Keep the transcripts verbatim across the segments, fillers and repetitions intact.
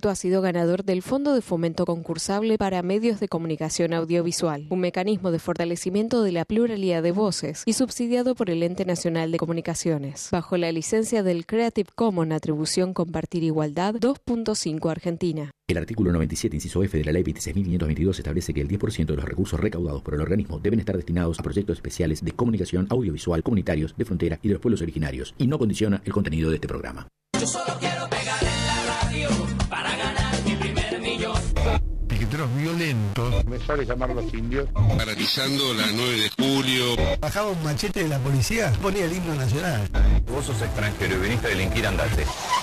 proyecto ha sido ganador del Fondo de Fomento Concursable para Medios de Comunicación Audiovisual, un mecanismo de fortalecimiento de la pluralidad de voces y subsidiado por el Ente Nacional de Comunicaciones, bajo la licencia del Creative Commons Atribución Compartir Igualdad dos punto cinco Argentina. El artículo noventa y siete, inciso F de la Ley veintiséis mil quinientos veintidós establece que el diez por ciento de los recursos recaudados por el organismo deben estar destinados a proyectos especiales de comunicación audiovisual comunitarios de frontera y de los pueblos originarios, y no condiciona el contenido de este programa. Yo solo quiero pegar en la radio para ganar mi primer millón. Piqueteros violentos. Me sale llamar a los indios. Paralizando la nueve de julio. Bajaba un machete de la policía, ponía el himno nacional. Vos sos extranjero y viniste a delinquir, andate.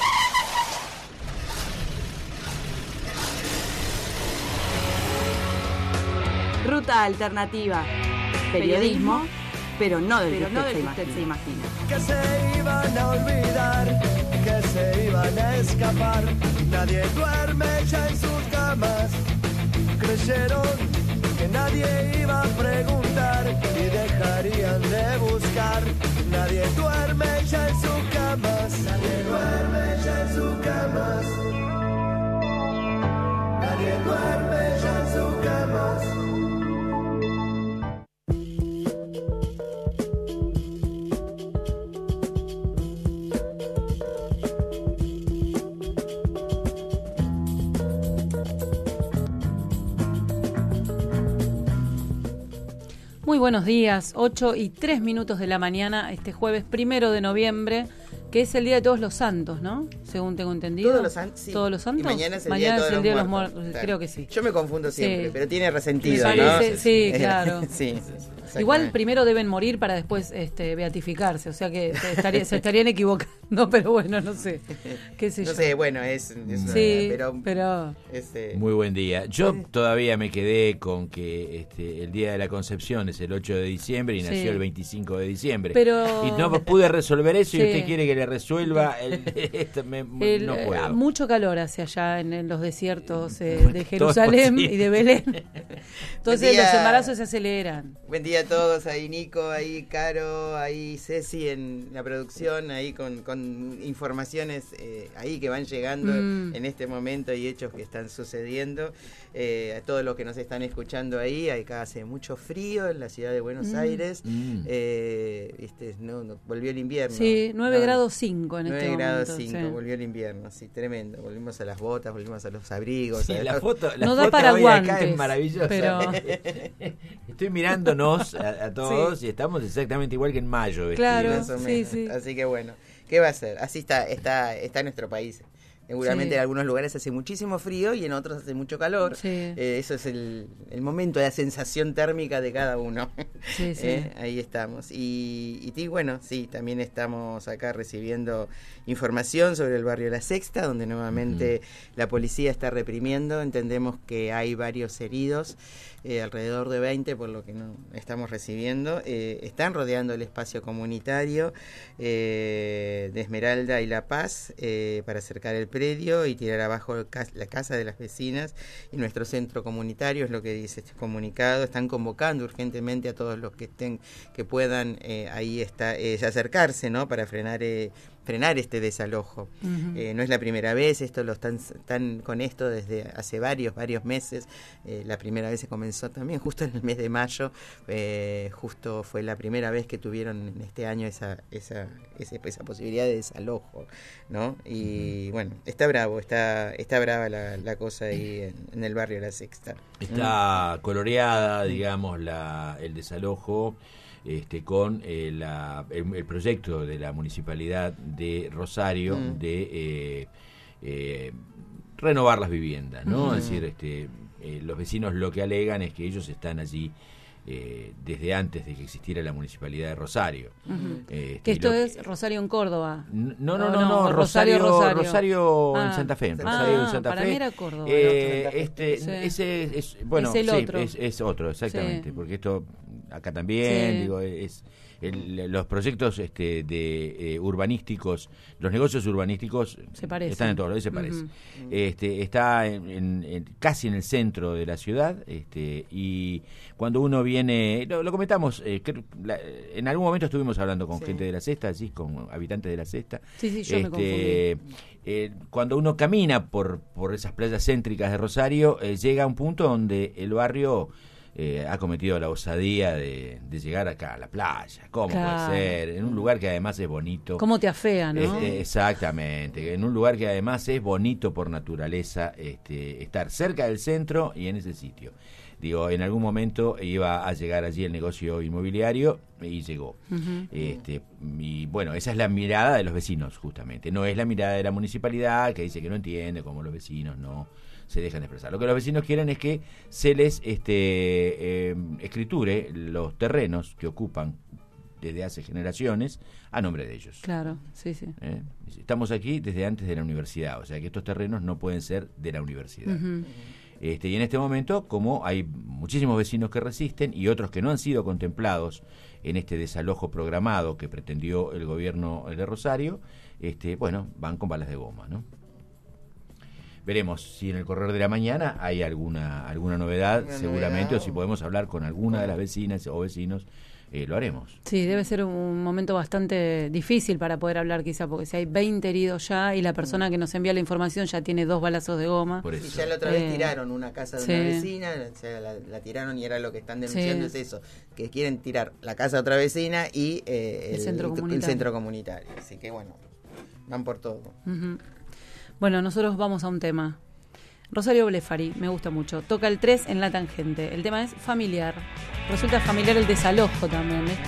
Ruta alternativa. Periodismo, pero no del que usted, se, usted se imagina. Que se iban a olvidar, que se iban a escapar. Nadie duerme ya en sus camas. Creyeron que nadie iba a preguntar y dejarían de buscar. Nadie duerme ya en sus camas. Nadie duerme ya en sus camas. Nadie duerme ya en sus camas. Muy buenos días, ocho y tres minutos de la mañana, este jueves primero de noviembre, que es el Día de Todos los Santos, ¿no? Según tengo entendido. Todos los, san- sí. ¿Todos los Santos? Y mañana es el mañana Día de Todos es el los Día de los Muertos. Muertos, Claro. creo que sí. Yo me confundo siempre, Sí. pero tiene resentido, Me ¿no? parece, sí, claro. sí. Igual primero deben morir para después este, beatificarse, o sea que estaría, se estarían equivocando, pero bueno, no sé. ¿Qué sé no yo? sé, bueno, es... es sí, pero... pero... Este... Muy buen día. Yo todavía me quedé con que este, el Día de la Concepción es el ocho de diciembre y Sí. nació el veinticinco de diciembre. Pero... Y no pude resolver eso Sí. y usted quiere que le resuelva... El, esto me- El, no puedo. eh, mucho calor hace allá en, en los desiertos eh, Bueno, de todo es Jerusalén posible. y de Belén. Entonces Buen día. los embarazos se aceleran. Buen día a todos, ahí Nico, ahí Caro, ahí Ceci en la producción, ahí con, con informaciones eh, ahí que van llegando Mm. en este momento y hechos que están sucediendo. Eh, a todos los que nos están escuchando ahí, acá hace mucho frío en la ciudad de Buenos Mm. Aires. Mm. Eh, este, no, no, volvió el invierno. Sí, nueve No, grados cinco en este nueve grados momento. cinco, Sí. volvió el invierno, sí, tremendo. Volvimos a las botas, volvimos a los abrigos. Sí, a la los- foto, la No da foto para hoy de acá guantes, es maravillosa. pero- Estoy mirándonos a, a todos Sí. y estamos exactamente igual que en mayo. vestidos. Claro. Más o sí, menos. sí. Así que bueno, ¿qué va a ser? Así está, está, está nuestro país. Seguramente Sí. en algunos lugares hace muchísimo frío y en otros hace mucho calor. Sí. Eh, eso es el, el momento de la sensación térmica de cada uno. Sí, sí. Eh, ahí estamos. Y, y, y bueno, sí, también estamos acá recibiendo información sobre el barrio La Sexta, donde nuevamente uh-huh. la policía está reprimiendo. Entendemos que hay varios heridos, eh, alrededor de veinte, por lo que no estamos recibiendo. Eh, están rodeando el espacio comunitario eh, de Esmeralda y La Paz eh, para acercar el predio y tirar abajo la casa de las vecinas y nuestro centro comunitario, es lo que dice este comunicado. Están convocando urgentemente a todos los que estén, que puedan eh, ahí está, eh, acercarse, ¿no? Para frenar eh, frenar este desalojo. Uh-huh. Eh, no es la primera vez, esto lo están, están con esto desde hace varios, varios meses. Eh, la primera vez se comenzó también justo en el mes de mayo, eh, justo fue la primera vez que tuvieron en este año esa, esa, esa, esa posibilidad de desalojo, ¿no? Y uh-huh. bueno, está bravo, está, está brava la, la cosa ahí en, en el barrio La Sexta. Está coloreada, digamos, la, el desalojo. Este, con eh, la, el, el proyecto de la Municipalidad de Rosario mm. de eh, eh, renovar las viviendas, ¿no? Mm. Es decir, este, eh, los vecinos lo que alegan es que ellos están allí eh, desde antes de que existiera la Municipalidad de Rosario. Uh-huh. Este, que esto lo, es Rosario en Córdoba. No, no, no, no, no Rosario, Rosario, Rosario. Rosario ah. en Santa Fe. Ah, Rosario en Santa para Fe. mí era Córdoba. Eh, este, sí. Ese es, bueno, es el sí, otro. Es, es otro, exactamente, sí. porque esto acá también, sí. digo, es el, los proyectos este, de eh, urbanísticos, los negocios urbanísticos se parecen. Están en todos lados, se parecen. Uh-huh. Este, está en, en, en, casi en el centro de la ciudad, este, y cuando uno viene, lo, lo comentamos, eh, que, la, en algún momento estuvimos hablando con sí. gente de la Sesta, así, con habitantes de la Sesta. Sí, sí, yo este, me confundí. Eh, cuando uno camina por, por esas playas céntricas de Rosario, eh, llega a un punto donde el barrio eh, ha cometido la osadía de, de llegar acá a la playa. ¿Cómo claro. puede ser? En un lugar que además es bonito. ¿Cómo te afea, no? Es, eh, exactamente. En un lugar que además es bonito por naturaleza, este, estar cerca del centro y en ese sitio. Digo, en algún momento iba a llegar allí el negocio inmobiliario y llegó. Uh-huh. Este, y bueno, esa es la mirada de los vecinos, justamente. No es la mirada de la municipalidad, que dice que no entiende cómo los vecinos no se dejan expresar. Lo que los vecinos quieren es que se les este, eh, escriture los terrenos que ocupan desde hace generaciones a nombre de ellos. Claro, sí, sí. ¿Eh? Estamos aquí desde antes de la universidad, o sea que estos terrenos no pueden ser de la universidad. Uh-huh. Este, y en este momento, como hay muchísimos vecinos que resisten y otros que no han sido contemplados en este desalojo programado que pretendió el gobierno de Rosario, este, bueno, van con balas de goma, ¿no? Veremos si en el correr de la mañana hay alguna alguna novedad, ¿Una seguramente, novedad? o si podemos hablar con alguna de las vecinas o vecinos, eh, lo haremos. Sí, debe ser un momento bastante difícil para poder hablar quizá, porque si hay veinte heridos ya y la persona que nos envía la información ya tiene dos balazos de goma. Por eso. Y ya la otra vez eh, tiraron una casa de sí. una vecina, o sea, la, la tiraron y ahora lo que están denunciando sí. es eso, que quieren tirar la casa de otra vecina y eh, el, el, centro comunitario. el centro comunitario. Así que bueno, van por todo. Uh-huh. Bueno, nosotros vamos a un tema. Rosario Blefari, me gusta mucho. Toca el tres en La Tangente. El tema es familiar. Resulta familiar el desalojo también, ¿viste?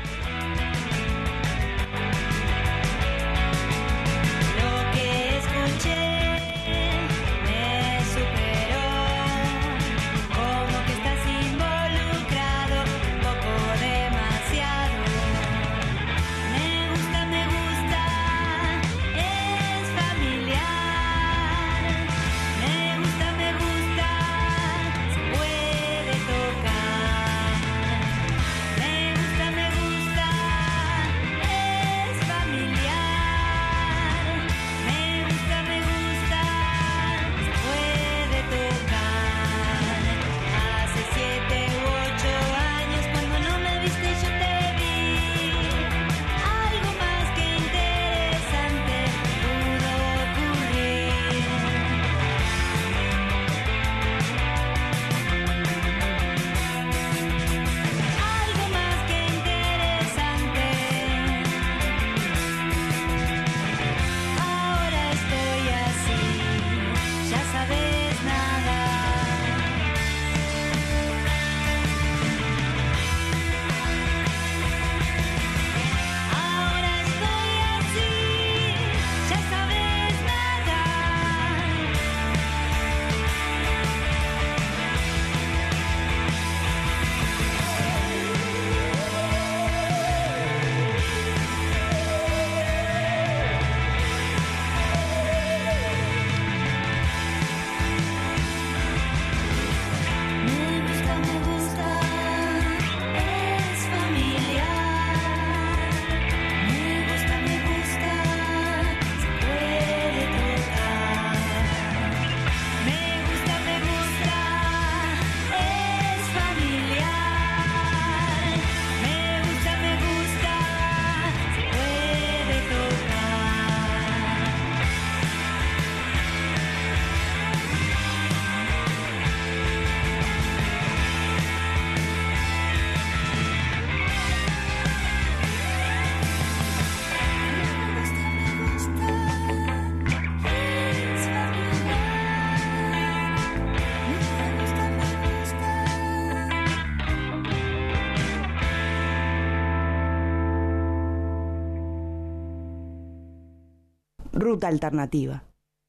Ruta Alternativa.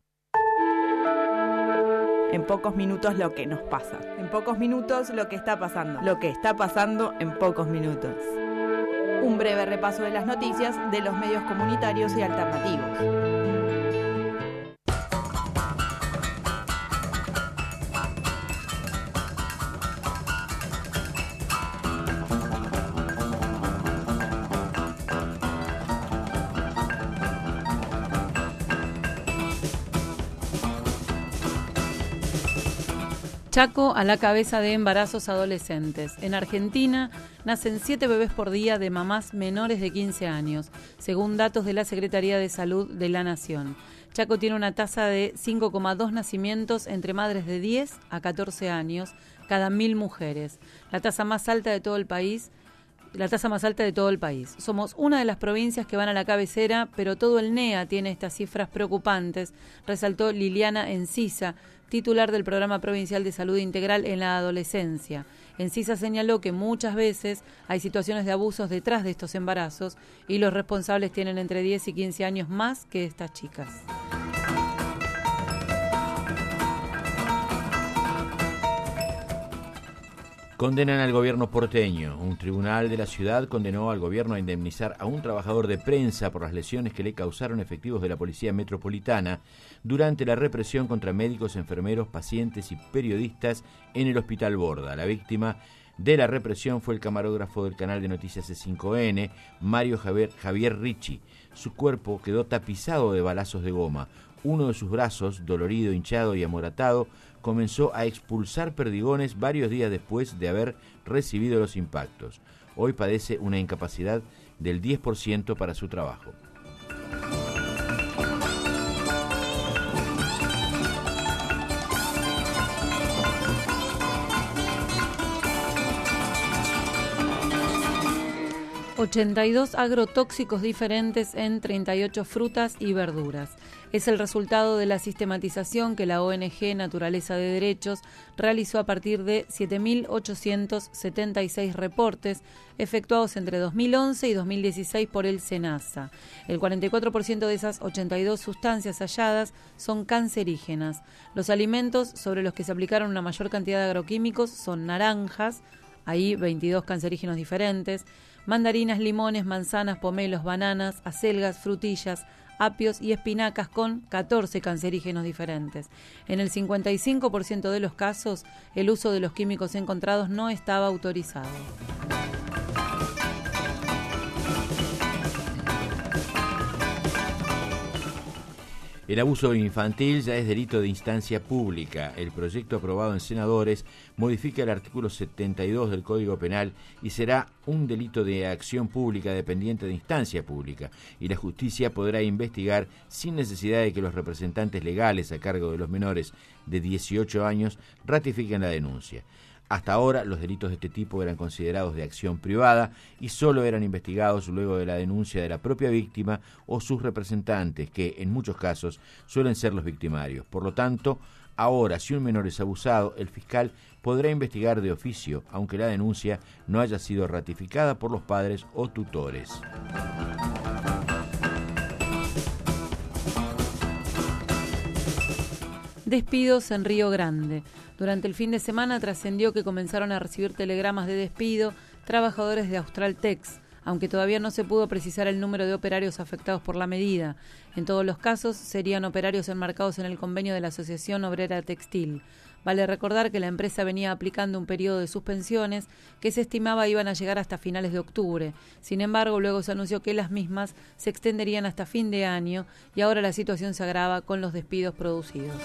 En pocos minutos lo que nos pasa. En pocos minutos lo que está pasando. Lo que está pasando en pocos minutos. Un breve repaso de las noticias de los medios comunitarios y alternativos. Chaco a la cabeza de embarazos adolescentes. En Argentina nacen siete bebés por día de mamás menores de quince años, según datos de la Secretaría de Salud de la Nación. Chaco tiene una tasa de cinco coma dos nacimientos entre madres de diez a catorce años cada mil mujeres, la tasa más alta de todo el país. La tasa más alta de todo el país. Somos una de las provincias que van a la cabecera, pero todo el N E A tiene estas cifras preocupantes, resaltó Liliana Encisa, titular del Programa Provincial de Salud Integral en la Adolescencia. Encisa señaló que muchas veces hay situaciones de abusos detrás de estos embarazos y los responsables tienen entre diez y quince años más que estas chicas. Condenan al gobierno porteño. Un tribunal de la ciudad condenó al gobierno a indemnizar a un trabajador de prensa por las lesiones que le causaron efectivos de la Policía Metropolitana durante la represión contra médicos, enfermeros, pacientes y periodistas en el Hospital Borda. La víctima de la represión fue el camarógrafo del canal de noticias C cinco N, Mario Javier, Javier Ricci. Su cuerpo quedó tapizado de balazos de goma. Uno de sus brazos, dolorido, hinchado y amoratado, comenzó a expulsar perdigones varios días después de haber recibido los impactos. Hoy padece una incapacidad del diez por ciento para su trabajo. ochenta y dos agrotóxicos diferentes en treinta y ocho frutas y verduras. Es el resultado de la sistematización que la O N G Naturaleza de Derechos realizó a partir de siete mil ochocientos setenta y seis reportes efectuados entre dos mil once y dos mil dieciséis por el SENASA. El cuarenta y cuatro por ciento de esas ochenta y dos sustancias halladas son cancerígenas. Los alimentos sobre los que se aplicaron una mayor cantidad de agroquímicos son naranjas, ahí veintidós cancerígenos diferentes, mandarinas, limones, manzanas, pomelos, bananas, acelgas, frutillas, apios y espinacas con catorce cancerígenos diferentes. En el cincuenta y cinco por ciento de los casos, el uso de los químicos encontrados no estaba autorizado. El abuso infantil ya es delito de instancia pública. El proyecto aprobado en senadores modifica el artículo setenta y dos del Código Penal y será un delito de acción pública dependiente de instancia pública, y la justicia podrá investigar sin necesidad de que los representantes legales a cargo de los menores de dieciocho años ratifiquen la denuncia. Hasta ahora, los delitos de este tipo eran considerados de acción privada y solo eran investigados luego de la denuncia de la propia víctima o sus representantes, que en muchos casos suelen ser los victimarios. Por lo tanto, ahora, si un menor es abusado, el fiscal podrá investigar de oficio, aunque la denuncia no haya sido ratificada por los padres o tutores. Despidos en Río Grande. Durante el fin de semana trascendió que comenzaron a recibir telegramas de despido trabajadores de Australtex, aunque todavía no se pudo precisar el número de operarios afectados por la medida. En todos los casos serían operarios enmarcados en el convenio de la Asociación Obrera Textil. Vale recordar que la empresa venía aplicando un periodo de suspensiones que se estimaba iban a llegar hasta finales de octubre. Sin embargo, luego se anunció que las mismas se extenderían hasta fin de año y ahora la situación se agrava con los despidos producidos.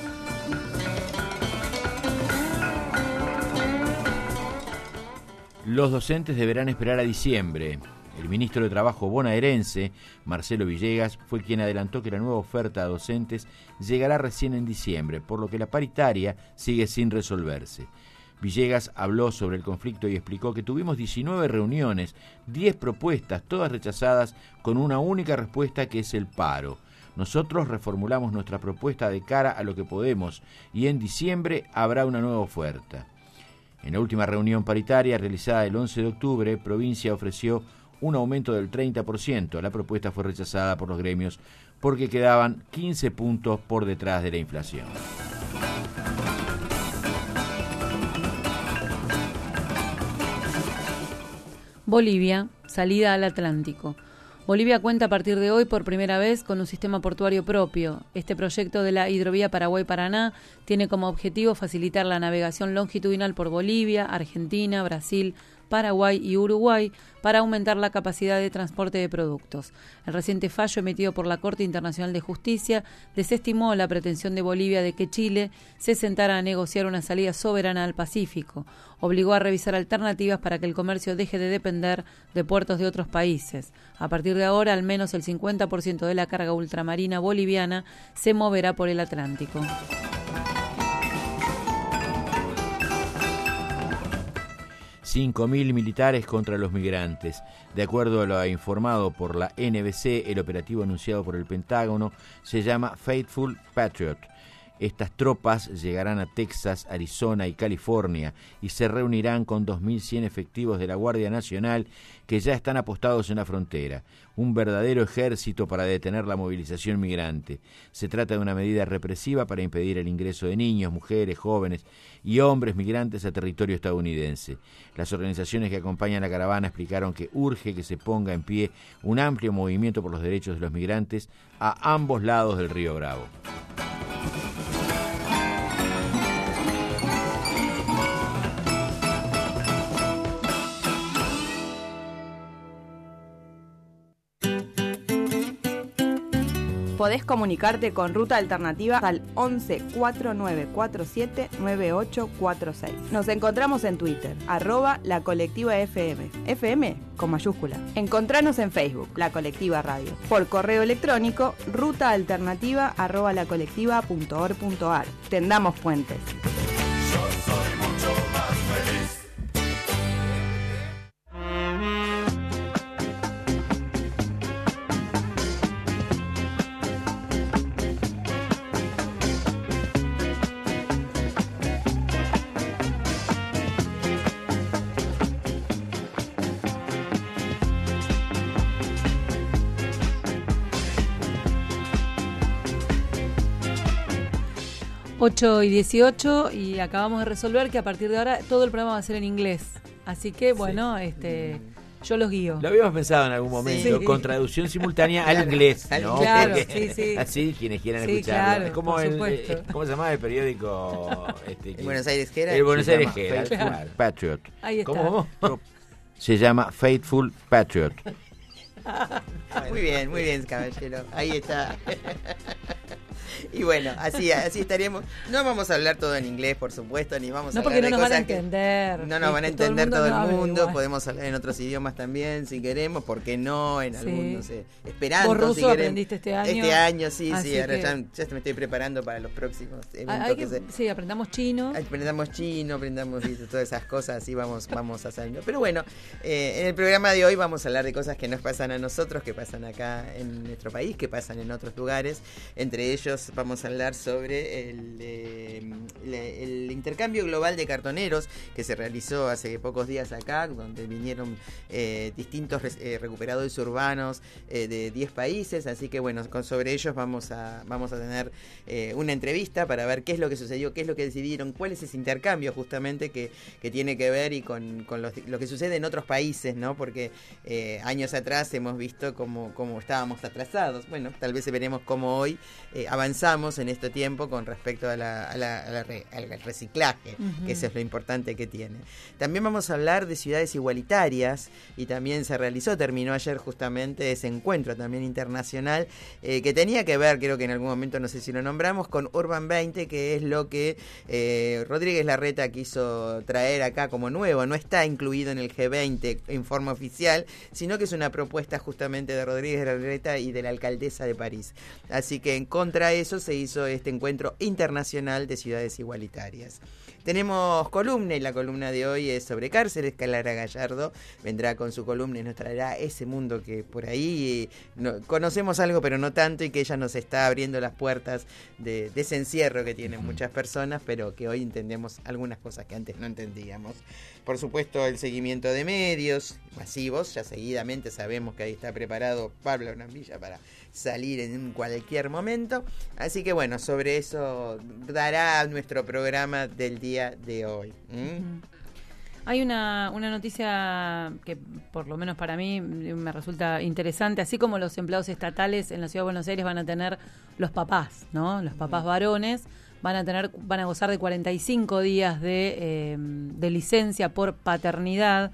Los docentes deberán esperar a diciembre. El ministro de Trabajo bonaerense, Marcelo Villegas, fue quien adelantó que la nueva oferta a docentes llegará recién en diciembre, por lo que la paritaria sigue sin resolverse. Villegas habló sobre el conflicto y explicó que tuvimos diecinueve reuniones, diez propuestas, todas rechazadas, con una única respuesta que es el paro. Nosotros reformulamos nuestra propuesta de cara a lo que podemos y en diciembre habrá una nueva oferta. En la última reunión paritaria realizada el once de octubre, Provincia ofreció un aumento del treinta por ciento. La propuesta fue rechazada por los gremios porque quedaban quince puntos por detrás de la inflación. Bolivia, salida al Atlántico. Bolivia cuenta a partir de hoy por primera vez con un sistema portuario propio. Este proyecto de la hidrovía Paraguay-Paraná tiene como objetivo facilitar la navegación longitudinal por Bolivia, Argentina, Brasil, Paraguay y Uruguay para aumentar la capacidad de transporte de productos. El reciente fallo emitido por la Corte Internacional de Justicia desestimó la pretensión de Bolivia de que Chile se sentara a negociar una salida soberana al Pacífico. Obligó a revisar alternativas para que el comercio deje de depender de puertos de otros países. A partir de ahora, al menos el cincuenta por ciento de la carga ultramarina boliviana se moverá por el Atlántico. cinco mil militares contra los migrantes. De acuerdo a lo informado por la N B C, el operativo anunciado por el Pentágono se llama Faithful Patriot. Estas tropas llegarán a Texas, Arizona y California y se reunirán con dos mil cien efectivos de la Guardia Nacional que ya están apostados en la frontera. Un verdadero ejército para detener la movilización migrante. Se trata de una medida represiva para impedir el ingreso de niños, mujeres, jóvenes y hombres migrantes a territorio estadounidense. Las organizaciones que acompañan la caravana explicaron que urge que se ponga en pie un amplio movimiento por los derechos de los migrantes a ambos lados del río Bravo. Podés comunicarte con Ruta Alternativa al once cuatro nueve cuatro siete nueve ocho cuatro seis. Nos encontramos en Twitter, arroba la colectiva F M. F M con mayúscula. Encontranos en Facebook, La Colectiva Radio. Por correo electrónico, rutaalternativa arroba lacolectiva punto org punto ar. Tendamos puentes. Yo soy mucho más feliz. ocho y dieciocho y acabamos de resolver que a partir de ahora todo el programa va a ser en inglés. Así que, bueno, sí. este yo los guío. Lo habíamos pensado en algún momento, sí. con traducción simultánea al inglés, ¿no? Claro, sí, sí. Así quienes quieran sí, escucharlo. Claro, es como el, eh, ¿cómo se llama el periódico? Este, el Buenos Aires Herald. El Buenos Aires llama, Herald, claro. Patriot. Ahí está. ¿Cómo? Se llama Faithful Patriot. Muy bien, muy bien, caballero. Ahí está. Y bueno, así así estaríamos. No vamos a hablar todo en inglés, por supuesto, ni vamos no, a hablar de no cosas No, porque no nos van a entender. Que no nos van a entender todo el mundo. Todo el mundo. No Podemos hablar en otros idiomas también, si queremos. ¿Por qué no? En algún, sí. no sé, esperanto, ¿Vos ruso si queremos. aprendiste este año? Este año, sí, así sí. Ahora que... ya, ya me estoy preparando para los próximos eventos. Hay que, que se... Sí, aprendamos chino. Aprendamos chino, aprendamos todas esas cosas, así vamos, vamos haciendo. Pero bueno, eh, en el programa de hoy vamos a hablar de cosas que nos pasan a nosotros, que pasan acá en nuestro país, que pasan en otros lugares. Entre ellos vamos a hablar sobre el, eh, el intercambio global de cartoneros que se realizó hace pocos días acá, donde vinieron eh, distintos eh, recuperadores urbanos eh, de diez países. Así que bueno, con, sobre ellos vamos a, vamos a tener eh, una entrevista para ver qué es lo que sucedió, qué es lo que decidieron, cuál es ese intercambio justamente que, que tiene que ver y con, con los, lo que sucede en otros países, ¿no? Porque eh, años atrás hemos visto cómo, cómo estábamos atrasados. Bueno, tal vez veremos cómo hoy eh, avanzamos en este tiempo con respecto a la, a la, a la re, al reciclaje, uh-huh. que eso es lo importante que tiene. También vamos a hablar de ciudades igualitarias y también se realizó, terminó ayer justamente ese encuentro también internacional eh, que tenía que ver, creo que en algún momento, no sé si lo nombramos, con Urban veinte, que es lo que eh, Rodríguez Larreta quiso traer acá como nuevo. No está incluido en el G veinte en forma oficial, sino que es una propuesta justamente de Rodríguez Larreta y de la alcaldesa de París. Así que en contra de eso se hizo este encuentro internacional de ciudades igualitarias. Tenemos columna y la columna de hoy es sobre cárceles. Clara Gallardo vendrá con su columna y nos traerá ese mundo que por ahí no, conocemos algo pero no tanto, y que ella nos está abriendo las puertas de, de ese encierro que tienen muchas personas, pero que hoy entendemos algunas cosas que antes no entendíamos. Por supuesto, el seguimiento de medios masivos. Ya seguidamente sabemos que ahí está preparado Pablo Nambilla para salir en cualquier momento. Así que bueno, sobre eso dará nuestro programa del día de hoy. ¿Mm? Hay una, una noticia que por lo menos para mí me resulta interesante. Así como los empleados estatales en la Ciudad de Buenos Aires van a tener los papás, ¿no? Los papás varones van a tener, van a gozar de cuarenta y cinco días de, eh, de licencia por paternidad.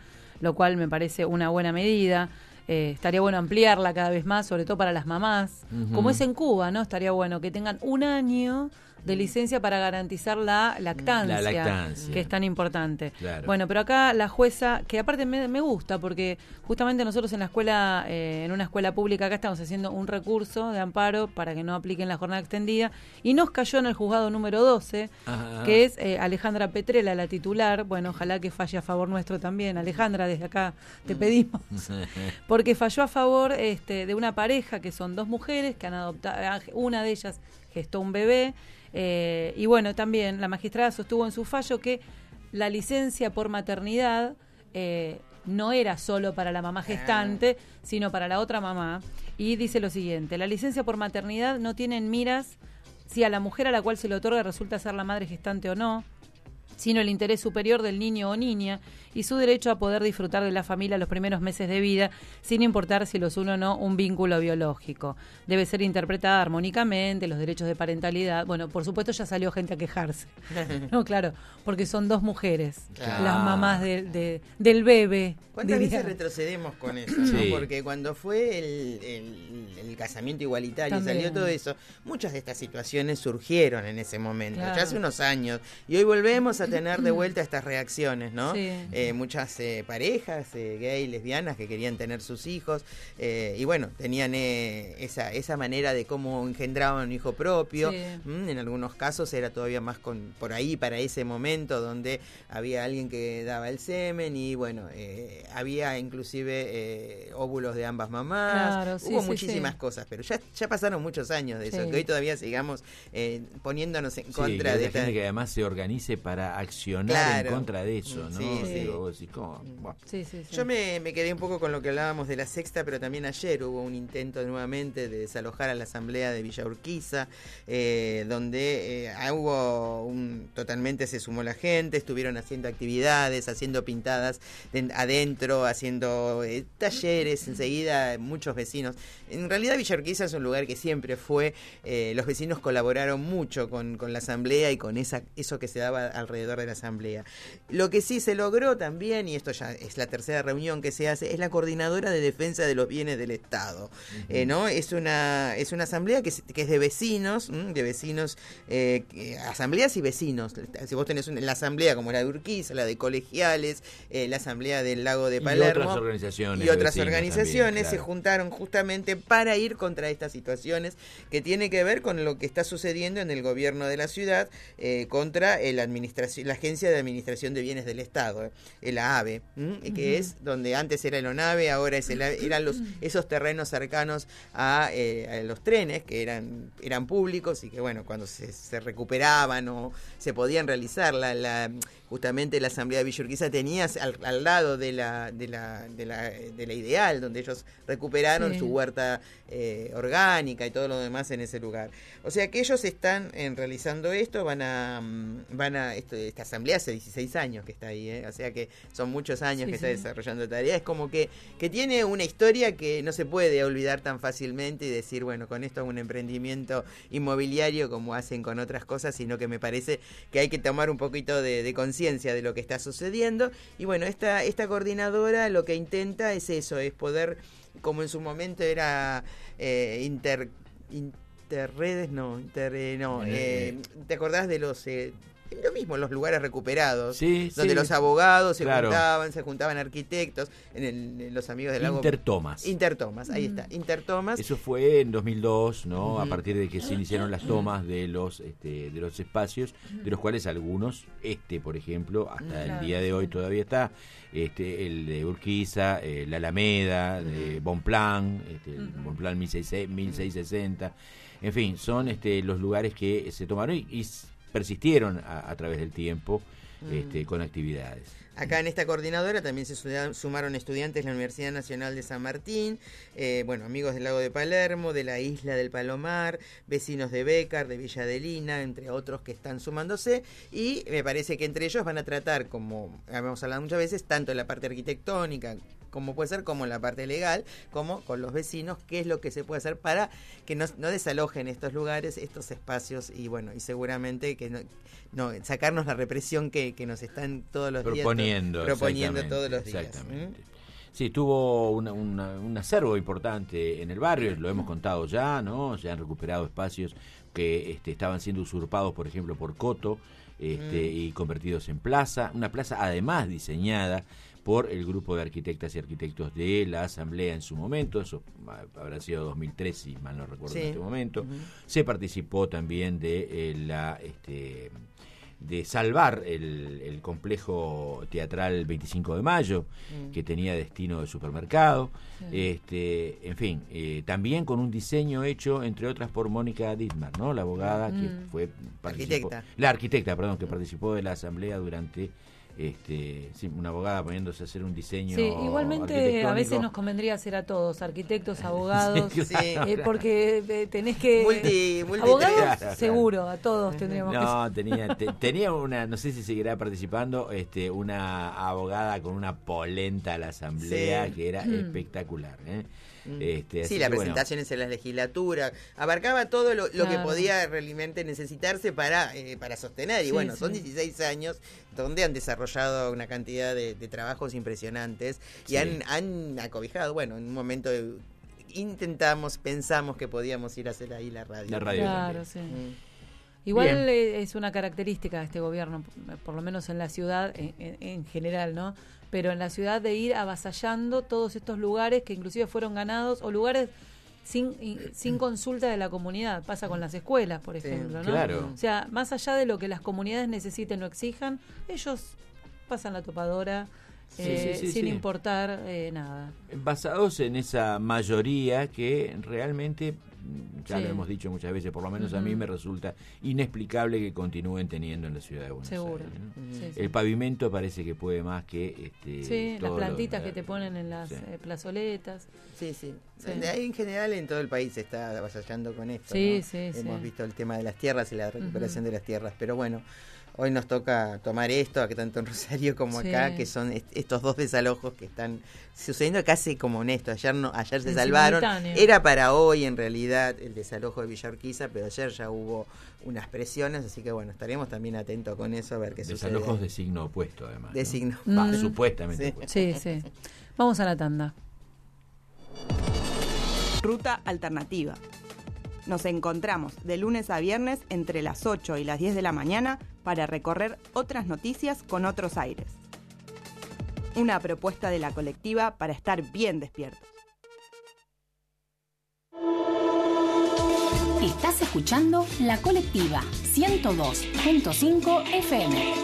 lo cual me parece una buena medida. Eh, estaría bueno ampliarla cada vez más, sobre todo para las mamás, uh-huh. como es en Cuba, ¿no? Estaría bueno que tengan un año de licencia para garantizar la lactancia, la lactancia. que es tan importante. Claro. Bueno, pero acá la jueza, que aparte me, me gusta, porque justamente nosotros en la escuela, eh, en una escuela pública acá estamos haciendo un recurso de amparo para que no apliquen la jornada extendida, y nos cayó en el juzgado número doce, Ajá. que es eh, Alejandra Petrella, la titular. Bueno, ojalá que falle a favor nuestro también. Alejandra, desde acá te pedimos. Porque falló a favor este, de una pareja que son dos mujeres que han adoptado, una de ellas gestó un bebé. Eh, y bueno, también la magistrada sostuvo en su fallo que la licencia por maternidad eh, no era solo para la mamá gestante, sino para la otra mamá. Y dice lo siguiente: la licencia por maternidad no tiene en miras si a la mujer a la cual se le otorga resulta ser la madre gestante o no, sino el interés superior del niño o niña y su derecho a poder disfrutar de la familia los primeros meses de vida, sin importar si los une o no un vínculo biológico. Debe ser interpretada armónicamente, los derechos de parentalidad. Bueno, por supuesto ya salió gente a quejarse. No, claro, porque son dos mujeres, claro. las mamás de, de, del bebé. ¿Cuántas diría? veces retrocedemos con eso? ¿no? Sí. Porque cuando fue el, el, el casamiento igualitario, también salió todo eso, muchas de estas situaciones surgieron en ese momento, claro. ya hace unos años, y hoy volvemos a tener de vuelta estas reacciones, ¿no? Sí. Eh, muchas eh, parejas eh, gay, lesbianas que querían tener sus hijos eh, y bueno, tenían eh, esa esa manera de cómo engendraban un hijo propio. Sí. Mm, en algunos casos era todavía más con por ahí para ese momento donde había alguien que daba el semen y bueno, eh, había inclusive eh, óvulos de ambas mamás. Claro, sí, Hubo sí, muchísimas sí. cosas, pero ya ya pasaron muchos años de eso, sí. que hoy todavía sigamos eh, poniéndonos en contra sí, de la gente que además se organice para accionar claro. en contra de eso, ¿no? Sí, sí. Digo, vos decís, ¿cómo? Bueno. Sí, sí, sí. Yo me, me quedé un poco con lo que hablábamos de la sexta, pero también ayer hubo un intento nuevamente de desalojar a la asamblea de Villa Urquiza, eh, donde eh, hubo un, totalmente se sumó la gente, estuvieron haciendo actividades, haciendo pintadas de, adentro, haciendo eh, talleres, enseguida muchos vecinos. En realidad Villa Urquiza es un lugar que siempre fue, eh, los vecinos colaboraron mucho con, con la asamblea y con esa eso que se daba alrededor de la asamblea. Lo que sí se logró también, y esto ya es la tercera reunión que se hace, es la coordinadora de defensa de los bienes del Estado. Uh-huh. eh, ¿no? Es una es una asamblea que es, que es de vecinos, de vecinos, eh, asambleas y vecinos. Si vos tenés una, la asamblea como la de Urquiza, la de colegiales, eh, la asamblea del Lago de Palermo y otras organizaciones, y otras organizaciones también, claro. se juntaron justamente para ir contra estas situaciones que tiene que ver con lo que está sucediendo en el gobierno de la ciudad eh, contra el administración, la Agencia de Administración de Bienes del Estado, eh, la AVE, ¿m? que uh-huh. es donde antes era el ONAVE, ahora es el, eran los esos terrenos cercanos a, eh, a los trenes que eran eran públicos y que bueno, cuando se, se recuperaban o se podían realizar la, la justamente la asamblea de Villa Urquiza tenía al, al lado de la de la, de la de la Ideal, donde ellos recuperaron sí. su huerta eh, orgánica y todo lo demás en ese lugar. O sea que ellos están en, realizando esto, van a van a esto, esta asamblea hace dieciséis años que está ahí, ¿eh? O sea que son muchos años sí, que sí. está desarrollando tarea. Es como que que tiene una historia que no se puede olvidar tan fácilmente y decir, bueno, con esto es un emprendimiento inmobiliario como hacen con otras cosas, sino que me parece que hay que tomar un poquito de, de conciencia de lo que está sucediendo. Y bueno, esta esta coordinadora lo que intenta es eso, es poder, como en su momento era eh, inter, interredes, no, inter, no eh, ¿te acordás de los... Eh, lo mismo, los lugares recuperados, sí, donde sí. los abogados se claro. juntaban, se juntaban arquitectos, en, el, en los amigos del lago. Intertomas. Intertomas, ahí está, Intertomas. Eso fue en dos mil dos, ¿no? Uh-huh. A partir de que se iniciaron las tomas de los este, de los espacios, de los cuales algunos, este por ejemplo, hasta claro. el día de hoy todavía está, este el de Urquiza, eh, la Alameda, uh-huh. de Bonplan, este, el uh-huh. Bonplan mil seiscientos sesenta, en fin, son este los lugares que se tomaron y, y persistieron a, a través del tiempo este, mm. con actividades. Acá en esta coordinadora también se sumaron estudiantes de la Universidad Nacional de San Martín, eh, bueno, amigos del Lago de Palermo, de la Isla del Palomar, vecinos de Bécar, de Villa Adelina, entre otros que están sumándose, y me parece que entre ellos van a tratar, como hemos hablado muchas veces, tanto la parte arquitectónica como puede ser, como en la parte legal, como con los vecinos, qué es lo que se puede hacer para que no, no desalojen estos lugares, estos espacios, y bueno, y seguramente que no, no sacarnos la represión que, que nos están todos los proponiendo, días proponiendo todos los días. Exactamente. ¿Mm? Sí, tuvo una, una, un acervo importante en el barrio, lo hemos contado ya, ¿no? Se han recuperado espacios que este, estaban siendo usurpados, por ejemplo, por Coto, este, mm. y convertidos en plaza. Una plaza además diseñada por el grupo de arquitectas y arquitectos de la Asamblea en su momento, eso habrá sido dos mil tres, si mal no recuerdo, sí. En este momento. Uh-huh. Se participó también de eh, la... Este, de salvar el, el complejo teatral veinticinco de mayo, mm. que tenía destino de supermercado, sí. este, en fin, eh, también con un diseño hecho, entre otras, por Mónica Dittmar, ¿no? La abogada mm. que fue arquitecta. La arquitecta, perdón, que participó de la asamblea durante... Este, sí, una abogada poniéndose a hacer un diseño. Sí, igualmente a veces nos convendría hacer a todos, arquitectos, abogados, sí, claro, eh, porque eh, tenés que multi, multi abogados claro, claro. seguro, a todos tendríamos no, que no tenía te, tenía una, no sé si seguirá participando, este, una abogada con una polenta a la asamblea, sí. que era mm. espectacular, ¿eh? Este, sí, las bueno. presentaciones en la legislatura, abarcaba todo lo, lo claro. que podía realmente necesitarse para eh, para sostener, y sí, bueno, sí. son dieciséis años donde han desarrollado una cantidad de, de trabajos impresionantes y sí. han, han acobijado, bueno, en un momento de, intentamos, pensamos que podíamos ir a hacer ahí la radio. La radio claro, sí. Mm. Igual Bien. es una característica de este gobierno, por lo menos en la ciudad en, en, en general, ¿no? Pero en la ciudad de ir avasallando todos estos lugares que inclusive fueron ganados, o lugares sin sin consulta de la comunidad. Pasa con las escuelas, por ejemplo, sí, ¿no? Claro. O sea, más allá de lo que las comunidades necesiten o exijan, ellos pasan la topadora eh, sí, sí, sí, sin sí. importar eh, nada. Basados en esa mayoría que realmente, ya sí. lo hemos dicho muchas veces, por lo menos uh-huh. a mí me resulta inexplicable que continúen teniendo en la ciudad de Buenos Seguro. Aires, ¿no? uh-huh. sí, sí. El pavimento parece que puede más que este, sí, las plantitas lo, que te ponen en las sí. eh, plazoletas. Sí, sí. sí. En general en todo el país se está avasallando con esto. Sí, ¿no? sí, Hemos sí. visto el tema de las tierras y la recuperación uh-huh. de las tierras, pero bueno, hoy nos toca tomar esto, que tanto en Rosario como sí. acá, que son est- estos dos desalojos que están sucediendo casi como en esto. Ayer no, ayer se en salvaron. Simultáneo. Era para hoy en realidad el desalojo de Villa Urquiza, pero ayer ya hubo unas presiones, así que bueno, estaremos también atentos con eso a ver qué Desalojos sucede. Desalojos de signo opuesto, además. De ¿no? signo. Va, Mm. supuestamente Sí. opuesto. Sí, sí. Vamos a la tanda. Ruta alternativa. Nos encontramos de lunes a viernes entre las ocho y las diez de la mañana para recorrer otras noticias con otros aires. Una propuesta de la colectiva para estar bien despiertos. Estás escuchando La Colectiva ciento dos punto cinco F M.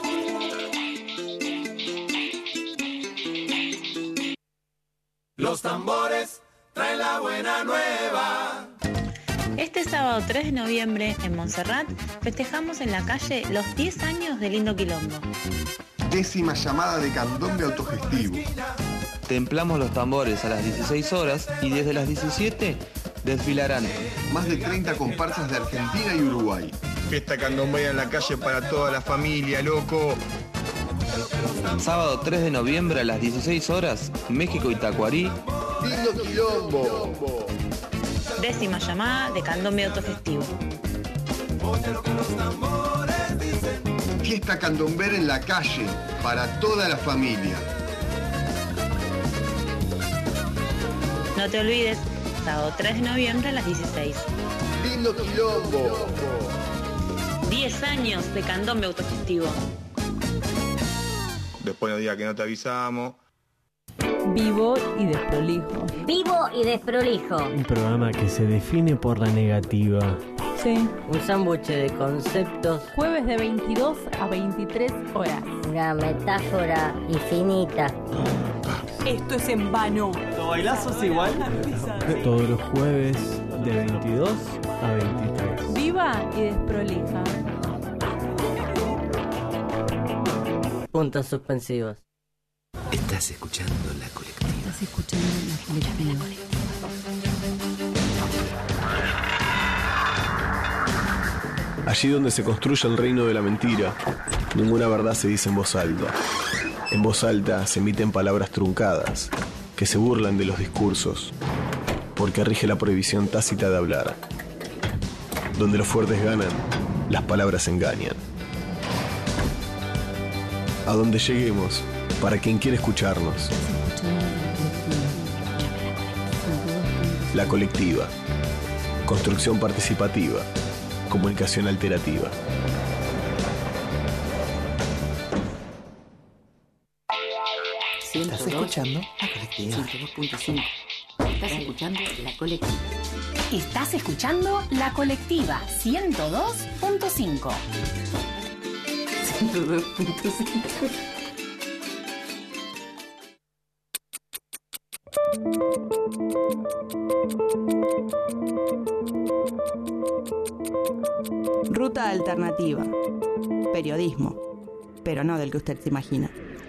Los tambores traen la buena nueva. Este sábado tres de noviembre en Montserrat festejamos en la calle los diez años de Lindo Quilombo. Décima llamada de candombe autogestivo. Templamos los tambores a las dieciséis horas y desde las diecisiete desfilarán más de treinta comparsas de Argentina y Uruguay. Fiesta candombera en la calle para toda la familia, loco. Sábado tres de noviembre a las dieciséis horas, México y Tacuarí. Lindo Quilombo. Décima llamada de candombe autogestivo. Fiesta candombera en la calle para toda la familia. No te olvides, sábado tres de noviembre a las dieciséis. Lindo Quilombo. diez años de candombe autogestivo. Después no diga que no te avisamos. Vivo y desprolijo. Vivo y desprolijo. Un programa que se define por la negativa. Sí. Un sándwich de conceptos. Jueves de veintidós a veintitrés horas. Una metáfora infinita. Esto es en vano. ¿Lo bailazos igual? Todos los jueves de veintidós a veintitrés. Viva y desprolija. Puntos suspensivos. Estás escuchando La Colectiva. Estás escuchando La Colectiva. Allí donde se construye el reino de la mentira, ninguna verdad se dice en voz alta. En voz alta se emiten palabras truncadas, que se burlan de los discursos, porque rige la prohibición tácita de hablar. Donde los fuertes ganan, las palabras engañan. A donde lleguemos, para quien quiere escucharnos. La colectiva. Construcción participativa. Comunicación alterativa. ¿Estás escuchando? La colectiva. ciento dos punto cinco. Estás escuchando La Colectiva. Estás escuchando La Colectiva ciento dos punto cinco. ciento dos punto cinco. Ruta alternativa. Periodismo. Pero no del que usted se imagina.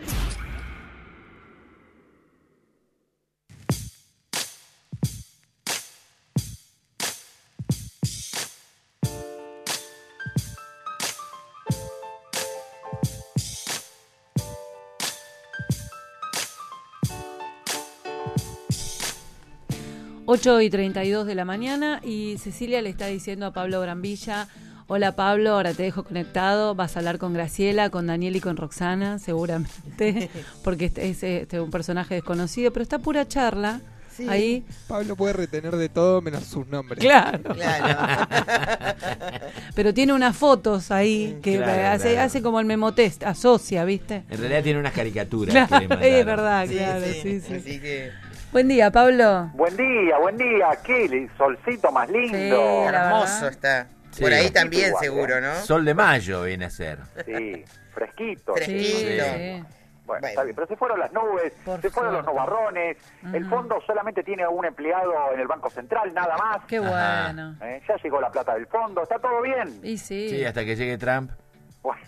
ocho y treinta y dos de la mañana y Cecilia le está diciendo a Pablo Brambilla: hola Pablo, ahora te dejo conectado, vas a hablar con Graciela, con Daniel y con Roxana, seguramente, porque este es este, un personaje desconocido, pero está pura charla. Sí. Ahí. Pablo puede retener de todo menos sus nombres. Claro. Claro. Pero tiene unas fotos ahí que Claro, hace, claro. hace como el memotest, asocia, ¿viste? En realidad tiene unas caricaturas. Claro, que le mandaron. es verdad, Sí, claro, sí, sí, sí. Así que... Buen día, Pablo. Buen día, buen día. Qué solcito más lindo. Sí, la Hermoso verdad. está. Sí. Por ahí también, Igual, seguro, ¿eh? ¿no? Sol de mayo viene a ser. Sí, fresquito. Fresquito. Sí, Sí. sí. Bueno, Bueno. está bien, pero se fueron las nubes, Por se fueron suerte. los nubarrones. El Ujú. fondo solamente tiene un empleado en el Banco Central, nada más. Qué Ajá. bueno. Eh, ya llegó la plata del fondo, está todo bien. Y sí. Sí, hasta que llegue Trump. Bueno.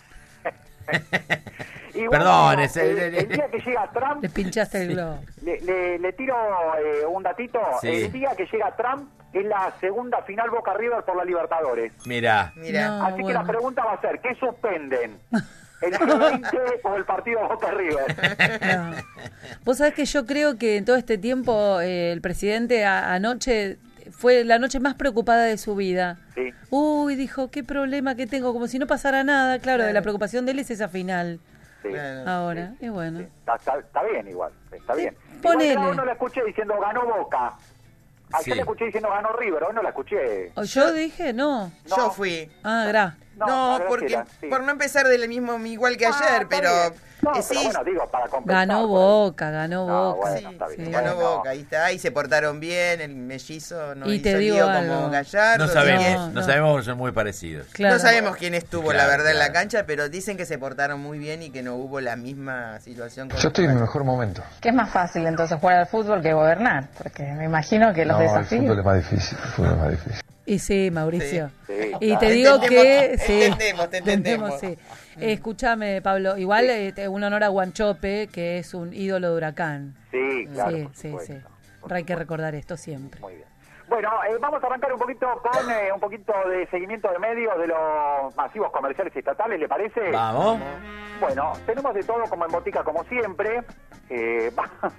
Y Perdón, bueno, ese- el, el día que llega Trump, Le pinchaste el globo. le, le- le tiro eh, un datito. Sí. El día que llega Trump es la segunda final Boca River por la Libertadores. Mira, Mira. No. Así que bueno. la pregunta va a ser, ¿qué suspenden? ¿El G veinte o el partido Boca River? No. Vos sabés que yo creo que en todo este tiempo eh, el presidente a- anoche fue la noche más preocupada de su vida. Sí. Uy, dijo, qué problema que tengo, como si no pasara nada. Claro, de la preocupación de él es esa final. Sí. Claro. Ahora, es bueno. Está, está- está bien igual, está Sí, bien. ponele. Igual yo no la escuché diciendo ganó Boca. Ayer Sí. la escuché diciendo ganó River, hoy no la escuché. O yo dije, no. No. Yo fui. Ah, gra. No, No, para porque Graciela, sí. por no empezar del mismo igual que Ah, ayer, está pero bien. No, eh, pero sí, bueno, digo, para compensar. Ganó por ahí. Boca, ganó No, Boca. bueno, está bien. Sí. ganó Bueno, Boca, ahí está, y se portaron bien, el mellizo no Y hizo te digo lío algo. como Gallardo. no sabemos, así que- No, no, no. sabemos porque son muy parecidos. Claro. No sabemos quién estuvo, la Claro, verdad, en la claro. cancha, pero dicen que se portaron muy bien y que no hubo la misma situación. Con Yo estoy en mi mejor momento. ¿Qué es más fácil entonces jugar al fútbol que gobernar? Porque me imagino que los No, el desafíos... fútbol es más difícil. El fútbol es más difícil. Y sí, Mauricio. Sí, Y claro. te digo Entendemos, que... Sí, entendemos, te entendemos. sí. Eh, escúchame, Pablo, igual eh, te- un honor a Guanchope, que es un ídolo de Huracán. Sí, claro. Sí, por sí, supuesto. sí. Hay que recordar esto siempre. Muy bien. Bueno, eh, vamos a arrancar un poquito con eh, un poquito de seguimiento de medios de los masivos comerciales estatales, ¿le parece? Vamos. Bueno, tenemos de todo como en botica, como siempre. Eh, va-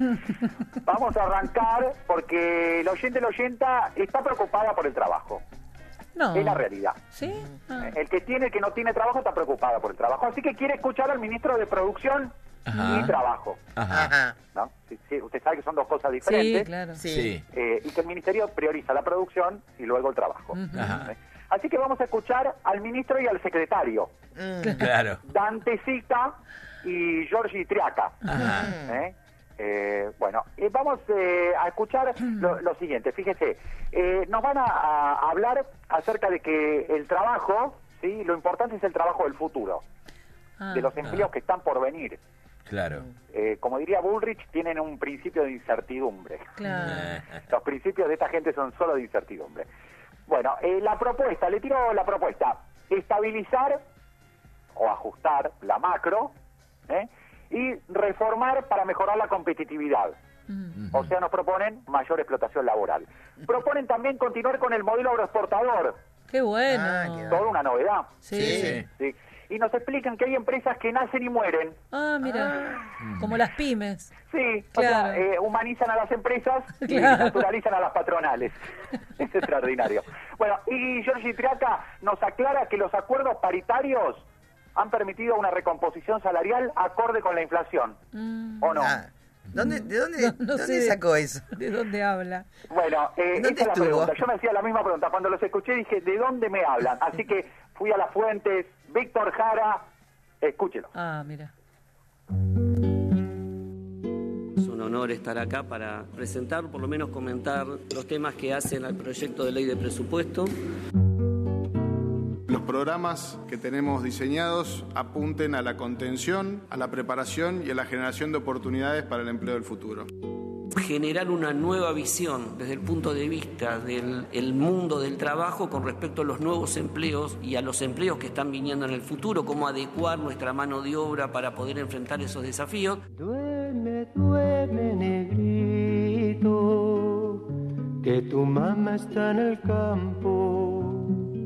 vamos a arrancar porque el oyente, la oyenta está preocupada por el trabajo. No. Es la realidad. ¿Sí? Ah. El que tiene, el que no tiene trabajo está preocupada por el trabajo. Así que quiere escuchar al ministro de Producción Ajá. y Trabajo. Ajá. Ajá. ¿No? Sí, sí, usted sabe que son dos cosas diferentes. Sí, claro. Sí. Sí. Eh, y que el ministerio prioriza la producción y luego el trabajo. Ujú. Ajá. ¿Eh? Así que vamos a escuchar al ministro y al secretario, Mm. Claro. Dante Sica y Giorgi Triaca. Ajá. ¿Eh? Eh, bueno, eh, vamos eh, a escuchar lo, lo siguiente. Fíjese, eh, nos van a, a hablar acerca de que el trabajo, sí, lo importante es el trabajo del futuro, Ah. de los empleos que están por venir. Claro. Eh, como diría Bullrich, tienen un principio de incertidumbre. Claro. Los principios de esta gente son solo de incertidumbre. Bueno, eh, la propuesta, le tiro la propuesta, estabilizar o ajustar la macro, ¿eh? y reformar para mejorar la competitividad. Mm. O sea, nos proponen mayor explotación laboral. Proponen también continuar con el modelo agroexportador, Qué bueno. Ah, qué toda una novedad. Sí. Sí. ¿sí? Y nos explican que hay empresas que nacen y mueren. Ah, mira, como las pymes. Sí, Claro. o sea, eh, humanizan a las empresas y Claro. naturalizan a las patronales. Es extraordinario. Bueno, y Giorgi Triaca nos aclara que los acuerdos paritarios han permitido una recomposición salarial acorde con la inflación. Mm. ¿O no? Ah, ¿dónde, ¿De dónde, No, no ¿dónde sé sacó eso? ¿De dónde habla? Bueno, eh, ¿Dónde esa es la estuvo? pregunta. Yo me hacía la misma pregunta. Cuando los escuché dije, ¿de dónde me hablan? Así que fui a las fuentes. Víctor Jara, escúchelo. Ah, mira. Es un honor estar acá para presentar, por lo menos comentar los temas que hacen al proyecto de ley de presupuesto. Los programas que tenemos diseñados apunten a la contención, a la preparación y a la generación de oportunidades para el empleo del futuro. Generar una nueva visión desde el punto de vista del el mundo del trabajo con respecto a los nuevos empleos y a los empleos que están viniendo en el futuro, cómo adecuar nuestra mano de obra para poder enfrentar esos desafíos. Duerme, duerme, negrito, que tu mamá está en el campo,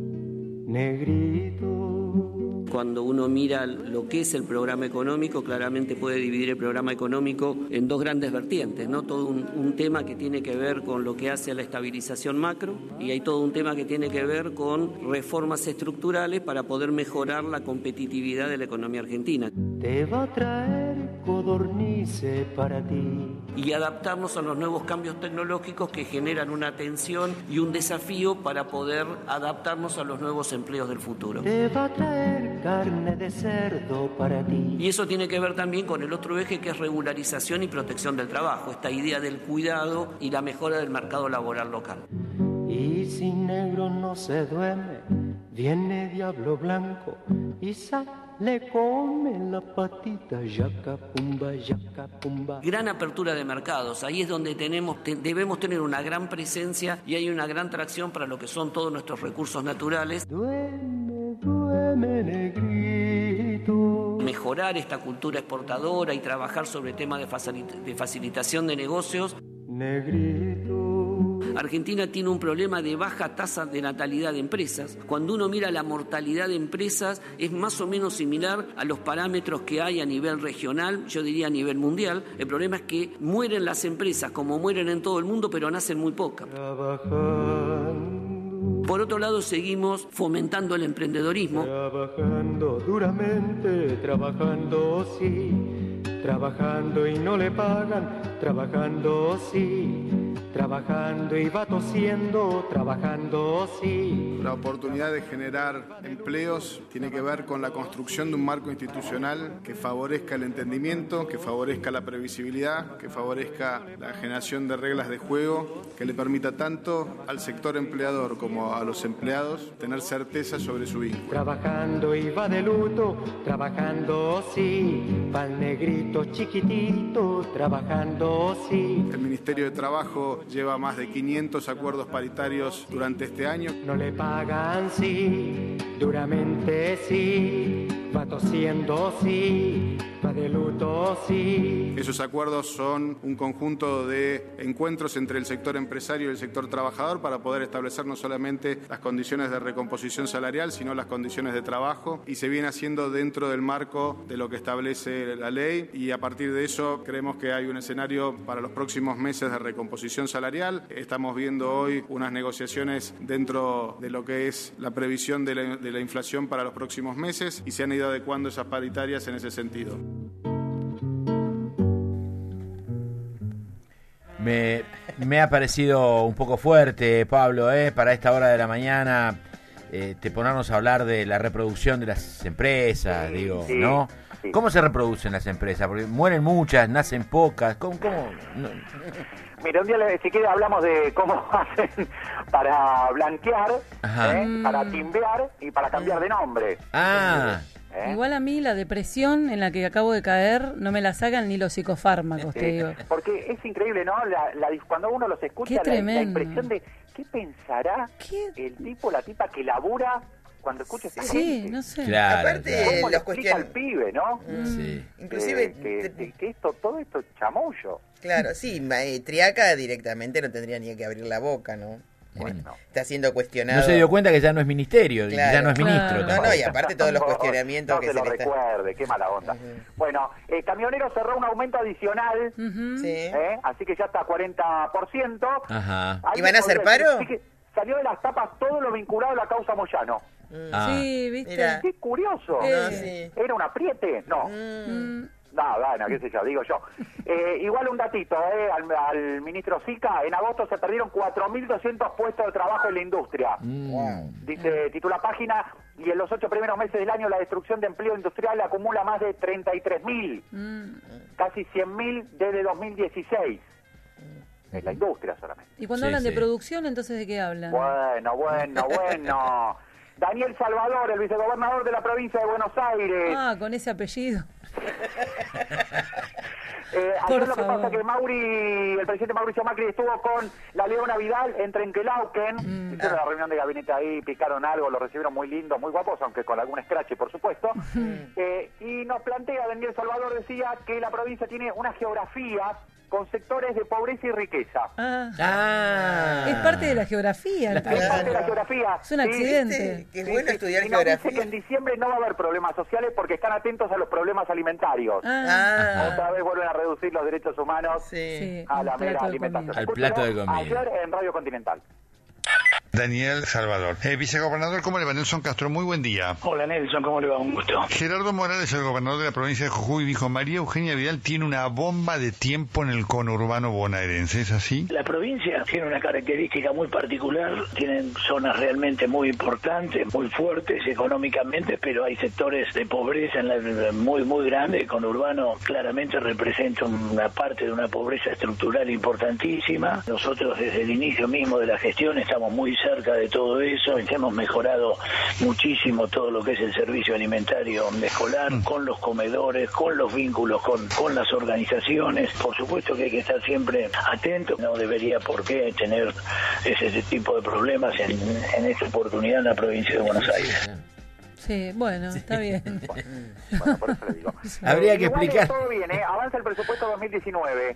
negrito. Cuando uno mira lo que es el programa económico, claramente puede dividir el programa económico en dos grandes vertientes, ¿no? Todo un, un tema que tiene que ver con lo que hace a la estabilización macro y hay todo un tema que tiene que ver con reformas estructurales para poder mejorar la competitividad de la economía argentina. Te va a traer codornices para ti. Y adaptarnos a los nuevos cambios tecnológicos que generan una tensión y un desafío para poder adaptarnos a los nuevos empleos del futuro. Te va a traer carne de cerdo para ti. Y eso tiene que ver también con el otro eje que es regularización y protección del trabajo, esta idea del cuidado y la mejora del mercado laboral local. Y si negro no se duerme, viene diablo blanco y sale, come la patita, yaca pumba, yaca pumba. Gran apertura de mercados, ahí es donde tenemos, te, debemos tener una gran presencia y hay una gran tracción para lo que son todos nuestros recursos naturales. Duerme, duerme, negrito. Mejorar esta cultura exportadora y trabajar sobre temas de, facilit- de facilitación de negocios. Negrito. Argentina tiene un problema de baja tasa de natalidad de empresas. Cuando uno mira la mortalidad de empresas es más o menos similar a los parámetros que hay a nivel regional, yo diría a nivel mundial. El problema es que mueren las empresas como mueren en todo el mundo, pero nacen muy pocas. Trabajando. Por otro lado, seguimos fomentando el emprendedorismo. Trabajando duramente, trabajando sí, trabajando y no le pagan, trabajando sí. Trabajando y va tosiendo, trabajando sí. La oportunidad de generar empleos tiene que ver con la construcción de un marco institucional que favorezca el entendimiento, que favorezca la previsibilidad, que favorezca la generación de reglas de juego, que le permita tanto al sector empleador como a los empleados tener certeza sobre su vínculo. Trabajando y va de luto, trabajando sí, pa'l negrito chiquitito, trabajando sí. El Ministerio de Trabajo lleva más de quinientos acuerdos paritarios durante este año. No le pagan sí, duramente sí, va tosiendo sí, va de luto sí. Esos acuerdos son un conjunto de encuentros entre el sector empresario y el sector trabajador para poder establecer no solamente las condiciones de recomposición salarial, sino las condiciones de trabajo, y se viene haciendo dentro del marco de lo que establece la ley, y a partir de eso creemos que hay un escenario para los próximos meses de recomposición salarial. Estamos viendo hoy unas negociaciones dentro de lo que es la previsión de la, de la inflación para los próximos meses y se han ido adecuando esas paritarias en ese sentido. Me, me ha parecido un poco fuerte, Pablo, ¿eh? Para esta hora de la mañana, eh, te ponernos a hablar de la reproducción de las empresas, Sí, digo, sí, ¿no? sí. ¿Cómo se reproducen las empresas? Porque mueren muchas, nacen pocas. ¿Cómo? cómo? No. Mira, un día, le- si quiere, hablamos de cómo hacen para blanquear, Ajá. ¿eh? para timbear y para cambiar de nombre. Ah, ¿Eh? Igual a mí la depresión en la que acabo de caer no me la sacan ni los psicofármacos, te digo. Porque es increíble, ¿no? La, la, cuando uno los escucha, Qué la, la tremendo. impresión de ¿qué pensará el tipo, la tipa que labura cuando escucha ese Sí, no sé. claro. Aparte, claro. ¿Cómo le los explica al cuestiones. pibe, no? Sí. Inclusive, Eh, que, que- que esto, todo esto es chamullo. claro, sí, ma- eh, Triaca directamente no tendría ni que abrir la boca, ¿no? Bueno. Está siendo cuestionado. No se dio cuenta que ya no es ministerio, Claro. ya no es ministro. Claro. No, no, y aparte todos los cuestionamientos no que se se lo le está... recuerde, qué mala onda. Uh-huh. Bueno, eh, Camionero cerró un aumento adicional, uh-huh. sí. eh, así que ya está a cuarenta por ciento. Ajá. ¿Y van a hacer paro? Sí que salió de las tapas todo lo vinculado a la causa Moyano. Ah. Sí, ¿viste? Mira. Qué curioso. Eh. ¿Era un apriete? No. Mm. No, bueno, qué sé yo, digo yo. Eh, igual un datito, eh, al, al ministro Sica, en agosto se perdieron cuatro mil doscientos puestos de trabajo en la industria. Mm. Dice, titula página, y en los ocho primeros meses del año la destrucción de empleo industrial acumula más de treinta y tres mil, Mm. casi cien mil desde dos mil dieciséis. En la industria solamente. Y cuando Sí, hablan sí. de producción, entonces, ¿de qué hablan? Bueno, bueno, bueno. Daniel Salvador, el vicegobernador de la provincia de Buenos Aires. Ah, con ese apellido. Eh, Por ayer lo que favor. pasa es que Mauri, el presidente Mauricio Macri estuvo con la Leona Vidal en Trenquelauquen, Mm. hicieron la reunión de gabinete ahí, picaron algo, lo recibieron muy lindo, muy guapos, aunque con algún escrache, por supuesto. Eh, y nos plantea, Daniel Salvador decía que la provincia tiene una geografía con sectores de pobreza y riqueza. Ah. Ah. Es parte de la geografía. Es entonces. parte de la geografía. Es un Sí, accidente. Qué Sí, bueno sí. estudiar Y nos dice geografía. que en diciembre no va a haber problemas sociales porque están atentos a los problemas alimentarios. Ah. Otra vez vuelven a reducir los derechos humanos Sí. Sí, a un la mera plato de alimentación. comida. Al plato de Escúchelo comida. Ayer en Radio Continental. Daniel Salvador. Eh, vicegobernador, ¿cómo le va? Nelson Castro, muy buen día. Hola Nelson, ¿cómo le va? Un gusto. Gerardo Morales, el gobernador de la provincia de Jujuy, dijo: María Eugenia Vidal tiene una bomba de tiempo en el conurbano bonaerense, ¿es así? La provincia tiene una característica muy particular, tienen zonas realmente muy importantes, muy fuertes económicamente, pero hay sectores de pobreza en la, muy muy grandes. El conurbano claramente representa una parte de una pobreza estructural importantísima. Nosotros desde el inicio mismo de la gestión estamos muy cerca de todo eso, hemos mejorado muchísimo todo lo que es el servicio alimentario escolar, con los comedores, con los vínculos con, con las organizaciones. Por supuesto que hay que estar siempre atento, no debería por qué tener ese tipo de problemas en, en esta oportunidad en la provincia de Buenos Aires. Sí, bueno, está bien. Bueno, por eso le digo. Habría Eh, que igual explicar. Todo bien, ¿eh? Avanza el presupuesto dos mil diecinueve.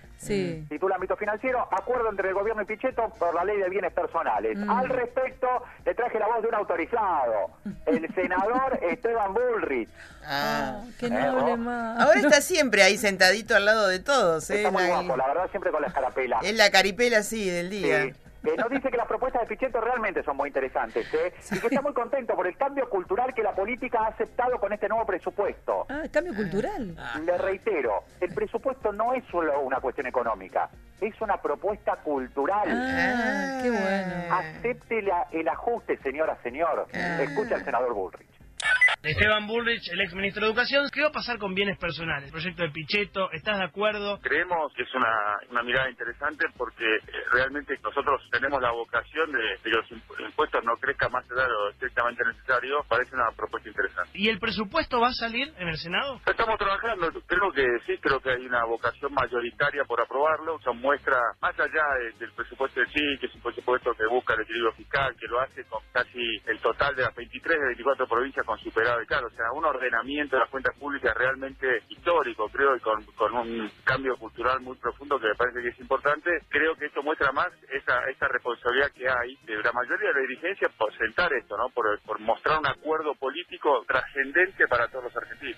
Sí. Titula ámbito financiero, acuerdo entre el gobierno y Pichetto por la ley de bienes personales. Mm. Al respecto, le traje la voz de un autorizado, el senador Esteban Bullrich. Ah. Oh, que no hable más. Ahora está siempre ahí sentadito al lado de todos. ¿eh? Está muy La- guapo, la verdad, siempre con la escarapela. Es la caripela, sí, del día. Sí. Eh, nos dice que las propuestas de Pichetto realmente son muy interesantes, ¿eh? Y que está muy contento por el cambio cultural que la política ha aceptado con este nuevo presupuesto. Ah, cambio cultural. Le reitero, el presupuesto no es solo una cuestión económica, es una propuesta cultural. Ah, qué bueno. Acepte la- el ajuste, señora, señor. Escucha al senador Bullrich. Esteban Bullrich, el ex ministro de Educación, ¿qué va a pasar con bienes personales? Proyecto de Pichetto, ¿estás de acuerdo? Creemos que es una, una mirada interesante porque eh, realmente nosotros tenemos la vocación de, de que los impu- impuestos no crezcan más allá de lo estrictamente necesario. Parece una propuesta interesante. ¿Y el presupuesto va a salir en el Senado? Estamos trabajando, creo que sí, creo que hay una vocación mayoritaria por aprobarlo. Eso muestra, más allá de- del presupuesto en sí, que es un presupuesto que busca el equilibrio fiscal, que lo hace con casi el total de las veintitrés de veinticuatro provincias con superávit. Claro, o sea, un ordenamiento de las cuentas públicas realmente histórico, creo, y con, con un cambio cultural muy profundo que me parece que es importante. Creo que esto muestra más esa, esa responsabilidad que hay de la mayoría de la dirigencia por sentar esto, ¿no? Por, por mostrar un acuerdo político trascendente para todos los argentinos.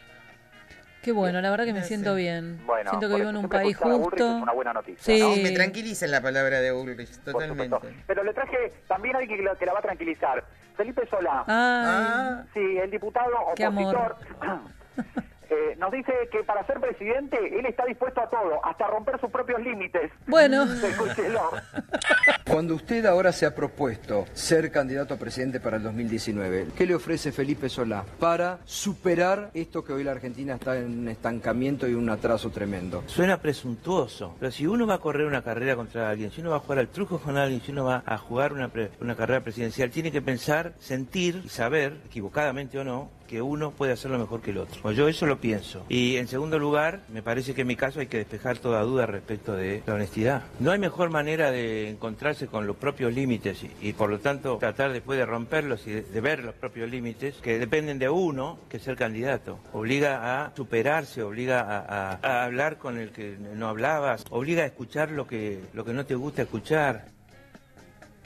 Qué bueno, la verdad que me siento bien. Bueno, siento que por vivo eso en un siempre país escuchar a Bullrich justo. es una buena noticia, Sí. ¿no? Me tranquiliza la palabra de Ulrich, Por totalmente. supuesto. Pero le traje también alguien que la, que la va a tranquilizar. Felipe Solá. Ay. Sí, el diputado Qué opositor. amor. Eh, nos dice que para ser presidente él está dispuesto a todo, hasta romper sus propios límites. Bueno. Escúchelo. Cuando usted ahora se ha propuesto ser candidato a presidente para el dos mil diecinueve, ¿qué le ofrece Felipe Solá para superar esto que hoy la Argentina está en un estancamiento y un atraso tremendo? Suena presuntuoso, pero si uno va a correr una carrera contra alguien, si uno va a jugar al truco con alguien, si uno va a jugar una, pre- una carrera presidencial, tiene que pensar, sentir y saber, equivocadamente o no, que uno puede hacerlo mejor que el otro. Pues yo eso lo pienso. Y en segundo lugar, me parece que en mi caso hay que despejar toda duda respecto de la honestidad. No hay mejor manera de encontrarse con los propios límites y, y por lo tanto tratar después de romperlos y de, de ver los propios límites que dependen de uno que ser candidato. Obliga a superarse, obliga a, a- a hablar con el que no hablabas, obliga a escuchar lo que, lo que no te gusta escuchar.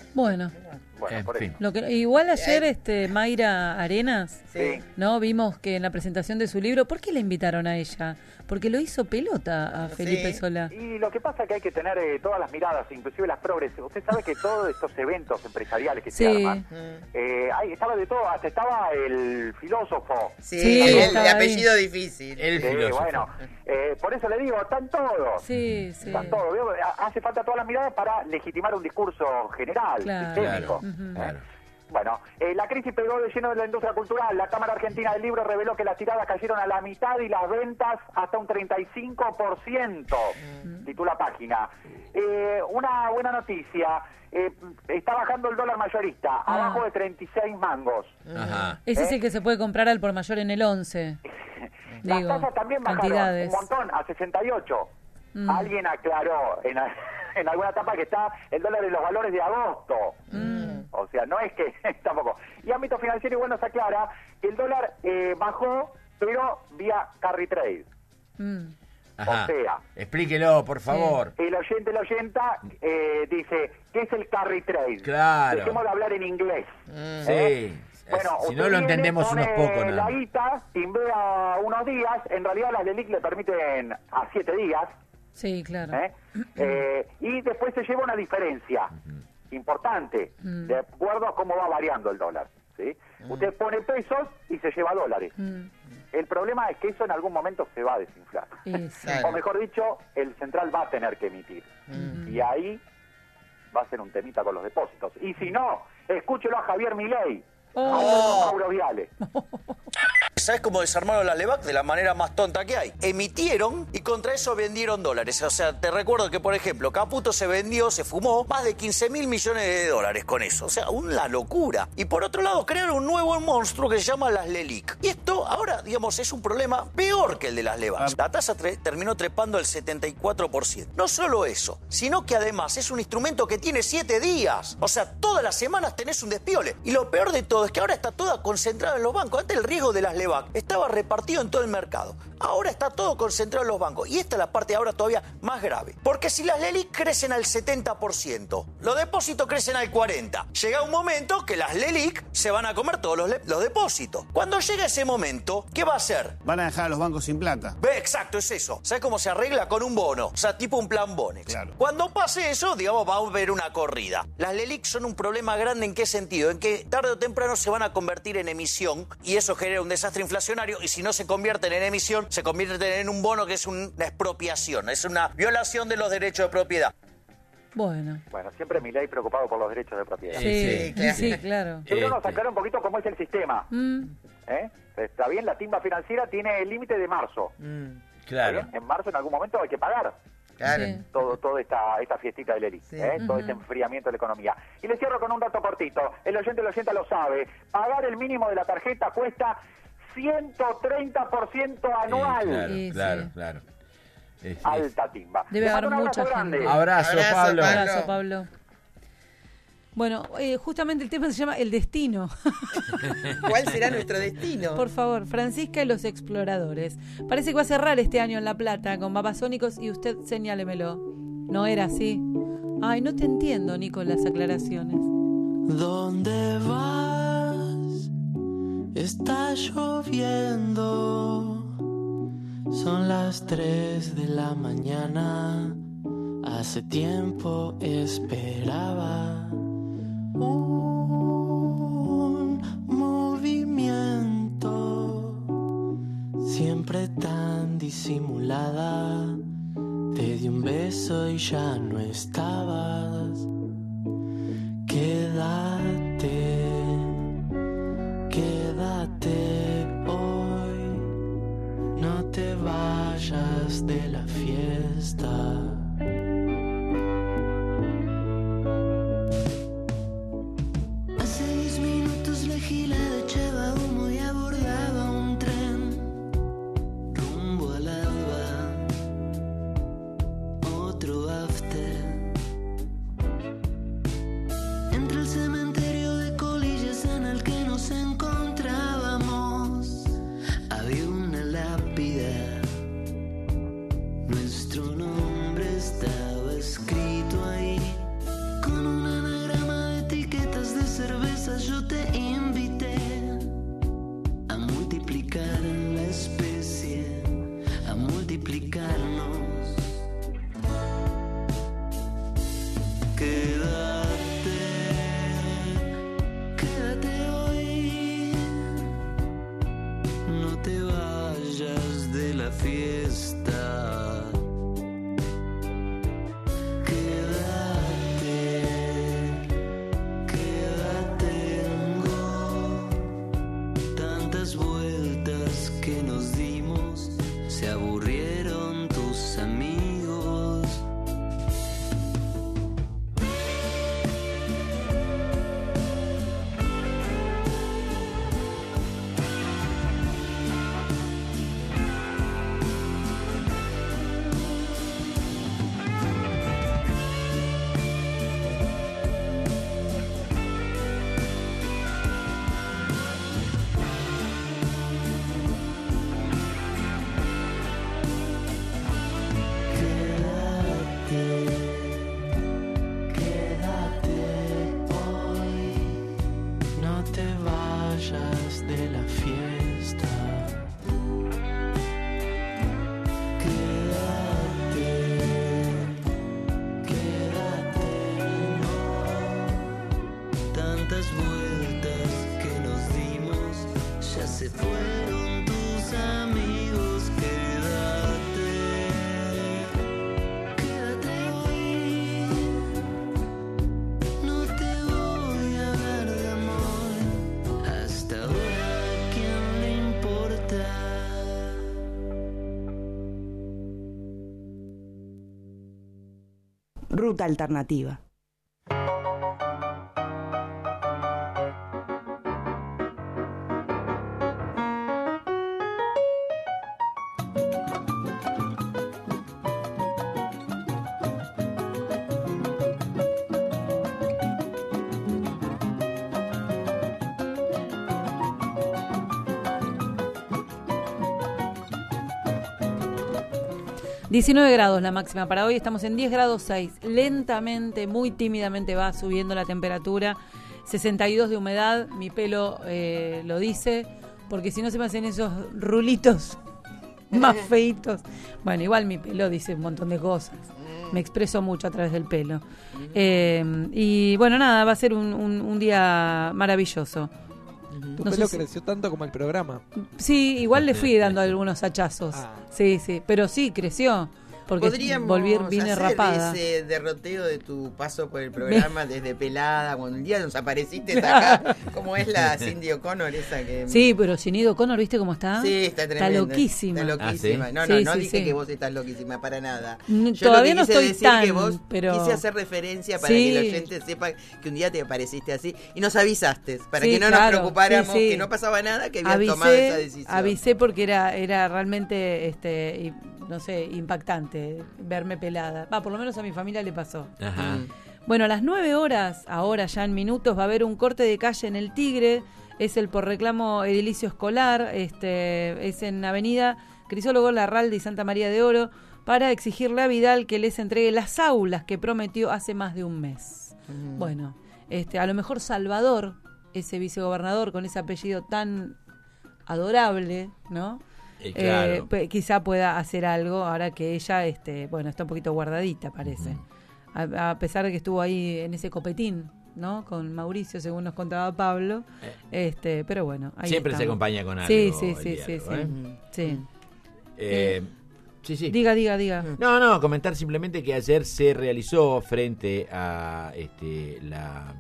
Bueno. Bueno, por eso. Lo que, igual ayer este Mayra Arenas, Sí. ¿no? Vimos que en la presentación de su libro, ¿por qué la invitaron a ella? Porque lo hizo pelota a Felipe Solá. Y lo que pasa es que hay que tener eh, todas las miradas, inclusive las progres. Usted sabe que todos estos eventos empresariales que Sí. se arman, eh, ahí estaba de todo, hasta estaba el filósofo. Sí, Sí, el estaba de apellido ahí. difícil. El El filósofo. Bueno, eh, por eso le digo, están todos. Sí, sí. Están todos. ¿Veo? Hace falta todas las miradas para legitimar un discurso general, Claro. sistémico. Claro. Ujú. ¿Eh? Bueno, eh, la crisis pegó de lleno de la industria cultural. La Cámara Argentina del Libro reveló que las tiradas cayeron a la mitad y las ventas hasta un treinta y cinco por ciento, titula Página. Eh, una buena noticia, eh, está bajando el dólar mayorista, Ah. abajo de treinta y seis mangos. Ajá. Ese es ¿Eh? el que se puede comprar al por mayor en el once. Las Digo, tasas también bajaron cantidades. un montón, a sesenta y ocho. Mm. Alguien aclaró en, en alguna etapa que está el dólar en los valores de agosto. Mm. O sea, no es que tampoco. Y ámbito financiero igual nos aclara que el dólar eh, bajó, pero vía carry trade. Mm. Ajá. O sea, Explíquelo, por favor. el oyente, la oyenta, eh, dice, ¿qué es el carry trade? Claro. Dejemos de hablar en inglés. Sí. ¿Eh? Bueno, si usted no lo viene, entendemos pone unos pocos, nada la más. guita, timbea unos días, en realidad las LELIC le permiten a siete días, Sí, claro. ¿eh? Eh, y después se lleva una diferencia importante, Mm. de acuerdo a cómo va variando el dólar. ¿sí? Usted pone pesos y se lleva dólares. Mm. El problema es que eso en algún momento se va a desinflar. Eso. O mejor dicho, el central va a tener que emitir. Y ahí va a ser un temita con los depósitos. Y si no, escúchelo a Javier Milei. Oh. A Mauro Viale. ¿Sabes cómo desarmaron la LEVAC? De la manera más tonta que hay. Emitieron y contra eso vendieron dólares. O sea, te recuerdo que, por ejemplo, Caputo se vendió, se fumó más de quince mil millones de dólares con eso. O sea, una locura. Y por otro lado, crearon un nuevo monstruo que se llama las LELIC. Y esto ahora, digamos, es un problema peor que el de las LEVAC. La tasa tre- terminó trepando el setenta y cuatro por ciento. No solo eso, sino que además es un instrumento que tiene siete días. O sea, todas las semanas tenés un despiole. Y lo peor de todo es que ahora está toda concentrada en los bancos. Antes el riesgo de las LEVAC estaba repartido en todo el mercado. Ahora está todo concentrado en los bancos. Y esta es la parte ahora todavía más grave. Porque si las LELIC crecen al setenta por ciento, los depósitos crecen al cuarenta por ciento. Llega un momento que las LELIC se van a comer todos los, le- los depósitos. Cuando llega ese momento, ¿qué va a hacer? Van a dejar a los bancos sin plata. Ve, exacto, es eso. ¿Sabes cómo se arregla? Con un bono. O sea, tipo un plan Bonex. Cuando pase eso, digamos, va a haber una corrida. Las LELIC son un problema grande. ¿En qué sentido? En que tarde o temprano se van a convertir en emisión y eso genera un desastre inflacionario y si no se convierten en emisión, se convierten en un bono que es una expropiación. Es una violación de los derechos de propiedad. Bueno. Bueno, siempre Milei preocupado por los derechos de propiedad. Sí, sí, sí, claro. Yo creo que nos aclara un poquito cómo es el sistema. Mm. ¿eh? Está bien, la timba financiera tiene el límite de marzo. Claro. ¿Está bien? En marzo en algún momento hay que pagar. Claro. Sí. Todo, toda esta, esta fiestita del Eli, ¿eh? todo Ujú. este enfriamiento de la economía. Y le cierro con un dato cortito. El oyente, el oyente lo sabe. Pagar el mínimo de la tarjeta cuesta ciento treinta por ciento anual. Claro, Sí, claro, sí. claro. Es- es- Alta timba. Debe Le haber mando un mucha abrazo gente. grande. Abrazo, Abrazo, Pablo. Pablo. Abrazo, Pablo. Bueno, eh, justamente el tema se llama El Destino. ¿Cuál será nuestro destino? Por favor, Francisca y los exploradores. Parece que va a cerrar este año en La Plata con Babasónicos y usted señálemelo. ¿No era así? Ay, no te entiendo, Nico, las aclaraciones. ¿Dónde vas? Está lloviendo. Son las tres de la mañana. Hace tiempo esperaba un movimiento. Siempre tan disimulada. Te di un beso y ya no estabas. Quédate, quédate hoy. No te vayas de la fiesta. Hace diez minutos la gila echaba humo y abordaba un tren rumbo al alba. Otro after. Entre el cementerio de colillas en el que nos encontrábamos había una lápida. Nuestro nombre fiesta. Quédate, quédate, tengo tantas vueltas que nos dimos, se aburrieron tus amigos. Ruta alternativa. diecinueve grados la máxima para hoy, estamos en diez grados seis. Lentamente, muy tímidamente va subiendo la temperatura. sesenta y dos de humedad, mi pelo eh, lo dice, porque si no se me hacen esos rulitos más feitos. Bueno, igual mi pelo dice un montón de cosas. Me expreso mucho a través del pelo. Eh, y bueno, nada, va a ser un, un, un día maravilloso. Tu no pelo sé si... creció tanto como el programa. Sí, igual le fui dando algunos hachazos. Ah. Sí, sí, pero sí, creció. Porque volví, vine hacer rapada. Ese derroteo de tu paso por el programa desde pelada, cuando un día nos apareciste acá, como es la Cindy O'Connor esa que... Sí, pero Cindy O'Connor, ¿viste cómo está? Sí, está tremenda. Está loquísima. Está loquísima. ¿Ah, sí? No, no, sí, no sí, dije sí. que vos estás loquísima, para nada. Yo Todavía no estoy decir tan, que vos pero... quise hacer referencia para sí. que el oyente sepa que un día te apareciste así y nos avisaste, para sí, que no claro. nos preocupáramos, sí, sí. que no pasaba nada, que habías avisé, tomado esa decisión. Avisé porque era, era realmente, este, no sé, impactante verme pelada. Va, por lo menos a mi familia le pasó. Ajá. Bueno, a las nueve horas, ahora ya en minutos, va a haber un corte de calle en el Tigre. Es el por reclamo edilicio escolar. Este, es en Avenida Crisólogo Larralde y Santa María de Oro, para exigirle a Vidal que les entregue las aulas que prometió hace más de un mes. Uh-huh. Bueno, este, a lo mejor Salvador, ese vicegobernador con ese apellido tan adorable, ¿no? Eh, claro. eh, quizá pueda hacer algo ahora que ella, este, bueno, está un poquito guardadita, parece. Uh-huh. a, a pesar de que estuvo ahí en ese copetín, ¿no? Con Mauricio, según nos contaba Pablo. Eh. Este, pero bueno, ahí siempre estamos. Se acompaña con algo. Sí, sí, sí, diálogo, sí, ¿eh? sí. sí. Eh, sí, sí. Diga, diga, diga. No, no, comentar simplemente que ayer se realizó frente a este la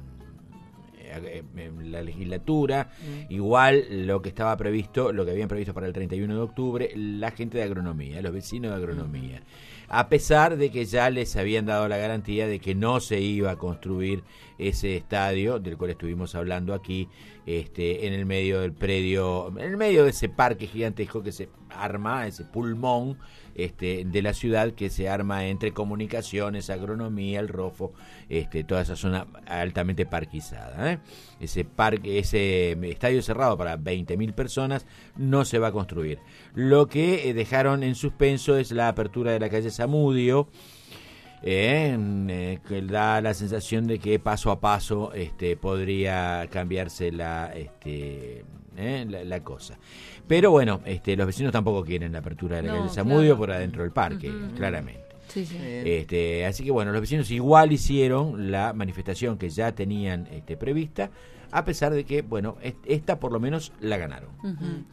la legislatura, mm. igual lo que estaba previsto, lo que habían previsto para el treinta y uno de octubre, la gente de agronomía, los vecinos de agronomía, mm. a pesar de que ya les habían dado la garantía de que no se iba a construir ese estadio del cual estuvimos hablando aquí, este, en el medio del predio, en el medio de ese parque gigantesco que se arma, ese pulmón este, de la ciudad que se arma entre comunicaciones, agronomía, el Rofo, este, toda esa zona altamente parquizada, ¿eh? Ese parque, ese estadio cerrado para veinte mil personas no se va a construir. Lo que eh, dejaron en suspenso es la apertura de la calle Zamudio, Eh, eh, que da la sensación de que paso a paso este, podría cambiarse la, este, eh, la, la cosa. Pero bueno, este, los vecinos tampoco quieren la apertura de la no, calle Zamudio, claro. por adentro del parque, uh-huh. claramente. Sí, sí. Este, así que bueno, los vecinos igual hicieron la manifestación que ya tenían este, prevista, a pesar de que, bueno, esta por lo menos la ganaron. Uh-huh.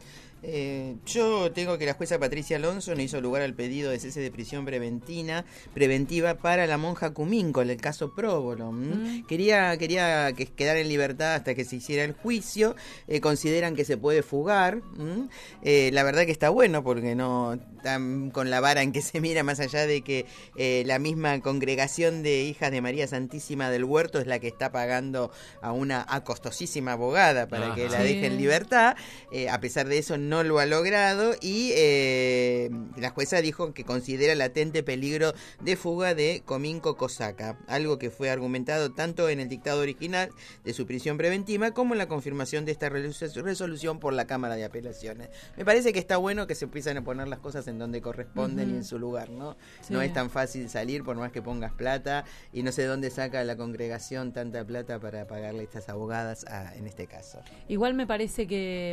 Eh, yo tengo que la jueza Patricia Alonso no hizo lugar al pedido de cese de prisión preventiva, preventiva para la monja Cumínco, en el caso Próbolo. Mm. Quería, quería que quedara en libertad hasta que se hiciera el juicio. Eh, consideran que se puede fugar. Mm. Eh, la verdad que está bueno porque no tan con la vara en que se mira, más allá de que eh, la misma congregación de hijas de María Santísima del Huerto es la que está pagando a una a costosísima abogada para Ajá. que la deje en libertad. Eh, a pesar de eso no lo ha logrado y eh, la jueza dijo que considera latente peligro de fuga de Cumínco Cosaca, algo que fue argumentado tanto en el dictado original de su prisión preventiva como en la confirmación de esta resolución por la Cámara de Apelaciones. Me parece que está bueno que se empiezan a poner las cosas en donde corresponden uh-huh. y en su lugar, ¿no? Sí. No es tan fácil salir por más que pongas plata y no sé dónde saca la congregación tanta plata para pagarle a estas abogadas a, en este caso. Igual me parece que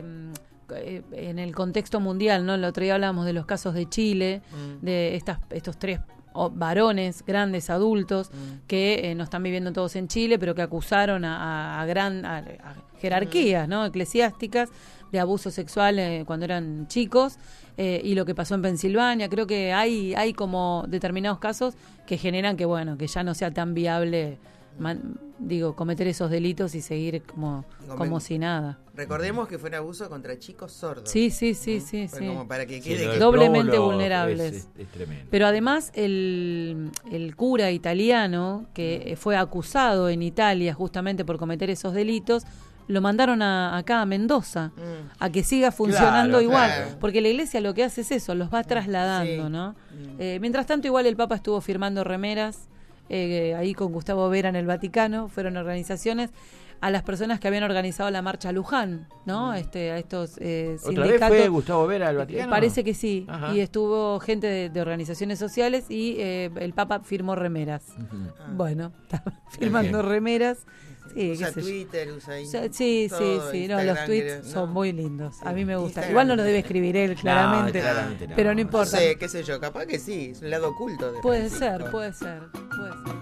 en el contexto mundial, ¿no? El otro día hablábamos de los casos de Chile, mm. de estas estos tres varones grandes adultos mm. que eh, no están viviendo todos en Chile, pero que acusaron a, a, a gran a, a jerarquías, mm. ¿no? eclesiásticas de abuso sexual eh, cuando eran chicos eh, y lo que pasó en Pensilvania. Creo que hay hay como determinados casos que generan que bueno que ya no sea tan viable Man, digo, cometer esos delitos y seguir como, como si nada. Recordemos que fue un abuso contra chicos sordos. Sí, sí, sí, ¿no? sí, sí. Como para que quede sí, que doblemente vulnerables. Es, es, es tremendo. Pero además el, el cura italiano que mm. fue acusado en Italia justamente por cometer esos delitos, lo mandaron a, acá a Mendoza, mm. a que siga funcionando claro, igual, claro. porque la iglesia lo que hace es eso, los va trasladando, sí. ¿no? Mm. Eh, mientras tanto igual el Papa estuvo firmando remeras Eh, ahí con Gustavo Vera en el Vaticano, fueron organizaciones a las personas que habían organizado la marcha a Luján, ¿no? Mm. Este, a estos eh, sindicatos. ¿Otra vez fue Gustavo Vera al Vaticano? Eh, parece que sí, Ajá. y estuvo gente de, de organizaciones sociales y eh, el Papa firmó remeras. Uh-huh. Ah. Bueno, está firmando okay. remeras. Sí, usa Twitter, usa Instagram. Sí, sí, sí, no, los tweets no. son muy lindos. Sí. A mí me gusta. Instagram. Igual no lo debe escribir él, claramente. No, claramente no. Pero no importa. No sé, qué sé yo, capaz que sí, es un lado oculto. De puede Francisco. ser, puede ser, puede ser.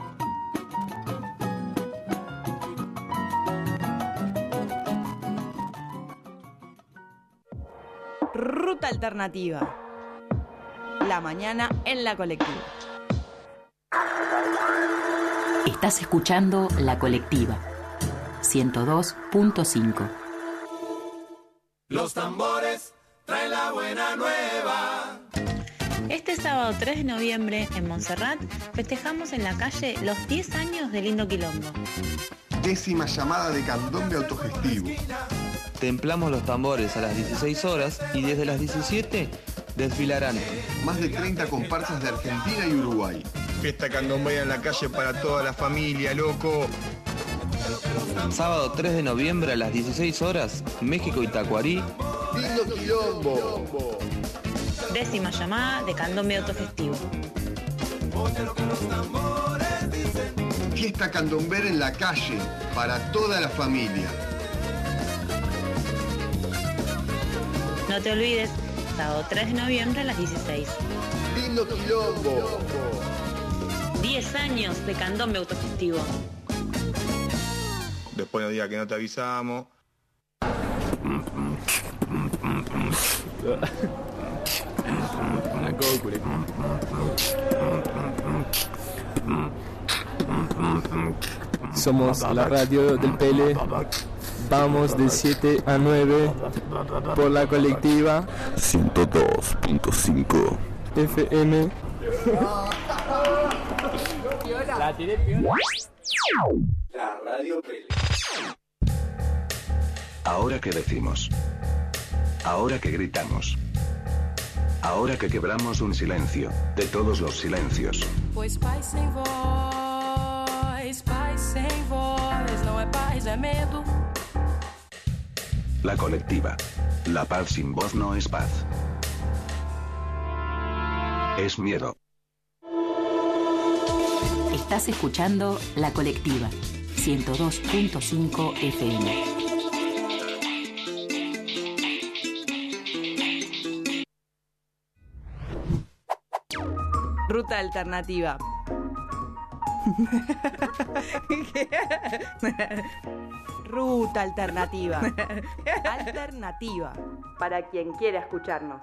Ruta alternativa. La mañana en la colectiva. Estás escuchando La Colectiva ciento dos punto cinco. Los tambores traen la buena nueva. Este sábado tres de noviembre en Montserrat festejamos en la calle los diez años de Lindo Quilombo. Décima llamada de candombe autogestivo. Templamos los tambores a las dieciséis horas y desde las diecisiete desfilarán más de treinta comparsas de Argentina y Uruguay. Fiesta candombera en la calle para toda la familia, loco. Sábado tres de noviembre a las dieciséis horas, México y Tacuarí. Lindo Quilombo. Décima llamada de candombe autogestivo. Fiesta candombera en la calle para toda la familia. No te olvides, sábado tres de noviembre a las dieciséis. Lindo Quilombo. diez años de candombe autogestivo. Después no diga que no te avisamos. Somos la radio del Pele. Vamos de siete a nueve por la colectiva ciento dos punto cinco F M. La tiré piola. La radio Pele. Ahora que decimos. Ahora que gritamos. Ahora que quebramos un silencio, de todos los silencios. Pois paz sem voz, paz sem voz, não é paz, é medo. La colectiva. La paz sin voz no es paz. Es miedo. Estás escuchando La Colectiva ciento dos punto cinco F M. Ruta alternativa. Ruta alternativa. Alternativa. para quien quiera escucharnos.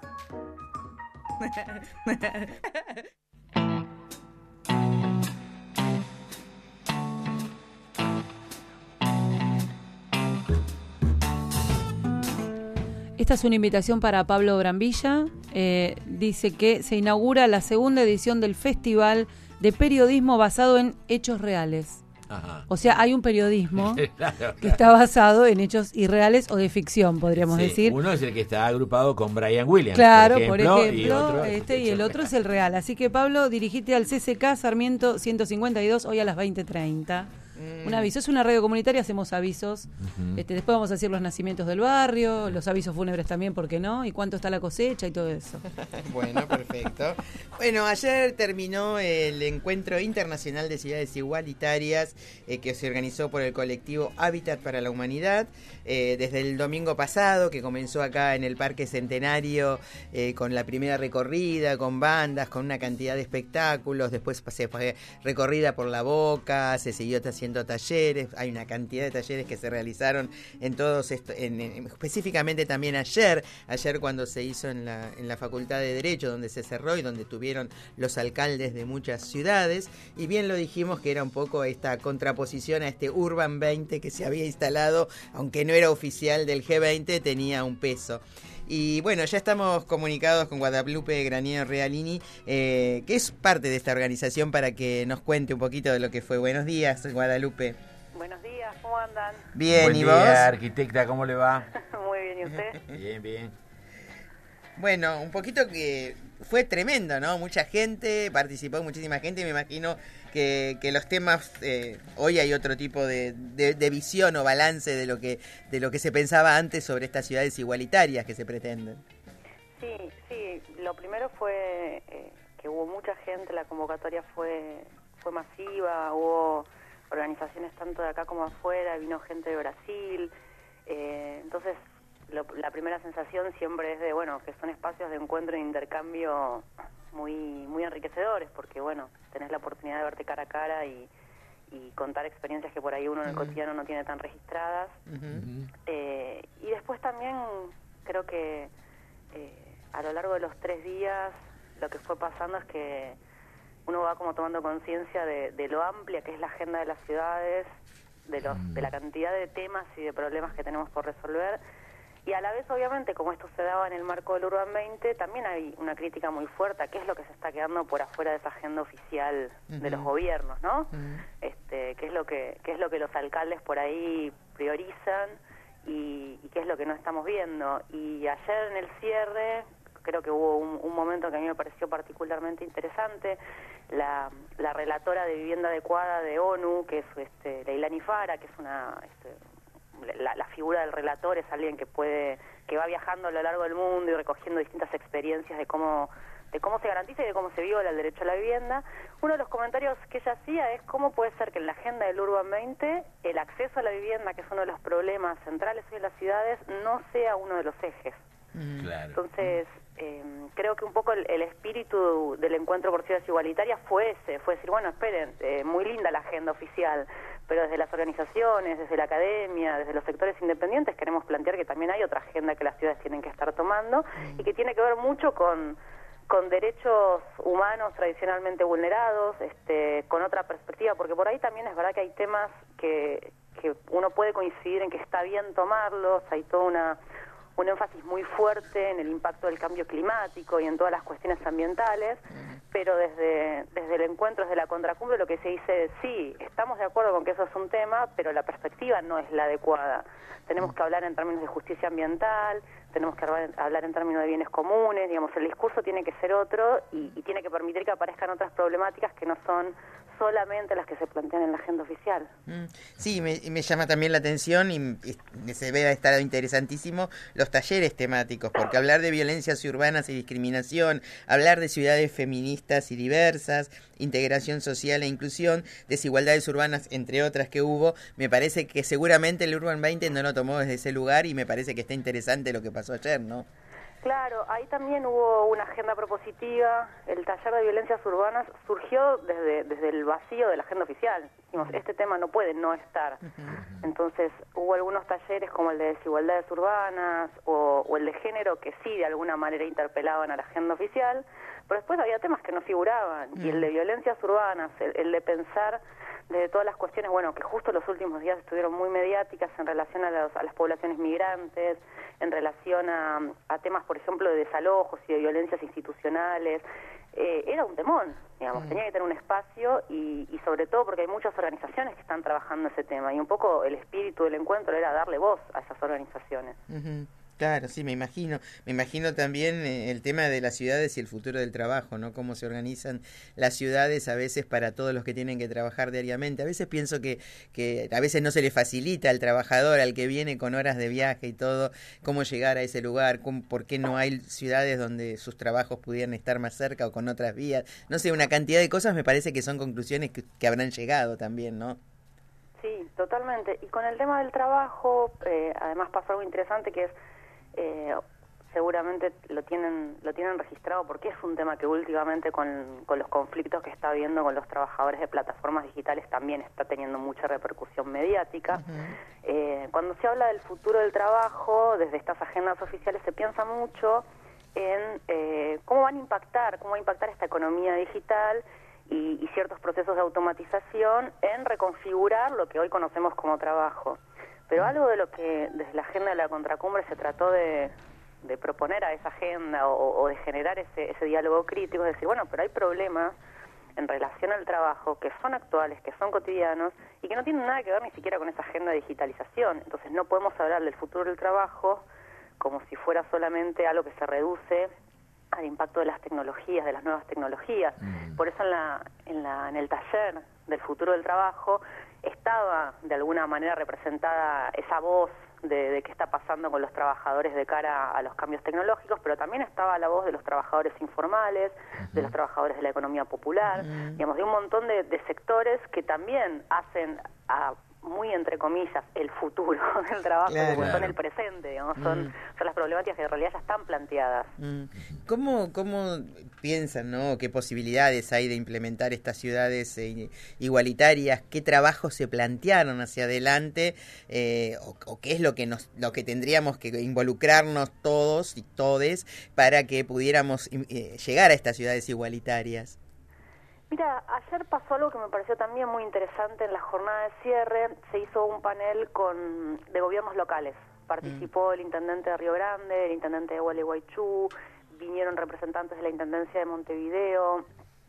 Esta es una invitación para Pablo Brambilla. Eh, dice que se inaugura la segunda edición del Festival de Periodismo basado en hechos reales. Ajá. O sea, hay un periodismo Claro, que claro. está basado en hechos irreales o de ficción, podríamos Sí, decir. uno es el que está agrupado con Brian Williams, Claro, por ejemplo, por ejemplo, y otro, este y el otro es el real. Así que, Pablo, dirigite al C C K Sarmiento ciento cincuenta y dos hoy a las veinte treinta. Mm. Un aviso, es una radio comunitaria, hacemos avisos. Ujú. este, después vamos a decir los nacimientos del barrio, los avisos fúnebres también, ¿por qué no? Y cuánto está la cosecha y todo eso. Bueno, perfecto. Bueno, ayer terminó el Encuentro Internacional de Ciudades Igualitarias eh, que se organizó por el colectivo Hábitat para la Humanidad. Eh, desde el domingo pasado, que comenzó acá en el Parque Centenario eh, con la primera recorrida, con bandas, con una cantidad de espectáculos. Después se fue recorrida por La Boca, se siguió haciendo talleres. Hay una cantidad de talleres que se realizaron en todos estos, en, en, específicamente también ayer, ayer cuando se hizo en la, en la Facultad de Derecho, donde se cerró y donde tuvieron los alcaldes de muchas ciudades. Y bien lo dijimos que era un poco esta contraposición a este Urban veinte que se había instalado, aunque no era oficial del G veinte, tenía un peso. Y bueno, ya estamos comunicados con Guadalupe Granier Realini, eh, que es parte de esta organización, para que nos cuente un poquito de lo que fue. Buenos días, Guadalupe. Buenos días, ¿cómo andan? Bien, Buen ¿y día, vos? arquitecta, ¿cómo le va? Muy bien, ¿y usted? Bien, bien. Bueno, un poquito que fue tremendo, ¿no? Mucha gente, participó muchísima gente, y me imagino que, que los temas, eh, hoy hay otro tipo de, de, de visión o balance de lo que de lo que se pensaba antes sobre estas ciudades igualitarias que se pretenden. Sí, sí, lo primero fue eh, que hubo mucha gente, la convocatoria fue, fue masiva, hubo organizaciones tanto de acá como afuera, vino gente de Brasil, eh, entonces lo, la primera sensación siempre es de, bueno, que son espacios de encuentro e intercambio muy muy enriquecedores, porque, bueno, tenés la oportunidad de verte cara a cara y, y contar experiencias que por ahí uno en el Uh-huh. cotidiano no tiene tan registradas. Uh-huh. Eh, y después también creo que eh, a lo largo de los tres días lo que fue pasando es que uno va como tomando conciencia de, de lo amplia que es la agenda de las ciudades, de, los, de la cantidad de temas y de problemas que tenemos por resolver. Y a la vez, obviamente, como esto se daba en el marco del Urban veinte, también hay una crítica muy fuerte a qué es lo que se está quedando por afuera de esa agenda oficial de Ujú. los gobiernos, ¿no? Ujú. Este, qué es lo que qué es lo que los alcaldes por ahí priorizan y, y qué es lo que no estamos viendo. Y ayer en el cierre creo que hubo un, un momento que a mí me pareció particularmente interesante. La, la relatora de vivienda adecuada de ONU, que es este, Leilani Fara, que es una este, la, la figura del relator, es alguien que puede que va viajando a lo largo del mundo y recogiendo distintas experiencias de cómo de cómo se garantiza y de cómo se viola el derecho a la vivienda. Uno de los comentarios que ella hacía es cómo puede ser que en la agenda del Urban veinte el acceso a la vivienda, que es uno de los problemas centrales hoy en las ciudades, no sea uno de los ejes. Claro. Entonces, eh, creo que un poco el, el espíritu del encuentro por ciudades igualitarias fue ese, fue decir, bueno, esperen, eh, muy linda la agenda oficial, pero desde las organizaciones, desde la academia, desde los sectores independientes, queremos plantear que también hay otra agenda que las ciudades tienen que estar tomando y que tiene que ver mucho con, con derechos humanos tradicionalmente vulnerados, este, con otra perspectiva, porque por ahí también es verdad que hay temas que, que uno puede coincidir en que está bien tomarlos, hay toda una un énfasis muy fuerte en el impacto del cambio climático y en todas las cuestiones ambientales, pero desde, desde el encuentro, desde la contracumbre, lo que se dice es, sí, estamos de acuerdo con que eso es un tema, pero la perspectiva no es la adecuada. Tenemos que hablar en términos de justicia ambiental, tenemos que hablar, hablar en términos de bienes comunes, digamos, el discurso tiene que ser otro y, y tiene que permitir que aparezcan otras problemáticas que no son solamente las que se plantean en la agenda oficial. Sí, me, me llama también la atención y, y se ve a estar interesantísimo los talleres temáticos, porque hablar de violencias urbanas y discriminación, hablar de ciudades feministas y diversas, integración social e inclusión, desigualdades urbanas, entre otras que hubo, me parece que seguramente el Urban veinte no lo tomó desde ese lugar y me parece que está interesante lo que pasó ayer, ¿no? Claro, ahí también hubo una agenda propositiva. El taller de violencias urbanas surgió desde, desde el vacío de la agenda oficial. Dijimos, este tema no puede no estar. Entonces hubo algunos talleres como el de desigualdades urbanas o, o el de género que sí de alguna manera interpelaban a la agenda oficial, pero después había temas que no figuraban. Y el de violencias urbanas, el, el de pensar de todas las cuestiones, bueno, que justo los últimos días estuvieron muy mediáticas en relación a, los, a las poblaciones migrantes, en relación a, a temas, por ejemplo, de desalojos y de violencias institucionales, eh, era un temón, digamos, mm. tenía que tener un espacio y, y sobre todo porque hay muchas organizaciones que están trabajando ese tema y un poco el espíritu del encuentro era darle voz a esas organizaciones. Uh-huh. Claro, sí, me imagino. Me imagino también eh, el tema de las ciudades y el futuro del trabajo, ¿no? Cómo se organizan las ciudades a veces para todos los que tienen que trabajar diariamente. A veces pienso que, que a veces no se le facilita al trabajador, al que viene con horas de viaje y todo, cómo llegar a ese lugar, cómo, por qué no hay ciudades donde sus trabajos pudieran estar más cerca o con otras vías. No sé, una cantidad de cosas me parece que son conclusiones que, que habrán llegado también, ¿no? Sí, totalmente. Y con el tema del trabajo, eh, además pasó algo interesante que es Eh, seguramente lo tienen lo tienen registrado porque es un tema que últimamente con, con los conflictos que está habiendo con los trabajadores de plataformas digitales también está teniendo mucha repercusión mediática. Uh-huh. Eh, cuando se habla del futuro del trabajo, desde estas agendas oficiales se piensa mucho en eh, cómo van a impactar, cómo va a impactar esta economía digital y, y ciertos procesos de automatización en reconfigurar lo que hoy conocemos como trabajo. Pero algo de lo que desde la agenda de la contracumbre se trató de, de proponer a esa agenda o, o de generar ese, ese diálogo crítico, es decir, bueno, pero hay problemas en relación al trabajo que son actuales, que son cotidianos y que no tienen nada que ver ni siquiera con esa agenda de digitalización. Entonces no podemos hablar del futuro del trabajo como si fuera solamente algo que se reduce al impacto de las tecnologías, de las nuevas tecnologías. Mm. Por eso en, la, en, la, en el taller del futuro del trabajo estaba de alguna manera representada esa voz de, de qué está pasando con los trabajadores de cara a los cambios tecnológicos, pero también estaba la voz de los trabajadores informales, uh-huh. de los trabajadores de la economía popular, uh-huh. digamos, de un montón de, de sectores que también hacen a muy entre comillas el futuro del trabajo, claro, porque son el presente, digamos, son, mm. son las problemáticas que en realidad ya están planteadas. Mm. ¿Cómo, cómo piensan, no? ¿Qué posibilidades hay de implementar estas ciudades eh, igualitarias? ¿Qué trabajos se plantearon hacia adelante? Eh, o, o qué es lo que nos, lo que tendríamos que involucrarnos todos y todes para que pudiéramos eh, llegar a estas ciudades igualitarias? Mira, ayer pasó algo que me pareció también muy interesante en la jornada de cierre. Se hizo un panel con de gobiernos locales. Participó mm. el intendente de Río Grande, el intendente de Gualeguaychú, vinieron representantes de la Intendencia de Montevideo,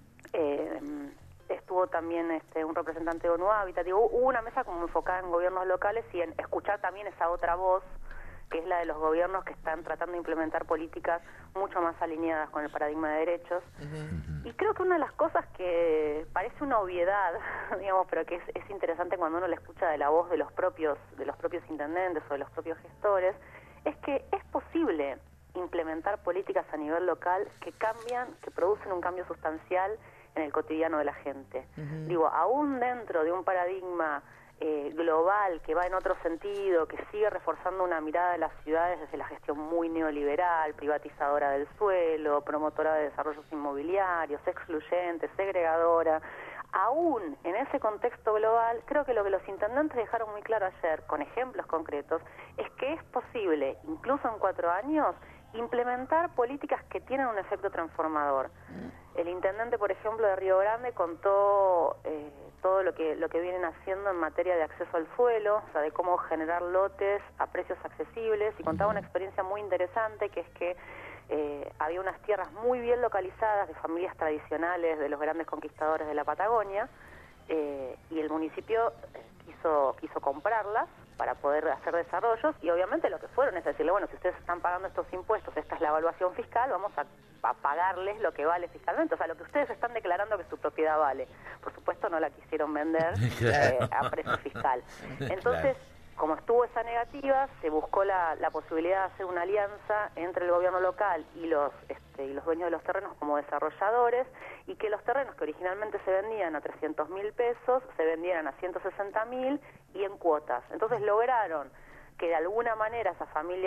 eh, estuvo también este, un representante de ONU Hábitat. Digo, hubo una mesa como enfocada en gobiernos locales y en escuchar también esa otra voz, que es la de los gobiernos que están tratando de implementar políticas mucho más alineadas con el paradigma de derechos. Uh-huh. Y creo que una de las cosas que parece una obviedad, digamos, pero que es, es interesante cuando uno la escucha de la voz de los propios de los propios intendentes o de los propios gestores, es que es posible implementar políticas a nivel local que cambian, que producen un cambio sustancial en el cotidiano de la gente. Uh-huh. Digo, aún dentro de un paradigma Eh, global, que va en otro sentido, que sigue reforzando una mirada de las ciudades desde la gestión muy neoliberal, privatizadora del suelo, promotora de desarrollos inmobiliarios, excluyente, segregadora. Aún en ese contexto global, creo que lo que los intendentes dejaron muy claro ayer, con ejemplos concretos, es que es posible, incluso en cuatro años, implementar políticas que tienen un efecto transformador. El intendente, por ejemplo, de Río Grande contó eh, todo lo que lo que vienen haciendo en materia de acceso al suelo, o sea, de cómo generar lotes a precios accesibles, y contaba una experiencia muy interesante, que es que eh, había unas tierras muy bien localizadas de familias tradicionales de los grandes conquistadores de la Patagonia, eh, y el municipio quiso quiso comprarlas para poder hacer desarrollos, y obviamente lo que fueron es decirle, bueno, si ustedes están pagando estos impuestos, esta es la evaluación fiscal, vamos a, a pagarles lo que vale fiscalmente, o sea, lo que ustedes están declarando que su propiedad vale. Por supuesto no la quisieron vender eh, a precio fiscal. Entonces, como estuvo esa negativa, se buscó la, la posibilidad de hacer una alianza entre el gobierno local y los este, y los dueños de los terrenos como desarrolladores, y que los terrenos que originalmente se vendían a trescientos mil pesos se vendieran a ciento sesenta mil y en cuotas. Entonces lograron que de alguna manera esas familias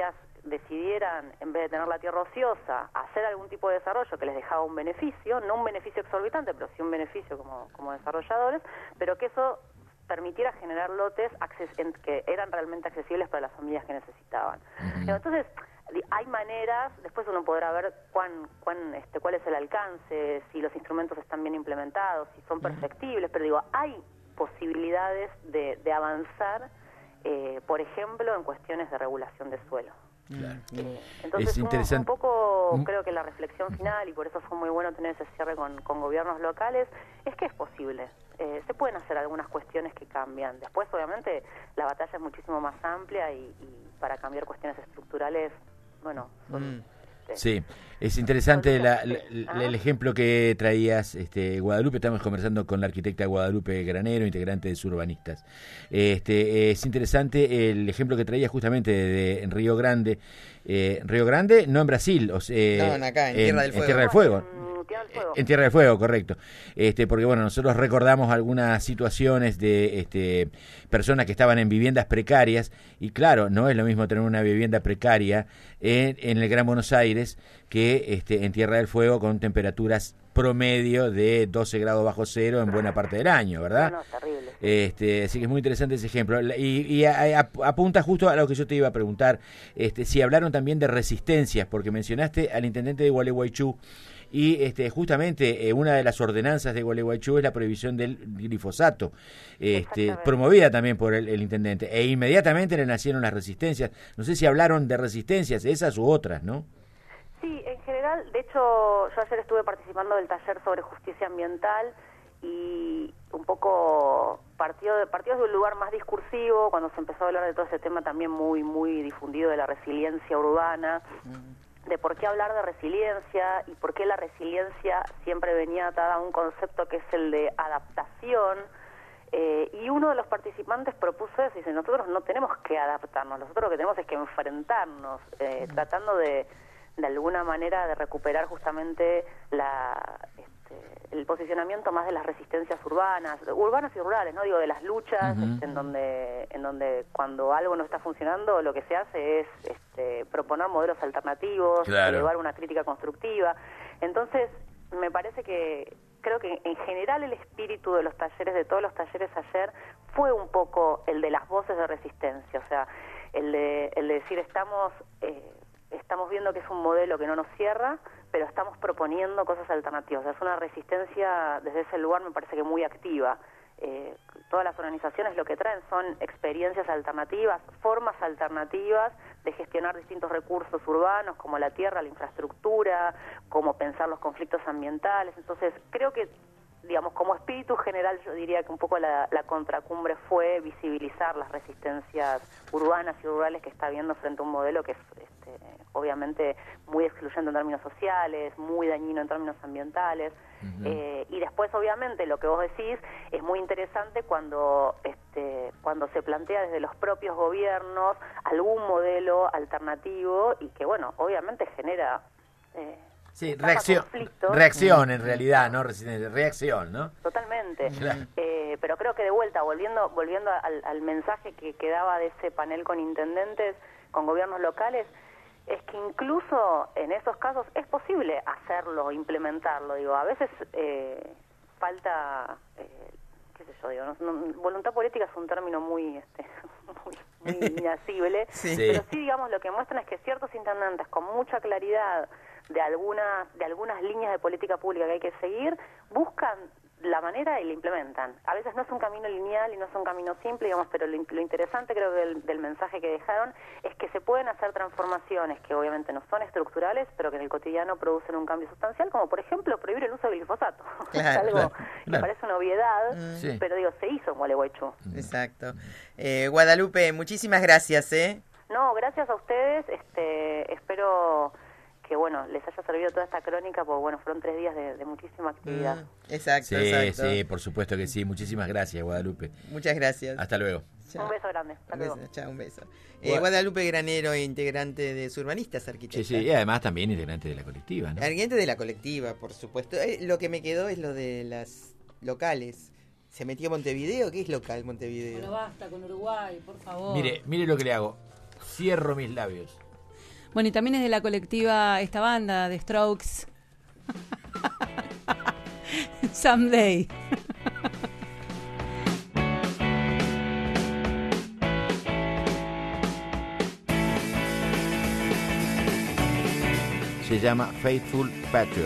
decidieran, en vez de tener la tierra ociosa, hacer algún tipo de desarrollo que les dejaba un beneficio, no un beneficio exorbitante, pero sí un beneficio como, como desarrolladores, pero que eso permitiera generar lotes acces en, que eran realmente accesibles para las familias que necesitaban. Uh-huh. Entonces, hay maneras, después uno podrá ver cuán, cuán, este, cuál es el alcance, si los instrumentos están bien implementados, si son perfectibles, pero digo, hay posibilidades de, de avanzar, eh, por ejemplo, en cuestiones de regulación de suelo. Claro. Eh, entonces, es interesante. Un, un poco ¿Mm? creo que la reflexión final, y por eso fue muy bueno tener ese cierre con, con gobiernos locales, es que es posible. Eh, se pueden hacer algunas cuestiones que cambian. Después, obviamente, la batalla es muchísimo más amplia y, y para cambiar cuestiones estructurales, bueno, son... Mm. Sí, es interesante la, la, la, el ejemplo que traías, este, Guadalupe. Estamos conversando con la arquitecta Guadalupe Granero, integrante de Surbanistas. Este, es interesante el ejemplo que traías justamente de, de en Río Grande. Eh, Río Grande, no en Brasil, o sea, eh, no, acá, en, en Tierra del Fuego. En Tierra del Fuego. En Tierra del Fuego. En Tierra del Fuego, correcto. Este, porque bueno, nosotros recordamos algunas situaciones de este, personas que estaban en viviendas precarias, y claro, no es lo mismo tener una vivienda precaria en, en el Gran Buenos Aires que este, en Tierra del Fuego, con temperaturas promedio de doce grados bajo cero en buena parte del año, ¿verdad? No, no, terrible. Este, así que es muy interesante ese ejemplo. Y, y a, a, apunta justo a lo que yo te iba a preguntar, este, si hablaron también de resistencias, porque mencionaste al intendente de Gualeguaychú, y este, justamente eh, una de las ordenanzas de Gualeguaychú es la prohibición del glifosato, este, promovida también por el, el intendente, e inmediatamente le nacieron las resistencias. No sé si hablaron de resistencias, esas u otras, ¿no? Sí, en general, de hecho, yo ayer estuve participando del taller sobre justicia ambiental y un poco partió de, partió de un lugar más discursivo, cuando se empezó a hablar de todo ese tema también muy, muy difundido de la resiliencia urbana, mm. de por qué hablar de resiliencia y por qué la resiliencia siempre venía atada a un concepto que es el de adaptación. Eh, y uno de los participantes propuso eso, y dice, nosotros no tenemos que adaptarnos, nosotros lo que tenemos es que enfrentarnos, eh, mm. tratando de de alguna manera de recuperar justamente la este, el posicionamiento más de las resistencias urbanas, urbanas y rurales, no digo de las luchas, uh-huh. este, en donde en donde cuando algo no está funcionando lo que se hace es este, proponer modelos alternativos, claro. llevar una crítica constructiva. Entonces, me parece que creo que en general el espíritu de los talleres, de todos los talleres ayer, fue un poco el de las voces de resistencia, o sea, el de el de decir estamos eh, estamos viendo que es un modelo que no nos cierra, pero estamos proponiendo cosas alternativas. Es una resistencia desde ese lugar, me parece que muy activa. Eh, todas las organizaciones lo que traen son experiencias alternativas, formas alternativas de gestionar distintos recursos urbanos, como la tierra, la infraestructura, como pensar los conflictos ambientales. Entonces, creo que, digamos, como espíritu general, yo diría que un poco la, la contracumbre fue visibilizar las resistencias urbanas y rurales que está habiendo frente a un modelo que es este, obviamente muy excluyente en términos sociales, muy dañino en términos ambientales. Uh-huh. eh, y después, obviamente, lo que vos decís es muy interesante cuando este, cuando se plantea desde los propios gobiernos algún modelo alternativo y que, bueno, obviamente genera... Eh, Sí, reacción, reacción en realidad, no resistencia, reacción, ¿no? Totalmente. Claro. Eh, pero creo que de vuelta, volviendo volviendo al, al mensaje que quedaba de ese panel con intendentes, con gobiernos locales, es que incluso en esos casos es posible hacerlo, implementarlo. Digo, a veces eh, falta, eh, qué sé yo, digo, no, no, voluntad política es un término muy, este, muy, muy inacible, sí. pero sí, digamos, lo que muestran es que ciertos intendentes con mucha claridad de algunas de algunas líneas de política pública que hay que seguir, buscan la manera y la implementan. A veces no es un camino lineal y no es un camino simple, digamos, pero lo, lo interesante creo que del, del mensaje que dejaron es que se pueden hacer transformaciones que obviamente no son estructurales, pero que en el cotidiano producen un cambio sustancial, como por ejemplo prohibir el uso del glifosato. Claro, es algo claro, que claro. parece una obviedad, mm. sí. pero digo, se hizo en Gualeguaychú. Exacto. Eh, Guadalupe, muchísimas gracias, ¿eh? No, gracias a ustedes, este, espero... que bueno, les haya servido toda esta crónica, porque bueno, fueron tres días de, de muchísima actividad. Mm, exacto, sí, exacto. Sí, por supuesto que sí. Muchísimas gracias, Guadalupe. Muchas gracias. Hasta luego. Chao. Un beso grande. Hasta un luego. Beso, chao, un beso. Eh, Guadalupe Granero, integrante de Surbanistas, arquitecta. Sí, sí, y además también integrante de la colectiva, ¿no? Integrante de la colectiva, por supuesto. Eh, lo que me quedó es lo de las locales. ¿Se metió Montevideo? ¿Qué es local Montevideo? Bueno, basta con Uruguay, por favor. Mire, mire lo que le hago. Cierro mis labios. Bueno, y también es de la colectiva esta banda de Strokes. Someday. Se llama Faithful Patriot.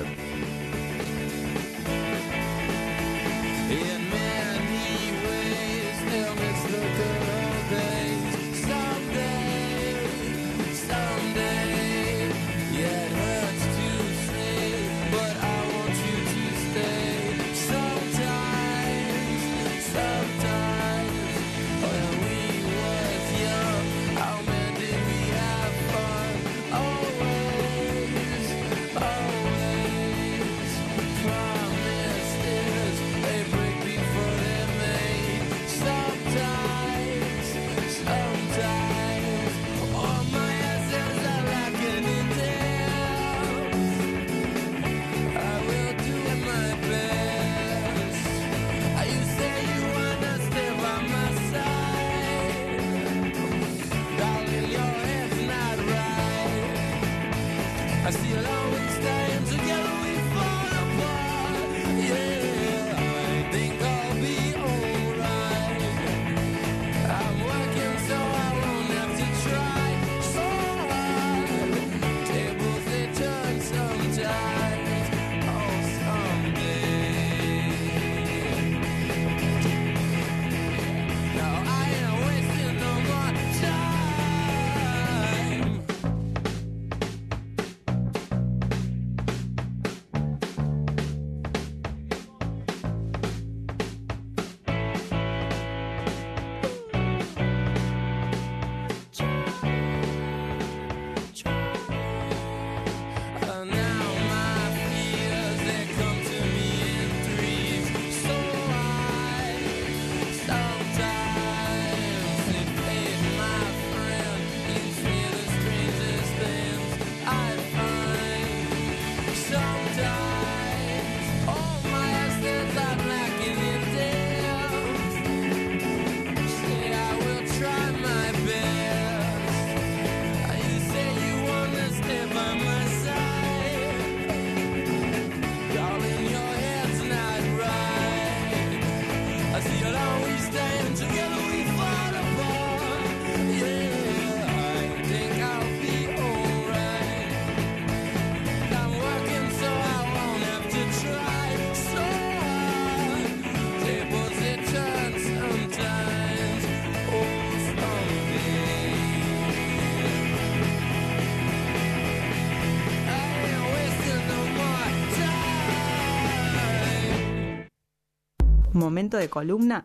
Momento de columna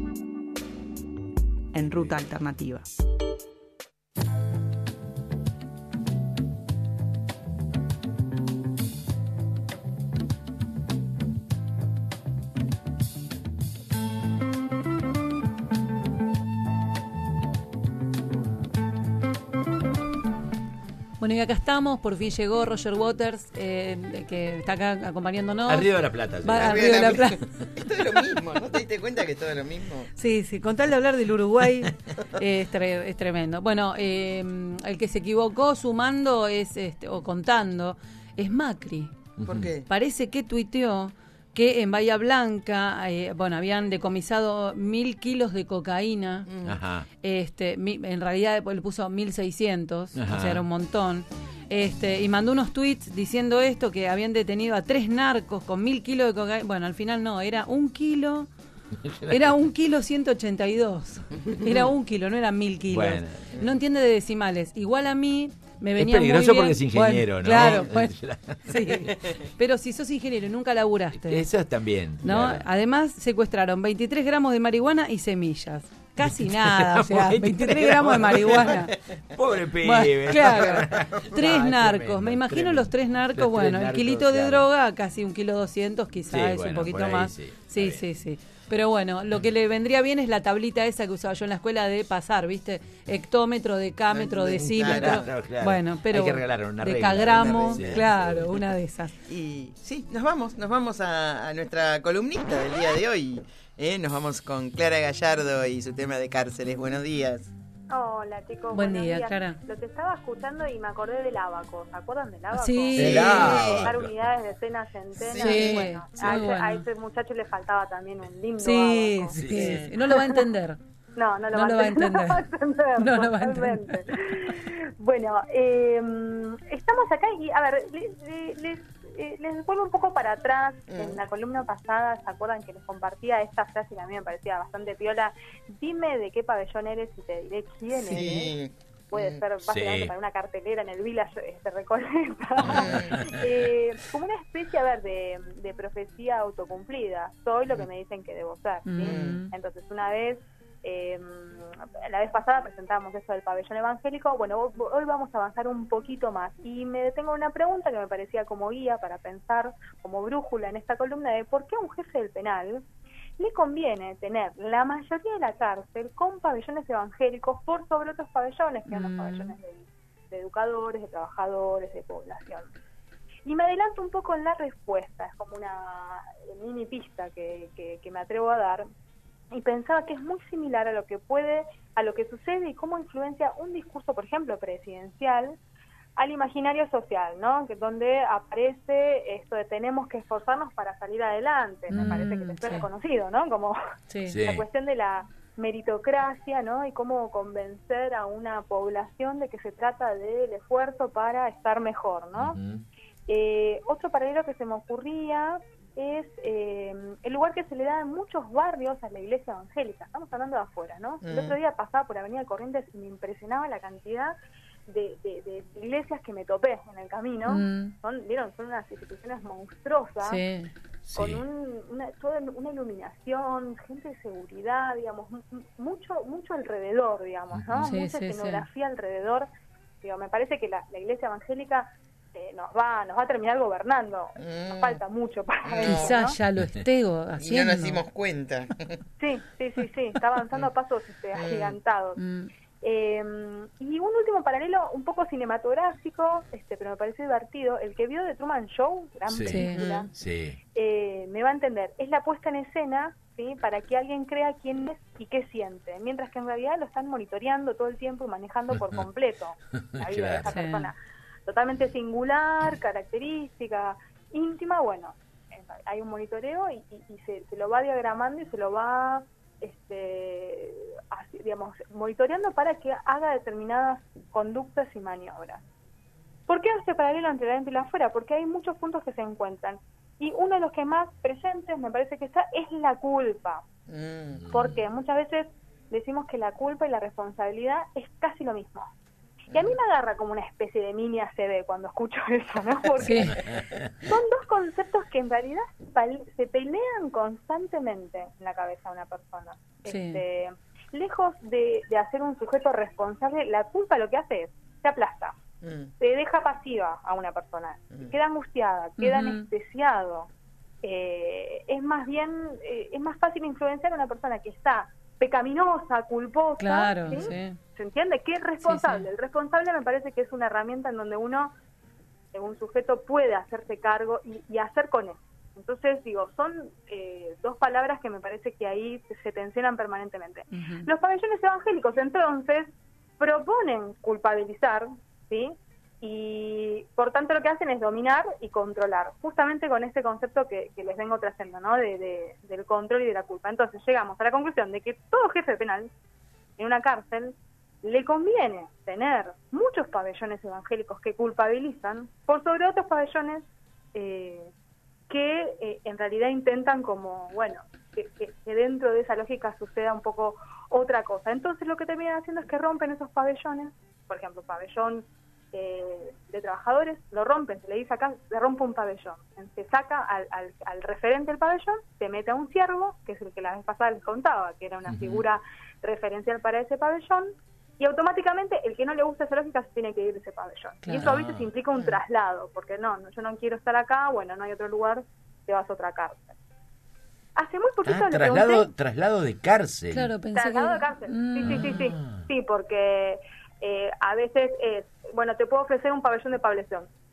en Ruta Alternativa. Bueno, y acá estamos, por fin llegó Roger Waters, eh, que está acá acompañándonos. Al Río de la Plata. Sí. Va al Río de la Plata. Es todo lo mismo, ¿no te diste cuenta que es todo lo mismo? Sí, sí, con tal de hablar del Uruguay eh, es, tre- es tremendo. Bueno, eh, el que se equivocó sumando es este, o contando es Macri. ¿Por qué? Parece que tuiteó que en Bahía Blanca, eh, bueno, habían decomisado mil kilos de cocaína. Ajá. Este, mi, en realidad le puso mil seiscientos, Ajá. o sea, era un montón. Este, y mandó unos tweets diciendo esto, que habían detenido a tres narcos con mil kilos de cocaína. Bueno, al final no, era un kilo, era un kilo ciento ochenta y dos. Era un kilo, no eran mil kilos. Bueno. No entiende de decimales. Igual a mí me venía es peligroso muy bien. porque es ingeniero, Bueno, ¿no? Claro, bueno, sí. Pero si sos ingeniero y nunca laburaste. Eso también. ¿No? Claro. Además, secuestraron veintitrés gramos de marihuana y semillas. Casi nada, o sea, veintitrés veintitrés gramos de marihuana. Pobre pibe. Bueno, claro. Tres Ah, narcos. tremendo, Me imagino tremendo. los tres narcos, Los bueno, tres el narcos, kilito de claro. droga, casi un kilo doscientos, quizás Sí, es bueno, un poquito por ahí más. sí, Sí, sí, sí. Pero bueno, lo que le vendría bien es la tablita esa que usaba yo en la escuela de pasar, ¿viste? Hectómetro, decámetro, decímetro. Claro, claro. Bueno, pero Hay que regalar una regla, decagramo, una regla. claro, una de esas. Y sí, nos vamos, nos vamos a, a nuestra columnista del día de hoy. ¿eh? Nos vamos con Clara Gallardo y su tema de cárceles. Buenos días. Hola. Hola, chicos. Buen buenos día, días. Clara. Lo te estaba escuchando y me acordé del Abaco. ¿Se acuerdan del Abaco? Sí. Del Abaco. Dejar unidades, decenas, centenas. Sí, Bueno, sí, a, muy ese, bueno. a ese muchacho le faltaba también un lindo Sí, Abaco. sí, sí. No lo va a entender. No, no lo, No va, lo a va a entender. entender. No lo va a entender. No lo va a totalmente. Bueno, eh, estamos acá y, a ver, le- le- les, eh, les vuelvo un poco para atrás. En la columna pasada, ¿se acuerdan que les compartía esta frase que a mí me parecía bastante piola? Dime de qué pabellón eres y te diré quién Sí. eres. Puede ser básicamente Sí. para una cartelera en el Village este, Recoleta. eh, como una especie, a ver, de, de profecía autocumplida. Soy lo que me dicen que debo ser, ¿sí? Mm. Entonces, una vez, eh, la vez pasada presentábamos eso del pabellón evangélico. Bueno, hoy, hoy vamos a avanzar un poquito más. Y me detengo en una pregunta que me parecía como guía para pensar, como brújula en esta columna, de por qué a un jefe del penal le conviene tener la mayoría de la cárcel con pabellones evangélicos por sobre otros pabellones, que eran los Mm. pabellones de, de educadores, de trabajadores, de población. Y me adelanto un poco en la respuesta, es como una mini pista que, que, que me atrevo a dar, y pensaba que es muy similar a lo que puede, a lo que sucede y cómo influencia un discurso, por ejemplo, presidencial, al imaginario social, ¿no? Que donde aparece esto de tenemos que esforzarnos para salir adelante. Me Mm, parece que les sí. suena conocido, ¿no? Como Sí. Sí. la cuestión de la meritocracia, ¿no? Y cómo convencer a una población de que se trata del esfuerzo para estar mejor, ¿no? Ujú. Eh, otro paralelo que se me ocurría es eh, el lugar que se le da en muchos barrios a la iglesia evangélica. Estamos hablando de afuera, ¿no? El Mm. otro día pasaba por Avenida Corrientes y me impresionaba la cantidad de, de, de iglesias que me topé en el camino. Mm. Son, vieron, son unas instituciones monstruosas, Sí. con Sí. un, una, toda una iluminación, gente de seguridad, digamos, mu- mucho mucho alrededor, digamos, ¿no? Sí, Mucha sí, sí. escenografía alrededor. Digo, me parece que la, la iglesia evangélica eh, nos va nos va a terminar gobernando. Nos Mm. falta mucho para No. eso, Quizás ¿no? ya lo esté go- Y no haciendo. nos dimos cuenta. Sí, sí, sí, sí, está avanzando a pasos este, agigantados. Mm. Eh, y un último paralelo un poco cinematográfico, este, pero me pareció divertido, el que vio de Truman Show, gran Sí. película, Sí. eh, me va a entender. Es la puesta en escena, ¿sí? Para que alguien crea quién es y qué siente, mientras que en realidad lo están monitoreando todo el tiempo y manejando por completo la vida de esa Claro. persona. Totalmente singular, característica, íntima, bueno, eh, hay un monitoreo y, y- y se, se lo va diagramando y se lo va este así, digamos, monitoreando para que haga determinadas conductas y maniobras. ¿Por qué hace paralelo entre la dentro y la afuera? Porque hay muchos puntos que se encuentran. Y uno de los que más presentes me parece que está es la culpa. Mm. Porque muchas veces decimos que la culpa y la responsabilidad es casi lo mismo. Y a mí me agarra como una especie de mini A C V cuando escucho eso, ¿no? Porque son dos conceptos que en realidad pal- se pelean constantemente en la cabeza de una persona. Sí. Este, lejos de, de hacer un sujeto responsable, la culpa lo que hace es, se aplasta, Mm. se deja pasiva a una persona, Mm. queda angustiada, queda Ujú. anestesiado. Eh, es más bien, eh, es más fácil influenciar a una persona que está pecaminosa, culposa. Claro, ¿sí? sí. ¿Se entiende? ¿Qué es responsable? Sí, sí. El responsable me parece que es una herramienta en donde uno, eh, un sujeto puede hacerse cargo y, y hacer con él. Entonces, digo, son eh, dos palabras que me parece que ahí se tensionan permanentemente. Ujú. Los pabellones evangélicos, entonces, proponen culpabilizar, ¿sí? Y por tanto lo que hacen es dominar y controlar, justamente con este concepto que, que les vengo trayendo, ¿no? De, de- del control y de la culpa. Entonces llegamos a la conclusión de que todo jefe penal en una cárcel le conviene tener muchos pabellones evangélicos que culpabilizan por sobre otros pabellones eh, que eh, en realidad intentan como, bueno, que, que- que dentro de esa lógica suceda un poco otra cosa. Entonces lo que terminan haciendo es que rompen esos pabellones, por ejemplo, pabellón eh, de trabajadores, lo rompen, se le dice acá, se rompe un pabellón, se saca al, al, al referente del pabellón, se mete a un ciervo, que es el que la vez pasada les contaba, que era una Ujú. figura referencial para ese pabellón, y automáticamente el que no le gusta esa lógica se tiene que ir de ese pabellón. Claro. Y eso a veces implica un traslado, porque no, no, yo no quiero estar acá, bueno, no hay otro lugar, te vas a otra cárcel. Hace muy poquito Ah, le traslado, pregunté... traslado de cárcel. Claro, pensé Traslado que... de cárcel, sí, sí, sí, sí, Ah. sí, porque eh, a veces es, bueno, te puedo ofrecer un pabellón de pabellón,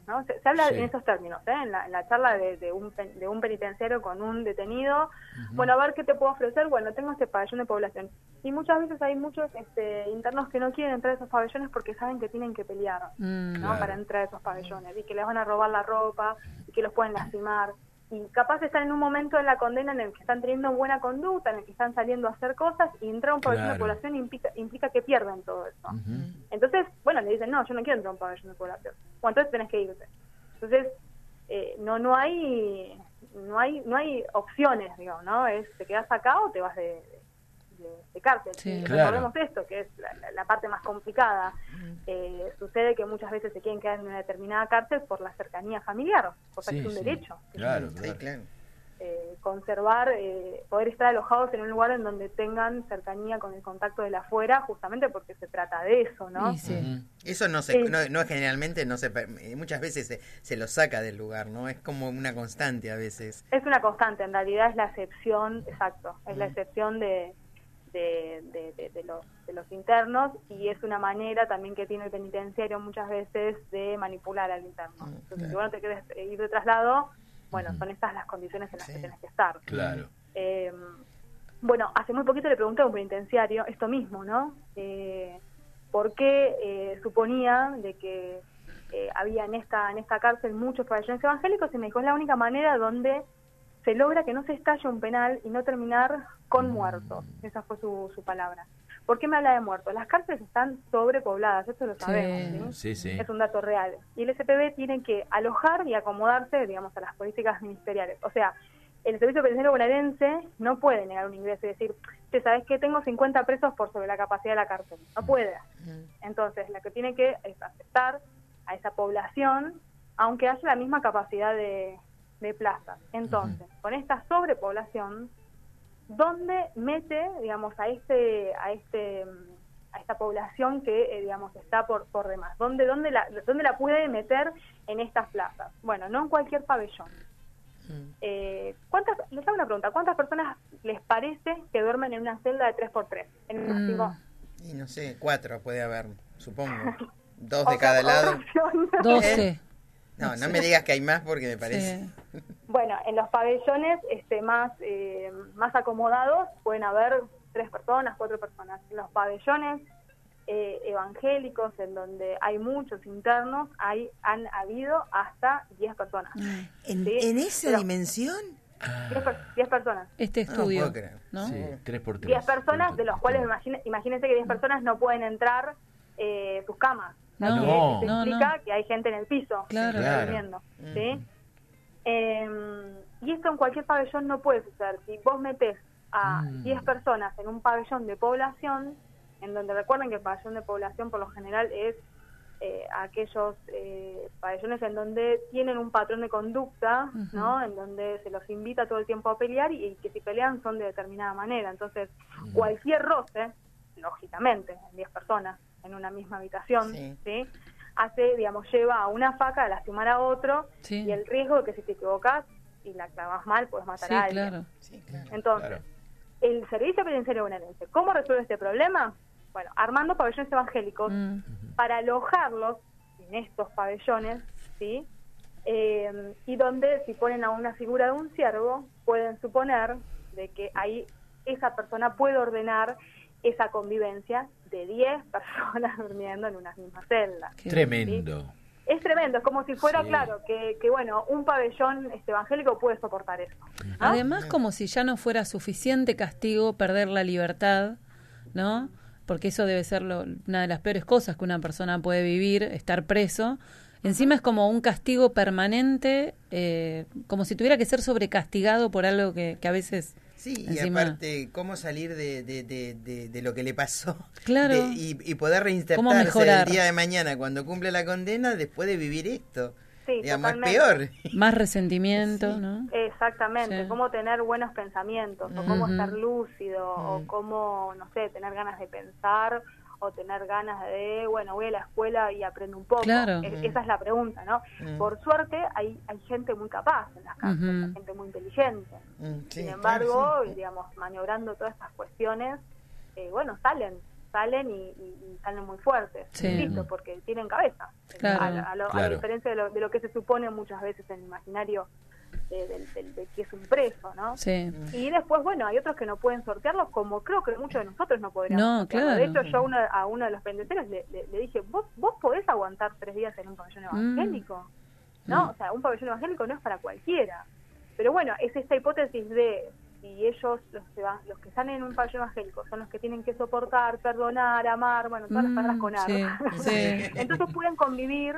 ¿no? Se, se habla Sí. en esos términos, ¿eh? en, la, en la charla de, de, un, pen- de un penitenciario con un detenido. Bueno, a ver qué te puedo ofrecer. Bueno, tengo este pabellón de población. Y muchas veces hay muchos este, internos que no quieren entrar a esos pabellones porque saben que tienen que pelear, Mm. ¿no? Claro. Para entrar a esos pabellones y que les van a robar la ropa y que los pueden lastimar. Y capaz están en un momento en la condena en el que están teniendo buena conducta, en el que están saliendo a hacer cosas, y entrar a un pabellón de Claro. población implica, implica que pierden todo eso. Entonces, bueno, le dicen, no, yo no quiero entrar a un pabellón de población. Bueno, entonces tenés que irte. Entonces, eh, no no hay no hay no hay opciones, digamos, ¿no? Es, te quedas acá o te vas de, de, de cárcel. Sí. Y Claro. recordemos esto, que es la, la- la parte más complicada. Eh, sucede que muchas veces se quieren quedar en una determinada cárcel por la cercanía familiar, cosa que Sí, es un sí. derecho. Claro, Sí, claro. claro. Eh, conservar, eh, poder estar alojados en un lugar en donde tengan cercanía con el contacto de la afuera, justamente porque se trata de eso, ¿no? Ujú. Eso no se, Sí. no, no generalmente no se, per- muchas veces se, se lo saca del lugar, ¿no? Es como una constante a veces. Es una constante, en realidad es la excepción, exacto, es la Mm. excepción de, de, de, de- de los, de los internos, y es una manera también que tiene el penitenciario muchas veces de manipular al interno. Entonces, si vos no te querés ir de traslado, bueno, son estas las condiciones en las que tenés que estar. Claro. Eh, bueno, hace muy poquito le pregunté a un penitenciario esto mismo, ¿no? Eh, ¿Por qué eh, suponía de que eh, había en esta en esta cárcel muchos pabellones evangélicos? Y me dijo, es la única manera donde se logra que no se estalle un penal y no terminar con muertos. Esa fue su, su palabra. ¿Por qué me habla de muertos? Las cárceles están sobrepobladas, esto lo sabemos, ¿sí? Sí, sí. Es un dato real. Y el S P B tiene que alojar y acomodarse, digamos, a las políticas ministeriales. O sea, el Servicio Penitenciario Bonaerense no puede negar un ingreso y decir, che, ¿sabes qué? Tengo cincuenta presos por sobre la capacidad de la cárcel. No puede. Entonces, la que tiene que es aceptar a esa población, aunque haya la misma capacidad de, de plazas. Entonces, con esta sobrepoblación, ¿dónde mete, digamos, a este a este a esta población que, eh, digamos, está por por demás? ¿Dónde dónde la dónde la puede meter en estas plazas? Bueno, no en cualquier pabellón. Eh, ¿cuántas, les hago una pregunta, ¿cuántas personas les parece que duermen en una celda de tres por tres? En una, Mm. digo, Y no sé, cuatro puede haber, supongo. Dos de Otra- cada otra lado. opción. doce. ¿Eh? No, no me digas que hay más porque me parece. Bueno, en los pabellones este, más eh, más acomodados pueden haber tres personas, cuatro personas. En los pabellones eh, evangélicos, en donde hay muchos internos, hay han habido hasta diez personas. ¿En, ¿Sí? en esa Pero dimensión? diez per- diez personas. Este No, estudio, puedo creer. ¿no? Sí, tres por tres. diez personas, de los cuales imagine- imagínense que diez personas no pueden entrar eh, sus camas. No, Que no, eso no, implica no. que hay gente en el piso. Claro. Claro. durmiendo, ¿sí? Eh, y esto en cualquier pabellón no puede suceder. Si vos metés a diez personas en un pabellón de población, en donde recuerden que el pabellón de población por lo general es eh, aquellos eh, pabellones en donde tienen un patrón de conducta, Ujú. ¿no? En donde se los invita todo el tiempo a pelear y, y que si pelean son de determinada manera. Entonces, cualquier roce, lógicamente, en diez personas en una misma habitación, Sí. ¿sí? hace, digamos, lleva a una faca a lastimar a otro, Sí. y el riesgo de que si te equivocas y la clavas mal, puedes matar Sí, a alguien. claro. Sí, claro. Entonces, Claro. el Servicio Penitenciario Bonaerense, ¿cómo resuelve este problema? Bueno, armando pabellones evangélicos Mm. para alojarlos en estos pabellones, ¿sí? Eh, y donde si ponen a una figura de un siervo, pueden suponer de que ahí esa persona puede ordenar esa convivencia de diez personas durmiendo en una misma celda. Tremendo. Es tremendo, es como si fuera, Sí. claro, que, que bueno, un pabellón este, evangélico puede soportar eso. ¿no? Además, como si ya no fuera suficiente castigo perder la libertad, ¿no? Porque eso debe ser lo- una de las peores cosas que una persona puede vivir, estar preso. Encima es como un castigo permanente, eh, como si tuviera que ser sobrecastigado por algo que, que a veces... Sí, y encima- aparte, cómo salir de, de, de, de, de lo que le pasó. Claro. De- y, y poder ¿Cómo reinsertarse mejorar? el día de mañana cuando cumple la condena después de vivir esto. Sí, Digamos, es totalmente. peor. Más resentimiento, ¿no? Exactamente, Sí. cómo tener buenos pensamientos, o cómo Ujú. estar lúcido, o cómo, no sé, tener ganas de pensar, o tener ganas de, bueno, voy a la escuela y aprendo un poco. Claro. Es- Ujú. esa es la pregunta, ¿no? Mm. Por suerte hay, hay gente muy capaz en las cárceles, Ujú. hay gente muy inteligente. Mm, sí, Sin claro, embargo, sí. digamos, maniobrando todas estas cuestiones, eh, bueno, salen, salen y, y, y salen muy fuertes, Sí. insisto, porque tienen cabeza, Claro. a, a lo- a Claro. diferencia de lo, de lo que se supone muchas veces en el imaginario de, del- del- de que es un preso, ¿no? Sí. Y después, bueno, hay otros que no pueden sortearlo, como creo que muchos de nosotros no podríamos No, sortearlo. claro. De hecho, yo a uno, a uno de los penitenciarios le, le, le dije, ¿vos, vos podés aguantar tres días en un pabellón Mm. evangélico? ¿No? Mm. O sea, un pabellón evangélico no es para cualquiera. Pero bueno, es esta hipótesis de si ellos, los que, van- los que están en un pabellón evangélico, son los que tienen que soportar, perdonar, amar, bueno, todas las Mm, palabras con sí, ar. sí. Entonces pueden convivir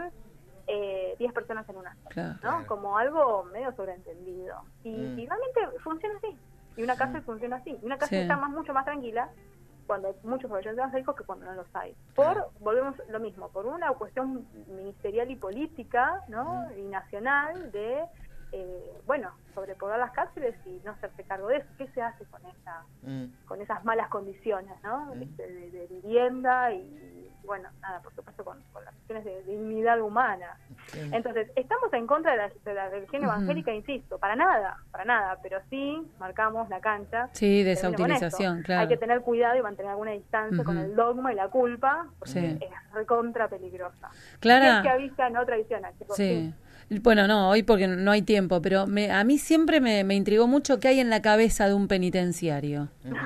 eh, diez personas en una, Claro. ¿no? Como algo medio sobrentendido. Y, Mm. y realmente funciona así. Y una cárcel funciona así. Y una cárcel Sí. está más, mucho más tranquila cuando hay muchos pabellones evangélicos que cuando no los hay. Por, volvemos lo mismo, por una cuestión ministerial y política, ¿no? Y nacional de, eh, bueno, sobrepoblar las cárceles y no hacerse cargo de eso. ¿Qué se hace con esa, con esas malas condiciones, ¿no? Este, de, de vivienda y, bueno, nada, por supuesto con, con las cuestiones de dignidad humana. Entonces, estamos en contra de la, de la religión Ujú. evangélica, insisto, para nada, para nada, pero sí marcamos la cancha. Sí, de esa termino con utilización, esto. claro. Hay que tener cuidado y mantener alguna distancia con Ujú. el dogma y la culpa, porque Sí. es recontra peligrosa. Clara. Y es que avisa, no traiciona, chicos. Sí. Bueno, no, hoy porque no hay tiempo, pero me, a mí siempre me, me intrigó mucho qué hay en la cabeza de un penitenciario.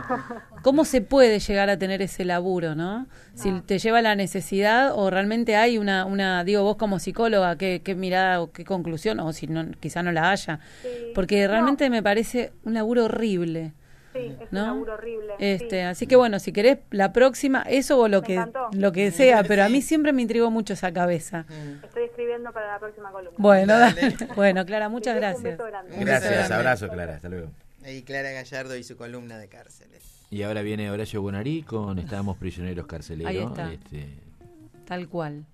¿Cómo se puede llegar a tener ese laburo, no? Si te lleva a la necesidad o realmente hay una, una digo, vos como psicóloga, qué, qué mirada o qué conclusión, o si no, quizá no la haya. Sí. Porque realmente me parece un laburo horrible. Sí, es ¿no? un laburo horrible. Este, sí. así que bueno, si querés la próxima, eso o lo Me que encantó. lo que sea, pero a mí siempre me intrigó mucho esa cabeza. Estoy escribiendo para la próxima columna. Bueno, dale. Bueno, Clara, muchas Un gracias. beso grande. Un Gracias, beso grande. abrazo, Clara, hasta luego. Ahí Clara Gallardo y su columna de cárceles. Y ahora viene Horacio Bonarí con Estábamos prisioneros carceleros. Ahí está. Este, Tal cual.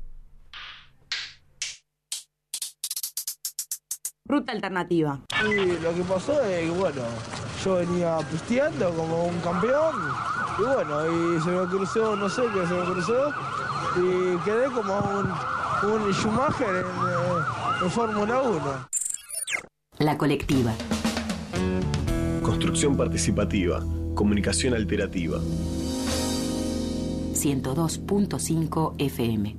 Ruta alternativa. Y lo que pasó es que, bueno, yo venía pisteando como un campeón y bueno, y se me cruzó, no sé qué se me cruzó y quedé como un, un Schumacher en, eh, en Fórmula uno. La colectiva. Construcción participativa. Comunicación alternativa. ciento dos punto cinco F M.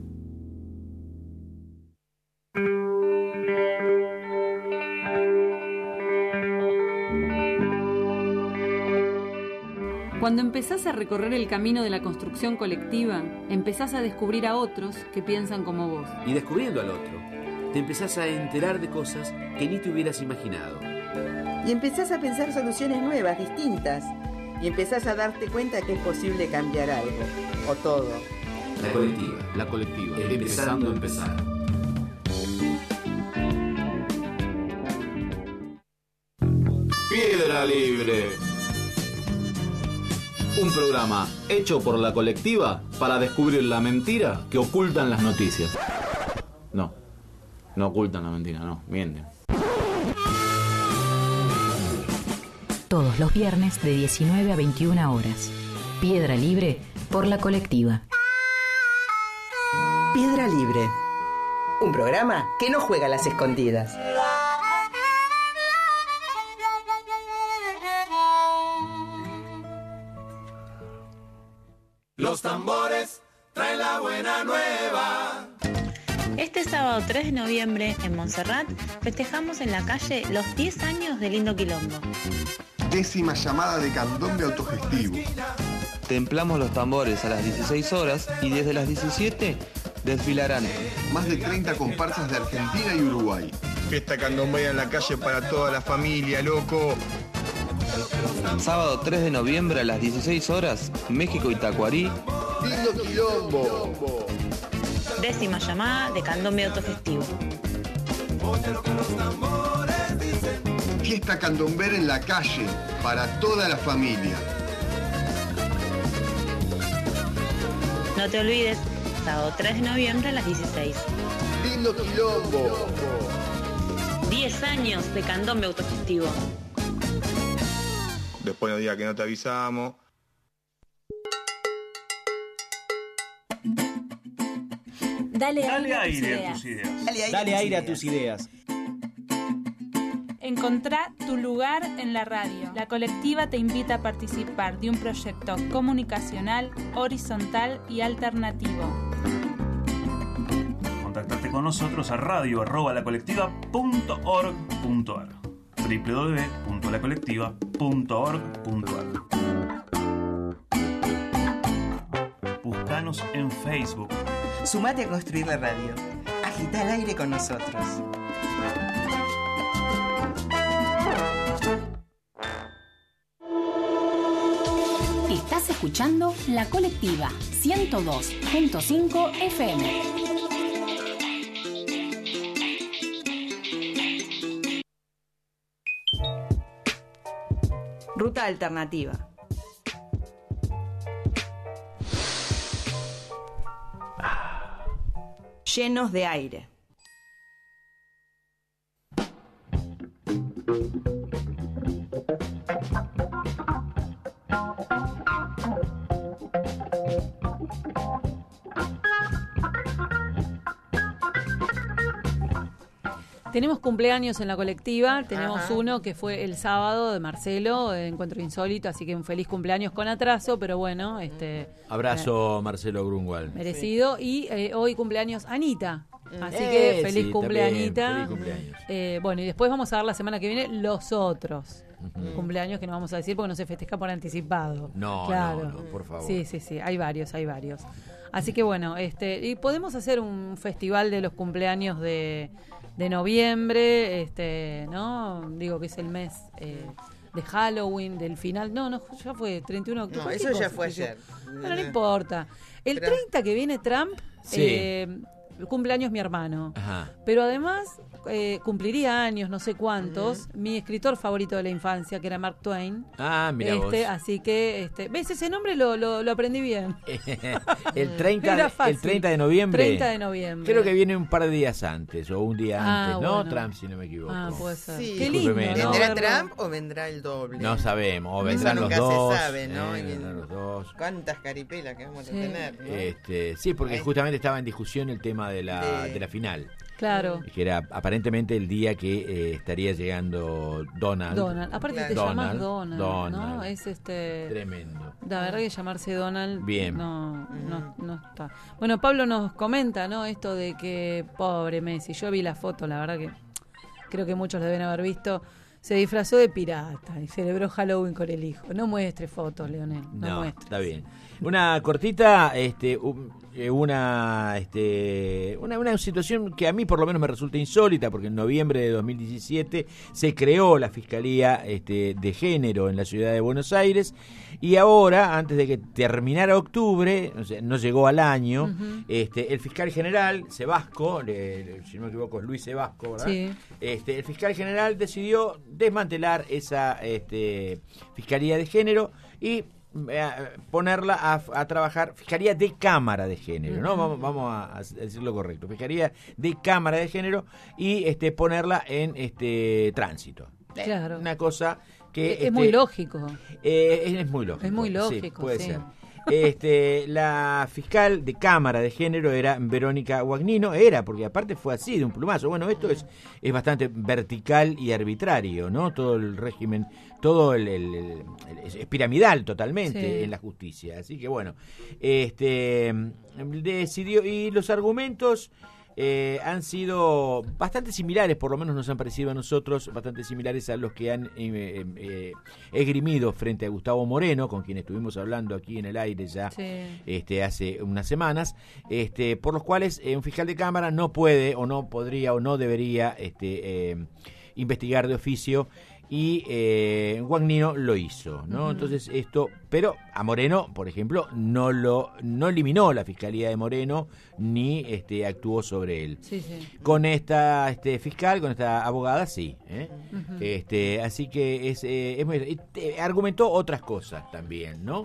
Cuando empezás a recorrer el camino de la construcción colectiva, empezás a descubrir a otros que piensan como vos. Y descubriendo al otro, te empezás a enterar de cosas que ni te hubieras imaginado. Y empezás a pensar soluciones nuevas, distintas. Y empezás a darte cuenta que es posible cambiar algo, o todo. La colectiva. La colectiva. Empezando a empezar. Piedra Libre. Un programa hecho por la colectiva para descubrir la mentira que ocultan las noticias. No, no ocultan la mentira, no, mienten. Todos los viernes de diecinueve a veintiuna horas. Piedra Libre por la colectiva. Piedra Libre. Un programa que no juega a las escondidas. Los tambores traen la buena nueva. Este sábado tres de noviembre en Montserrat festejamos en la calle los diez años de Lindo Quilombo. Décima llamada de candombe autogestivo. Templamos los tambores a las dieciséis horas y desde las diecisiete desfilarán Más de treinta comparsas de Argentina y Uruguay. Fiesta candombera en la calle para toda la familia, loco. sábado tres de noviembre a las dieciséis horas, México y Tacuarí. Lindo Quilombo. Décima llamada de candombe autogestivo. Fiesta candombera en la calle para toda la familia. No te olvides, sábado tres de noviembre a las dieciséis. Lindo Quilombo. diez años de candombe autogestivo. Después no diga que no te avisamos. Dale, Dale aire, aire a a tus tus ideas. ideas. Dale aire a tus ideas. Encontrá tu lugar en la radio. La colectiva te invita a participar de un proyecto comunicacional, horizontal y alternativo. Contactate con nosotros a radio arroba la colectiva punto org punto ar doble u doble u doble u punto la colectiva punto org punto ar. Buscanos en Facebook. Sumate a construir la radio. Agita el aire con nosotros. Estás escuchando La Colectiva ciento dos punto cinco F M. Ruta alternativa. Llenos de aire. Tenemos cumpleaños en la colectiva, tenemos Ajá. uno que fue el sábado de Marcelo, de Encuentro Insólito, así que un feliz cumpleaños con atraso, pero bueno, este Abrazo, eh, Marcelo Grunwald. merecido. Y eh, hoy cumpleaños Anita, así Eh, que feliz sí, cumpleaños también, Anita. feliz cumpleaños. Eh, bueno, y después vamos a dar la semana que viene los otros Ujú. cumpleaños que no vamos a decir porque no se festeja por anticipado. No, claro. no, no, por favor. Sí, sí, sí, hay varios, hay varios. Así que bueno, este, y podemos hacer un festival de los cumpleaños de, de noviembre, este, ¿no? Digo que es el mes eh, de Halloween, del final. No, no, ya fue treinta y uno de octubre. No, ¿Qué eso ya cosa? fue Sí, ayer. Bueno, no importa. El Pero- treinta que viene Trump, Sí. eh, cumpleaños mi hermano. Ajá. Pero además eh, cumpliría años, no sé cuántos, mi escritor favorito de la infancia, que era Mark Twain. Ah, mira este, vos. Así que, este, ¿ves? Ese nombre lo, lo, lo aprendí bien. el, treinta, Era fácil. el treinta de noviembre. treinta de noviembre. Creo que viene un par de días antes, o un día Ah, antes, ¿no? bueno. Trump, si no me equivoco. Ah, puede ser. Sí. Qué lindo, Discúlpeme, ¿no? ¿Vendrá Verlo. Trump o vendrá el doble? No sabemos, o Eso vendrán los nunca dos. se sabe, ¿no? eh, Y- vendrán los dos. ¿Cuántas caripelas que vamos a Sí. tener? ¿no? Este, sí, porque Ay. justamente estaba en discusión el tema de la, De- de la final. Claro. Que era aparentemente el día que eh, estaría llegando Donald. Donald. Aparte te Donald, llamas Donald, ¿no? Donald. Es este... Tremendo. La verdad que llamarse Donald Bien. No, no, no está. Bueno, Pablo nos comenta, ¿no? Esto de que, pobre Messi, yo vi la foto, la verdad que creo que muchos lo deben haber visto. Se disfrazó de pirata y celebró Halloween con el hijo. No muestre fotos, Leonel. No, No, muestre. está bien. Una cortita, este, un- eh, una, este, una, una situación que a mí por lo menos me resulta insólita, porque en noviembre de dos mil diecisiete se creó la Fiscalía este, de Género en la ciudad de Buenos Aires, y ahora, antes de que terminara octubre, o sea, no llegó al año, Ujú. este, el fiscal general, Sebasco, le- le- si no me equivoco es Luis Sebasco, ¿verdad? Sí. Este, el fiscal general decidió desmantelar esa este, Fiscalía de Género y eh, ponerla a, a trabajar Fiscalía de Cámara de Género, ¿no? Ujú. Vamos, vamos a, a decir lo correcto. Fiscalía de Cámara de Género y este ponerla en este tránsito. Claro. Una cosa que... Es este, muy lógico. eh, es, es muy lógico. Es muy sí, lógico, puede sí. ser. Este, la fiscal de Cámara de Género era Verónica Guagnino, era, porque aparte fue así, de un plumazo. Bueno, esto es, es bastante vertical y arbitrario, ¿no? Todo el régimen, todo el, el- el- el- es piramidal totalmente Sí. en la justicia. Así que bueno, este decidió, y los argumentos eh, han sido bastante similares, por lo menos nos han parecido a nosotros, bastante similares a los que han eh, eh, esgrimido frente a Gustavo Moreno, con quien estuvimos hablando aquí en el aire ya Sí. este, hace unas semanas, este, por los cuales eh, un fiscal de Cámara no puede o no podría o no debería este, eh, investigar de oficio, y eh, Guagnino lo hizo, ¿no? Ujú. Entonces esto, pero a Moreno, por ejemplo, no lo no eliminó la Fiscalía de Moreno ni este actuó sobre él. Sí, sí. Con esta este fiscal, con esta abogada, sí. ¿eh? Ujú. Este, así que es, eh, es muy- este, argumentó otras cosas también, ¿no?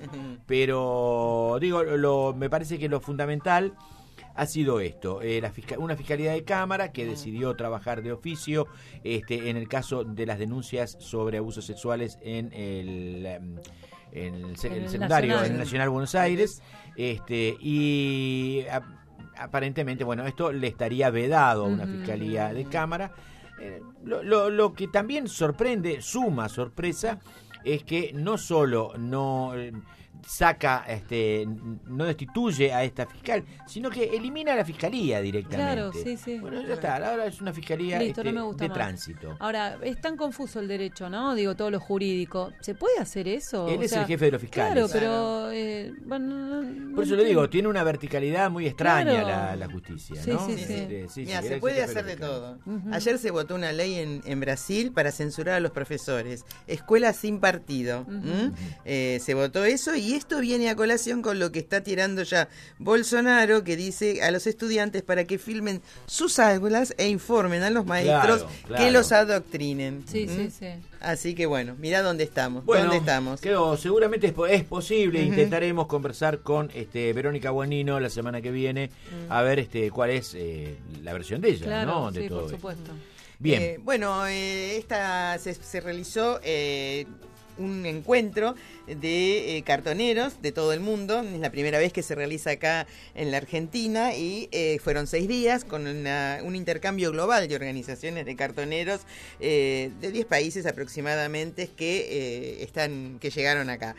Pero digo, lo, me parece que lo fundamental ha sido esto, eh, la fisca- una fiscalía de Cámara que decidió trabajar de oficio este, en el caso de las denuncias sobre abusos sexuales en el, em, en el, se- En el el secundario, Nacional. en el Nacional Buenos Aires, este, y a- aparentemente, bueno, esto le estaría vedado a una Ujú. fiscalía de Cámara. eh, lo, lo, lo que también sorprende, suma sorpresa, es que no solo no eh, saca, este, no destituye a esta fiscal, sino que elimina a la fiscalía directamente. Claro, sí, sí. Bueno, ya está, ahora es una fiscalía Listo, este, no me gusta de más. tránsito. Ahora, es tan confuso el derecho, ¿no? Digo, todo lo jurídico. ¿Se puede hacer eso? Él O es sea, el jefe de los fiscales. Claro, pero... Eh, bueno, no, no Por eso le entiendo. digo, tiene una verticalidad muy extraña Claro. la, la justicia, Sí, ¿no? sí, sí. Este, sí, Mira, sí, se él puede es el jefe hacer de los todo. fiscales. Ujú. Ayer se votó una ley en, en Brasil para censurar a los profesores. Escuelas sin partido. Ujú. ¿Mm? Eh, se votó eso y esto viene a colación con lo que está tirando ya Bolsonaro, que dice a los estudiantes para que filmen sus aulas e informen a los maestros Claro, claro. que los adoctrinen. Sí, ¿Mm? sí, sí. Así que bueno, mirá dónde estamos. Bueno, ¿Dónde estamos? Creo, seguramente es, po- es posible. Ujú. Intentaremos conversar con este Verónica Buonino la semana que viene a ver este cuál es eh, la versión de ella, Claro, ¿no? De sí, todo por esto. supuesto. Bien. Eh, bueno, eh, esta se, se realizó eh, un encuentro de eh, cartoneros de todo el mundo. Es la primera vez que se realiza acá en la Argentina y eh, fueron seis días con una- un intercambio global de organizaciones de cartoneros eh, de diez países aproximadamente que eh, están que llegaron acá.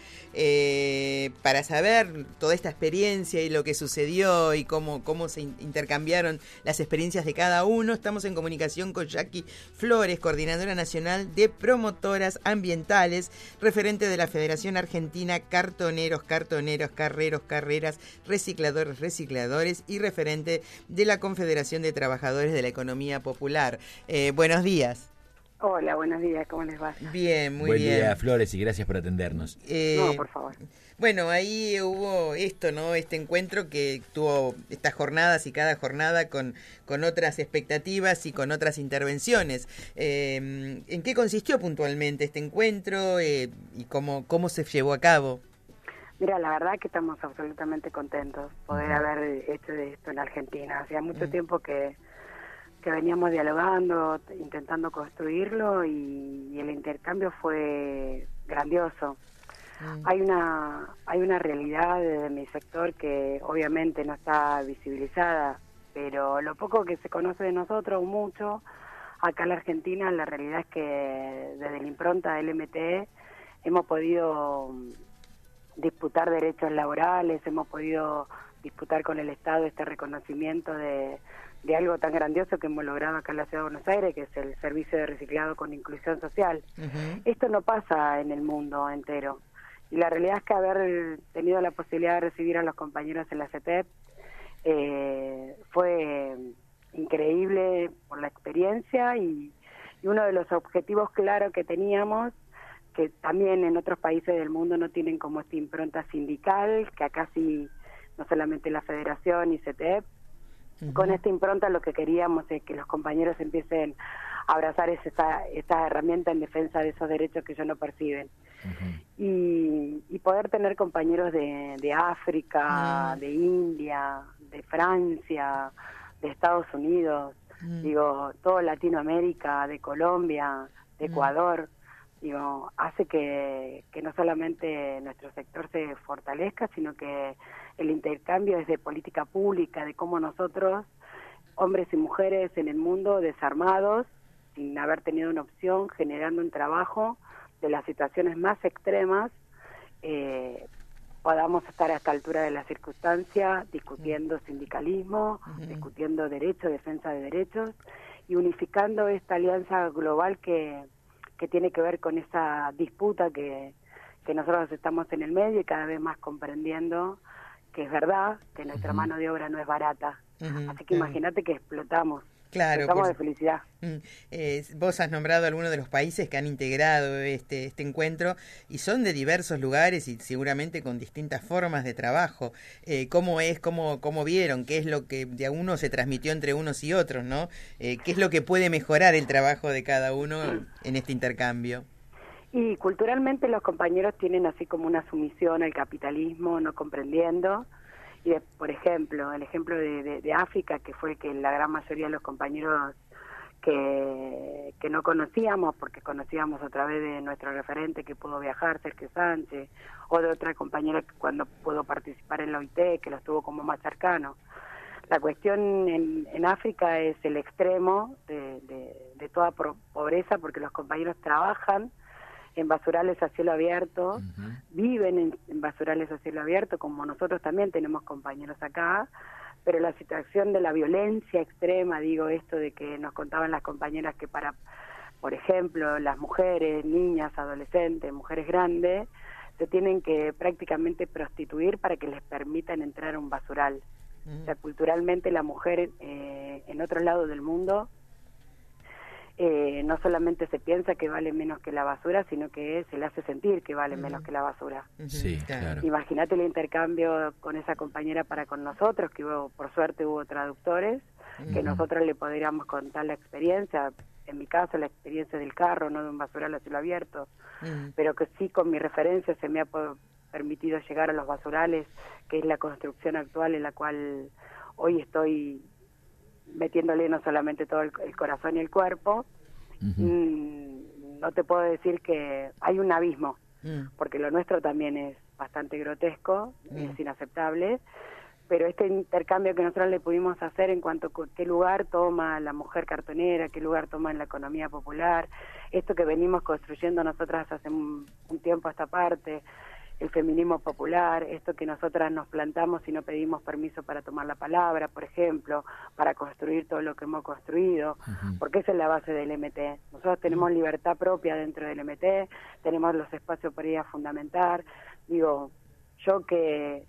Eh, para saber toda esta experiencia y lo que sucedió y cómo, cómo se in- intercambiaron las experiencias de cada uno, estamos en comunicación con Jackie Flores, coordinadora nacional de promotoras ambientales, referente de la Federación Argentina Cartoneros, Cartoneros, Carreros, Carreras, Recicladores, Recicladores y referente de la Confederación de Trabajadores de la Economía Popular. Eh, buenos días. Hola, buenos días, ¿cómo les va? Bien, muy Buen bien. día, Flores, y gracias por atendernos. Eh, No, por favor. Bueno, ahí hubo esto, ¿no? Este encuentro que tuvo estas jornadas y cada jornada con, con otras expectativas y con otras intervenciones. Eh, ¿En qué consistió puntualmente este encuentro eh, y cómo, cómo se llevó a cabo? Mira, la verdad que estamos absolutamente contentos poder haber hecho esto en Argentina. Hacía mucho tiempo que, que veníamos dialogando, t- intentando construirlo y, y el intercambio fue grandioso. Hay una hay una realidad desde mi sector que obviamente no está visibilizada, pero lo poco que se conoce de nosotros, mucho, acá en la Argentina, la realidad es que desde la impronta del M T E hemos podido mm, disputar derechos laborales, hemos podido disputar con el Estado este reconocimiento de, de algo tan grandioso que hemos logrado acá en la Ciudad de Buenos Aires, que es el servicio de reciclado con inclusión social. Esto no pasa en el mundo entero. Y la realidad es que haber tenido la posibilidad de recibir a los compañeros en la C E T E P eh, fue increíble por la experiencia y, y uno de los objetivos claros que teníamos, que también en otros países del mundo no tienen como esta impronta sindical, que acá sí, no solamente la Federación y C E T E P, con esta impronta lo que queríamos es que los compañeros empiecen a abrazar esa, esta herramienta en defensa de esos derechos que ellos no perciben. Y, y poder tener compañeros de, de África, de India, de Francia, de Estados Unidos, digo, todo Latinoamérica, de Colombia, de Ecuador, digo, hace que, que no solamente nuestro sector se fortalezca, sino que el intercambio es de política pública, de cómo nosotros, hombres y mujeres en el mundo desarmados, sin haber tenido una opción, generando un trabajo de las situaciones más extremas, eh, podamos estar a esta altura de la circunstancia discutiendo sindicalismo, discutiendo derechos, defensa de derechos y unificando esta alianza global que, que tiene que ver con esa disputa que, que nosotros estamos en el medio y cada vez más comprendiendo que es verdad que nuestra uh-huh. mano de obra no es barata. Uh-huh. Así que uh-huh. imagínate que explotamos. Claro, explotamos por... de felicidad. Mm. Eh, vos has nombrado algunos de los países que han integrado este, este encuentro y son de diversos lugares y seguramente con distintas formas de trabajo. Eh, ¿Cómo es, cómo, cómo vieron? ¿Qué es lo que de a uno se transmitió entre unos y otros, ¿no? Eh, ¿Qué es lo que puede mejorar el trabajo de cada uno en este intercambio? Y culturalmente los compañeros tienen así como una sumisión al capitalismo, no comprendiendo. Y de, por ejemplo, el ejemplo de, de, de África, que fue el que la gran mayoría de los compañeros que, que no conocíamos, porque conocíamos a través de nuestro referente que pudo viajar, Sergio Sánchez, o de otra compañera que cuando pudo participar en la O I T, que lo estuvo como más cercano. La cuestión en, en África es el extremo de, de, de toda pro- pobreza, porque los compañeros trabajan en basurales a cielo abierto, uh-huh. viven en, en basurales a cielo abierto, como nosotros también tenemos compañeros acá, pero la situación de la violencia extrema, digo esto de que nos contaban las compañeras que para, por ejemplo, las mujeres, niñas, adolescentes, mujeres grandes, se tienen que prácticamente prostituir para que les permitan entrar a un basural. Uh-huh. O sea, culturalmente la mujer eh, en otros lados del mundo Eh, no solamente se piensa que vale menos que la basura, sino que se le hace sentir que vale uh-huh. menos que la basura. Sí, claro. Imagínate el intercambio con esa compañera para con nosotros, que hubo, por suerte hubo traductores, uh-huh. que nosotros le podríamos contar la experiencia, en mi caso la experiencia del carro, no de un basural a cielo abierto, uh-huh. pero que sí con mi referencia se me ha po- permitido llegar a los basurales, que es la construcción actual en la cual hoy estoy metiéndole no solamente todo el, el corazón y el cuerpo. Uh-huh. mm, no te puedo decir que hay un abismo, uh-huh. porque lo nuestro también es bastante grotesco, uh-huh. es inaceptable, pero este intercambio que nosotros le pudimos hacer en cuanto a qué lugar toma la mujer cartonera, qué lugar toma en la economía popular, esto que venimos construyendo nosotras hace un, un tiempo a esta parte, el feminismo popular, esto que nosotras nos plantamos y no pedimos permiso para tomar la palabra, por ejemplo, para construir todo lo que hemos construido, uh-huh. porque esa es la base del M T. Nosotros tenemos uh-huh. libertad propia dentro del M T, tenemos los espacios para ir a fundamentar. Digo, yo que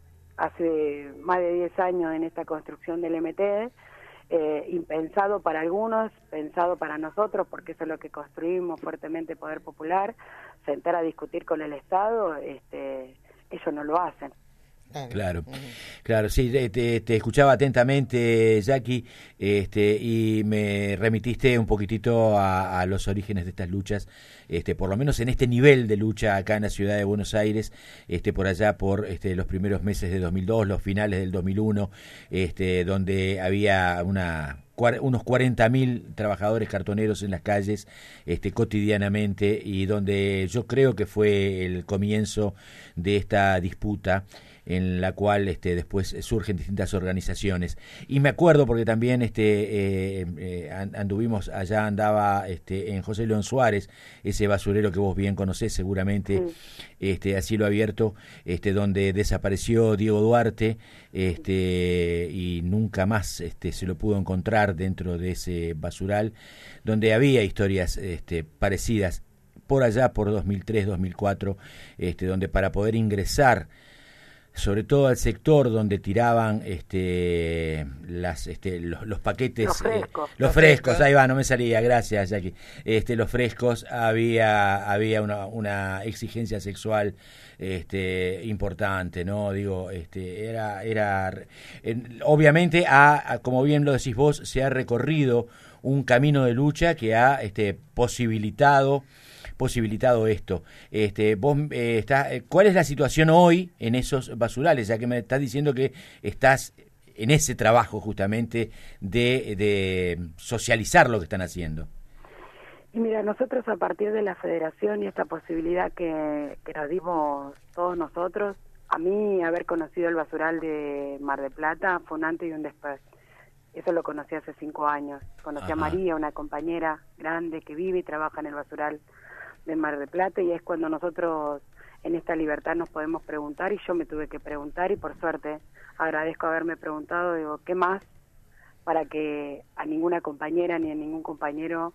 hace más de diez años en esta construcción del M T, eh, impensado para algunos, pensado para nosotros, porque eso es lo que construimos fuertemente, Poder Popular, sentar a discutir con el Estado, este, ellos no lo hacen. Claro, claro, sí, te, te escuchaba atentamente, Jackie, este, y me remitiste un poquitito a, a los orígenes de estas luchas, este, por lo menos en este nivel de lucha acá en la ciudad de Buenos Aires, este, por allá por este, los primeros meses de dos mil dos, los finales del dos mil uno, este, donde había una unos cuarenta mil trabajadores cartoneros en las calles este, cotidianamente, y donde yo creo que fue el comienzo de esta disputa en la cual este, después surgen distintas organizaciones. Y me acuerdo porque también este, eh, eh, anduvimos, allá andaba este, en José León Suárez, ese basurero que vos bien conocés seguramente, sí. este, a cielo abierto, este, donde desapareció Diego Duarte, este, y nunca más este, se lo pudo encontrar dentro de ese basural, donde había historias este, parecidas por allá por dos mil tres, dos mil cuatro, este, donde para poder ingresar sobre todo al sector donde tiraban este las este los, los paquetes los frescos, eh, los, los frescos, frescos ahí va, no me salía, gracias Jackie, este los frescos, había había una, una exigencia sexual este importante, no digo este era era en, obviamente ha, como bien lo decís vos, se ha recorrido un camino de lucha que ha este posibilitado posibilitado esto. Este, vos eh, está, ¿cuál es la situación hoy en esos basurales? Ya que me estás diciendo que estás en ese trabajo justamente de, de socializar lo que están haciendo. Y mira, nosotros a partir de la federación y esta posibilidad que, que nos dimos todos nosotros, a mí haber conocido el basural de Mar del Plata fue un antes y un después. Eso lo conocí hace cinco años. Conocí Ajá. a María, una compañera grande que vive y trabaja en el basural de Mar del Plata, y es cuando nosotros en esta libertad nos podemos preguntar, y yo me tuve que preguntar, y por suerte agradezco haberme preguntado, digo, ¿qué más para que a ninguna compañera ni a ningún compañero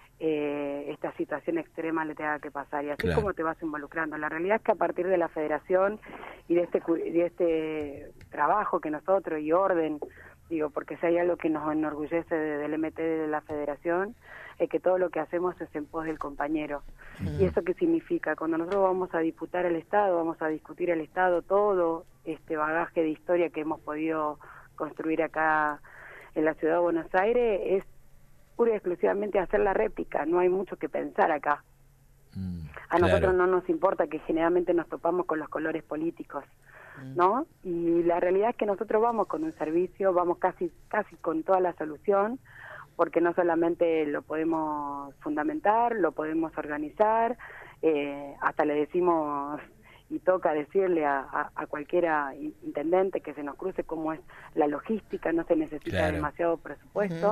eh, esta situación extrema le tenga que pasar? Y así claro. como te vas involucrando. La realidad es que a partir de la federación y de este, de este trabajo que nosotros, y orden, digo, porque si hay algo que nos enorgullece del M T de la federación, es que todo lo que hacemos es en pos del compañero. Uh-huh. ¿Y eso qué significa? Cuando nosotros vamos a disputar el Estado, vamos a discutir el Estado, todo este bagaje de historia que hemos podido construir acá en la ciudad de Buenos Aires, es pura y exclusivamente hacer la réplica, no hay mucho que pensar acá. Mm, a nosotros claro. no nos importa que generalmente nos topamos con los colores políticos, ¿no? Y la realidad es que nosotros vamos con un servicio, vamos casi casi con toda la solución, porque no solamente lo podemos fundamentar, lo podemos organizar, eh, hasta le decimos y toca decirle a, a, a cualquiera intendente que se nos cruce cómo es la logística, no se necesita claro. demasiado presupuesto, uh-huh.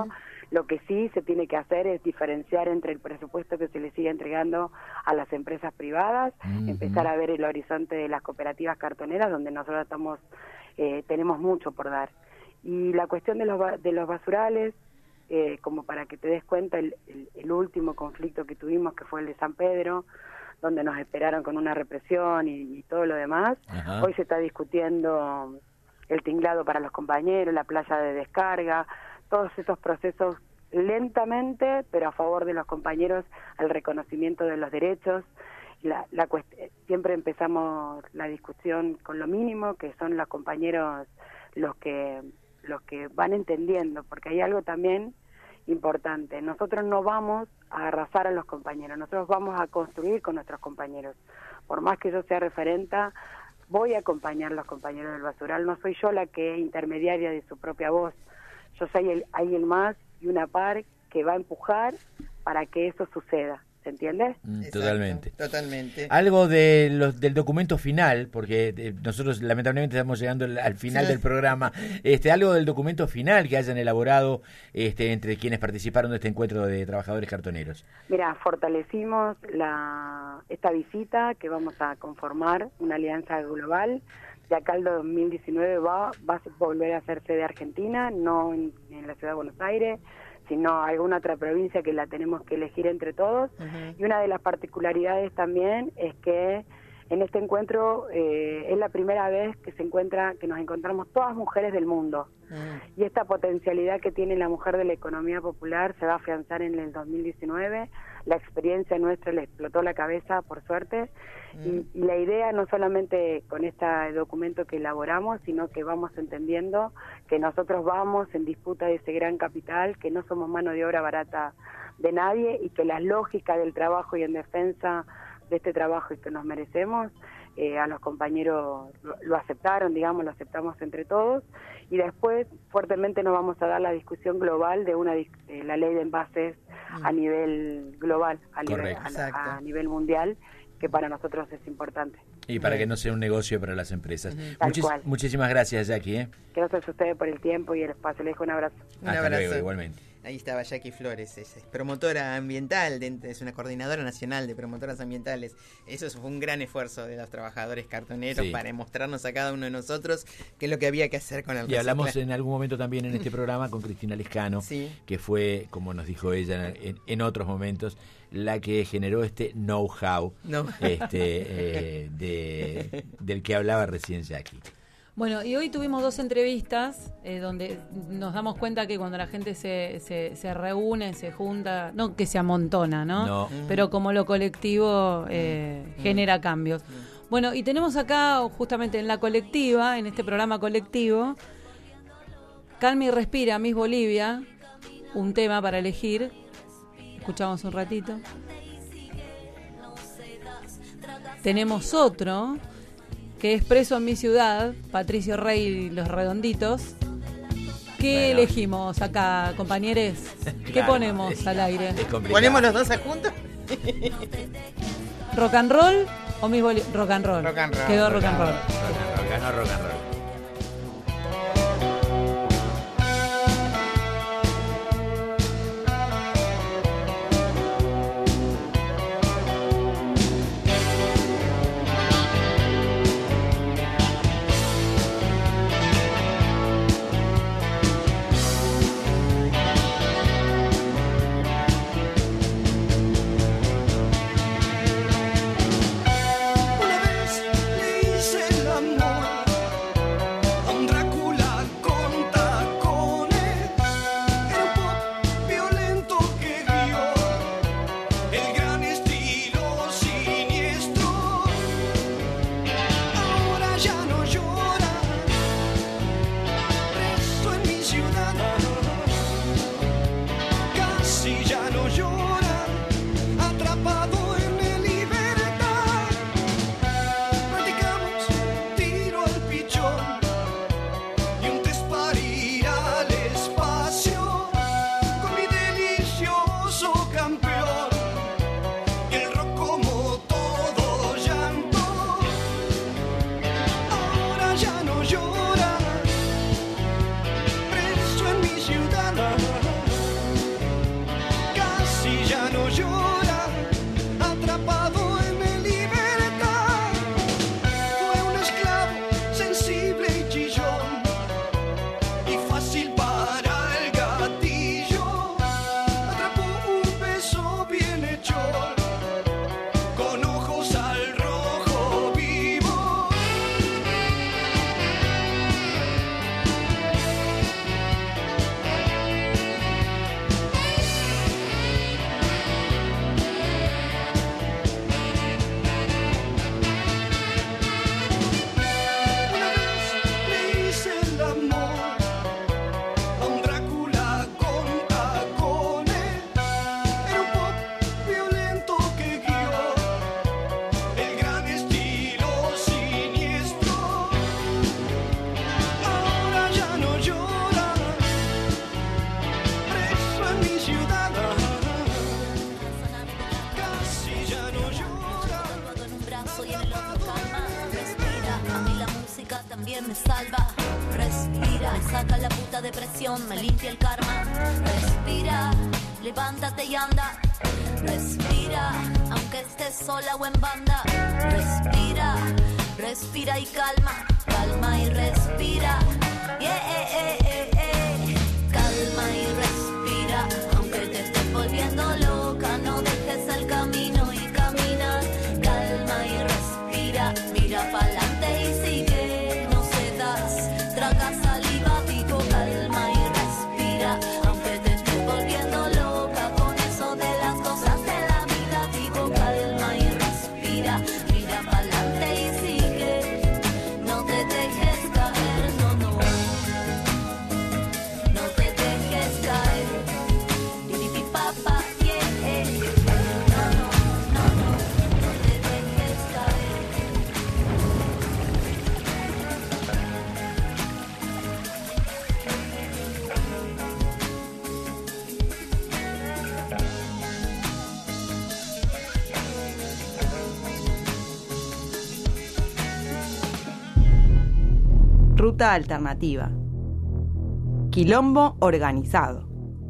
Lo que sí se tiene que hacer es diferenciar entre el presupuesto que se le sigue entregando a las empresas privadas, uh-huh. empezar a ver el horizonte de las cooperativas cartoneras, donde nosotros estamos eh, tenemos mucho por dar. Y la cuestión de los, de los basurales, eh, como para que te des cuenta, el, el, el último conflicto que tuvimos, que fue el de San Pedro, donde nos esperaron con una represión y, y todo lo demás, uh-huh. hoy se está discutiendo el tinglado para los compañeros, la playa de descarga, todos esos procesos lentamente, pero a favor de los compañeros, al reconocimiento de los derechos. La, la cuest- siempre empezamos la discusión con lo mínimo, que son los compañeros los que los que van entendiendo, porque hay algo también importante. Nosotros no vamos a arrasar a los compañeros, nosotros vamos a construir con nuestros compañeros. Por más que yo sea referenta, voy a acompañar a los compañeros del basural, no soy yo la que es intermediaria de su propia voz. Yo soy el, alguien más y una par que va a empujar para que eso suceda. ¿Se entiende? Mm, totalmente. Totalmente. Algo de los, del documento final, porque eh, nosotros lamentablemente estamos llegando al, al final sí. del programa. Este, algo del documento final que hayan elaborado este, entre quienes participaron de este encuentro de trabajadores cartoneros. Mira, fortalecimos la esta visita que vamos a conformar una alianza global. De acá al dos mil diecinueve va, va a volver a ser sede Argentina, no en, en la ciudad de Buenos Aires, sino alguna otra provincia que la tenemos que elegir entre todos. Uh-huh. Y una de las particularidades también es que en este encuentro eh, es la primera vez que se encuentra, que nos encontramos todas mujeres del mundo. Uh-huh. Y esta potencialidad que tiene la mujer de la economía popular se va a afianzar en el dos mil diecinueve. La experiencia nuestra le explotó la cabeza, por suerte. Uh-huh. Y, y la idea, no solamente con este documento que elaboramos, sino que vamos entendiendo que nosotros vamos en disputa de ese gran capital, que no somos mano de obra barata de nadie y que la lógica del trabajo y en defensa de este trabajo y que nos merecemos, eh, a los compañeros lo, lo aceptaron, digamos, lo aceptamos entre todos, y después fuertemente nos vamos a dar la discusión global de una de la ley de envases mm. a nivel global, a nivel, a, a nivel mundial, que para nosotros es importante. Y para que no sea un negocio para las empresas. Uh-huh. Muchis, muchísimas gracias, Jackie. ¿eh? Gracias a ustedes por el tiempo y el espacio. Les dejo un abrazo. Un Hasta abrazo. Luego, igualmente. Ahí estaba Jackie Flores, es, es promotora ambiental, de, es una coordinadora nacional de promotoras ambientales. Eso fue un gran esfuerzo de los trabajadores cartoneros sí. para mostrarnos a cada uno de nosotros qué es lo que había que hacer con el reciclaje. Y hablamos en algún momento también en este programa con Cristina Lescano, sí. que fue, como nos dijo ella en, en otros momentos, la que generó este know-how no. este, eh, de, del que hablaba recién Jackie. Bueno, y hoy tuvimos dos entrevistas eh, donde nos damos cuenta que cuando la gente se, se, se reúne, se junta, no que se amontona, ¿no? no. Pero como lo colectivo eh, mm. genera cambios. Mm. Bueno, y tenemos acá justamente en la colectiva, en este programa colectivo, Calma y Respira, Miss Bolivia, un tema para elegir. Escuchamos un ratito. Tenemos otro que es Preso en mi ciudad, Patricio Rey y los Redonditos. ¿Qué bueno. elegimos acá, compañeros? ¿Qué claro, ponemos es, al aire? ¿Ponemos los dos juntos? ¿Rock and roll o Miss Bolivia? Rock and roll. Rock and roll. Quedó rock, rock and roll. Rock and roll. Ganó rock and roll. Una vez le hice el amor aire me salva. Respira, me saca la puta depresión, me limpia el karma. Respira, levántate y anda. Respira, aunque estés sola o en banda. Respira, respira y calma. Calma y respira. Yeah, eh, eh, eh, eh. Calma y respira, aunque te estés volviendo loca, no dejes el camino y camina. Calma y respira, mira pa'lante y sigue, no cedas, traga saliva, digo calma y respira, aunque te estés volviendo loca con eso de las cosas de la vida, digo calma y respira, mira pa'lante y sigue, no te dejes caer, no, no, no te dejes caer, liripi papá, yeah, eh. no, no, no, no, no te dejes caer. Ruta alternativa. Quilombo organizado.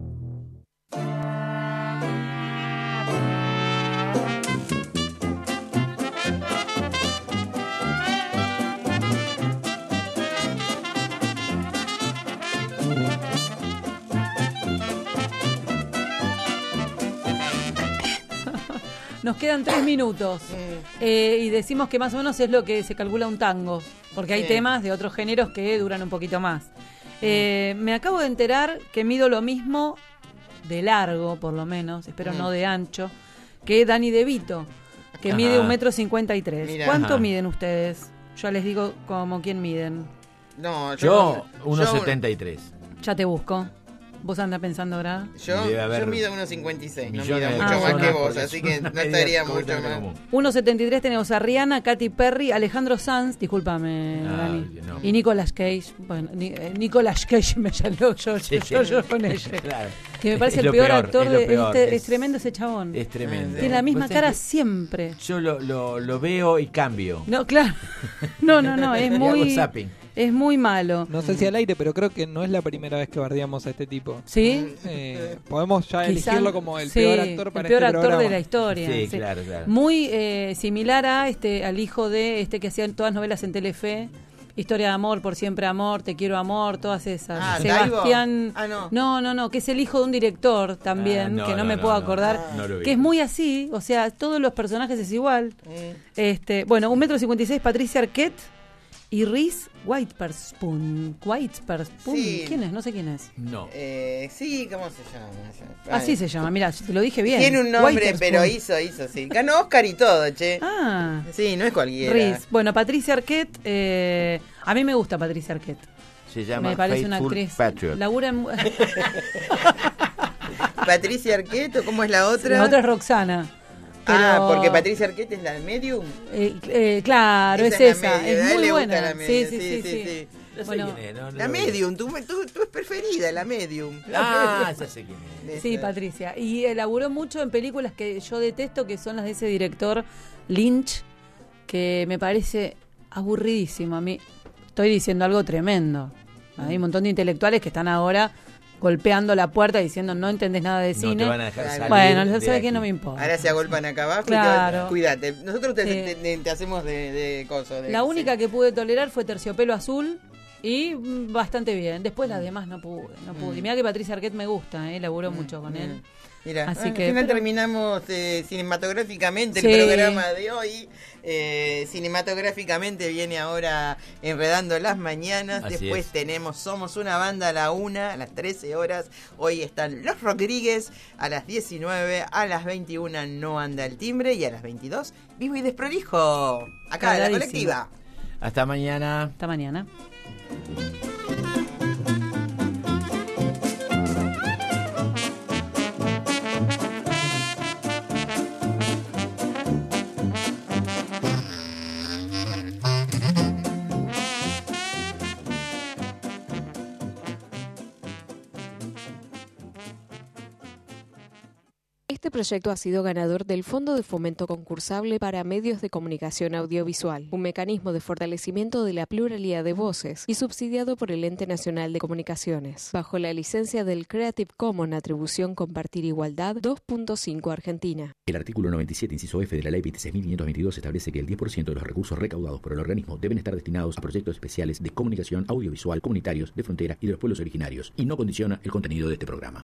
Nos quedan tres minutos eh, y decimos que más o menos es lo que se calcula un tango, porque hay Sí. temas de otros géneros que duran un poquito más. Eh, me acabo de enterar que mido lo mismo de largo, por lo menos, espero Mm. no de ancho, que Dani De Vito, que Ajá. mide un metro cincuenta y tres. Mira. ¿Cuánto Ajá. miden ustedes? Yo les digo como quién miden. No, Yo, yo, uno yo- setenta y tres. Ya te busco. ¿Vos andás pensando ahora? Yo, Debe haber yo mido uno cincuenta y seis, no millones mido de mucho más personas, que vos, porque así es que una no medida estaría mucho completamente más. común. uno setenta y tres tenemos a Rihanna, Katy Perry, Alejandro Sanz, discúlpame, Ah, Dani. no. Y Nicolas Cage. Bueno, ni, eh, Nicolas Cage me llamó, yo, Sí. yo, yo con ella. Claro. Que me parece Es el lo peor, peor, actor es lo de peor, este, es, es- tremendo ese chabón. Es tremendo. Tiene la misma Vos sabés cara que siempre. Yo lo, lo, lo veo y cambio. No, claro. No, no, no, es Y hago muy zapping. es muy malo. No sé si al aire, pero creo que no es la primera vez que bardeamos a este tipo. ¿Sí? Eh, podemos ya Quizá- elegirlo como el sí, peor actor para el peor este actor programa. de la historia. Sí, sí. claro, claro. Muy eh, similar a este al hijo de este que hacía todas novelas en Telefe. Historia de amor, por siempre amor, te quiero amor, todas esas. Ah, Sebastián. Taibo. Ah, no. no, no, no, que es el hijo de un director también, Ah, no, que no, no, me no, puedo no. acordar. Ah. No lo vi. Que es muy así, o sea, todos los personajes es igual. Mm. Este, bueno, un metro cincuenta y seis, Patricia Arquette y Reese Witherspoon. Witherspoon, Sí. ¿quién es? No sé quién es. No. Eh, sí, ¿cómo se llama? Así se llama, mira, te lo dije bien. Tiene un nombre, Witherspoon. pero hizo, hizo, sí. Ganó Oscar y todo, che. Ah. Sí, no es cualquiera. Reese. Bueno, Patricia Arquette, eh, a mí me gusta Patricia Arquette. Se llama Me parece una Faithful actriz. Patriot. Labura en... Patricia Arquette, ¿o ¿cómo es la otra? La otra es Roxana. Ah, pero- porque Patricia Arquette es la medium. Eh, eh, claro, Esa es, es la esa. medium, a Es él muy le gusta buena. la medium, Sí, sí, sí, sí, sí. sí. No sé Bueno, quién es, no, no La lo vi. medium, tu, tu, tu es preferida, la medium. Ah, ya sé quién es. sí, Patricia. Y elaboró mucho en películas que yo detesto, que son las de ese director Lynch, que me parece aburridísimo. A mí estoy diciendo algo tremendo. Hay un montón de intelectuales que están ahora golpeando la puerta diciendo no entendés nada de No cine. te van a dejar salir bueno, de ¿sabes aquí. qué? No me importa. Ahora se agolpan acá abajo Claro. y te, cuídate. Nosotros te, Sí. te- te hacemos de, de cosas. de- La única que pude tolerar fue Terciopelo Azul y mm, bastante bien. Después las demás no pude, no pude. Y mira que Patricia Arquette me gusta, eh, laburó mucho con él. Mira, Así al que, final pero- terminamos eh, cinematográficamente Sí. el programa de hoy. Eh, cinematográficamente viene ahora Enredando las Mañanas. Así Después es. tenemos Somos una Banda a la una, a las trece horas. Hoy están Los Rodríguez a las diecinueve, a las veintiuna No Anda el Timbre y a las veintidós Vivo y Desprolijo. Acá en la Cargadísimo. colectiva. Hasta mañana. Hasta mañana. Este Este proyecto ha sido ganador del Fondo de Fomento Concursable para Medios de Comunicación Audiovisual, un mecanismo de fortalecimiento de la pluralidad de voces y subsidiado por el Ente Nacional de Comunicaciones, bajo la licencia del Creative Commons Atribución Compartir Igualdad dos punto cinco Argentina. El artículo noventa y siete, inciso F de la Ley veintiséis mil quinientos veintidós establece que el diez por ciento de los recursos recaudados por el organismo deben estar destinados a proyectos especiales de comunicación audiovisual comunitarios de frontera y de los pueblos originarios, y no condiciona el contenido de este programa.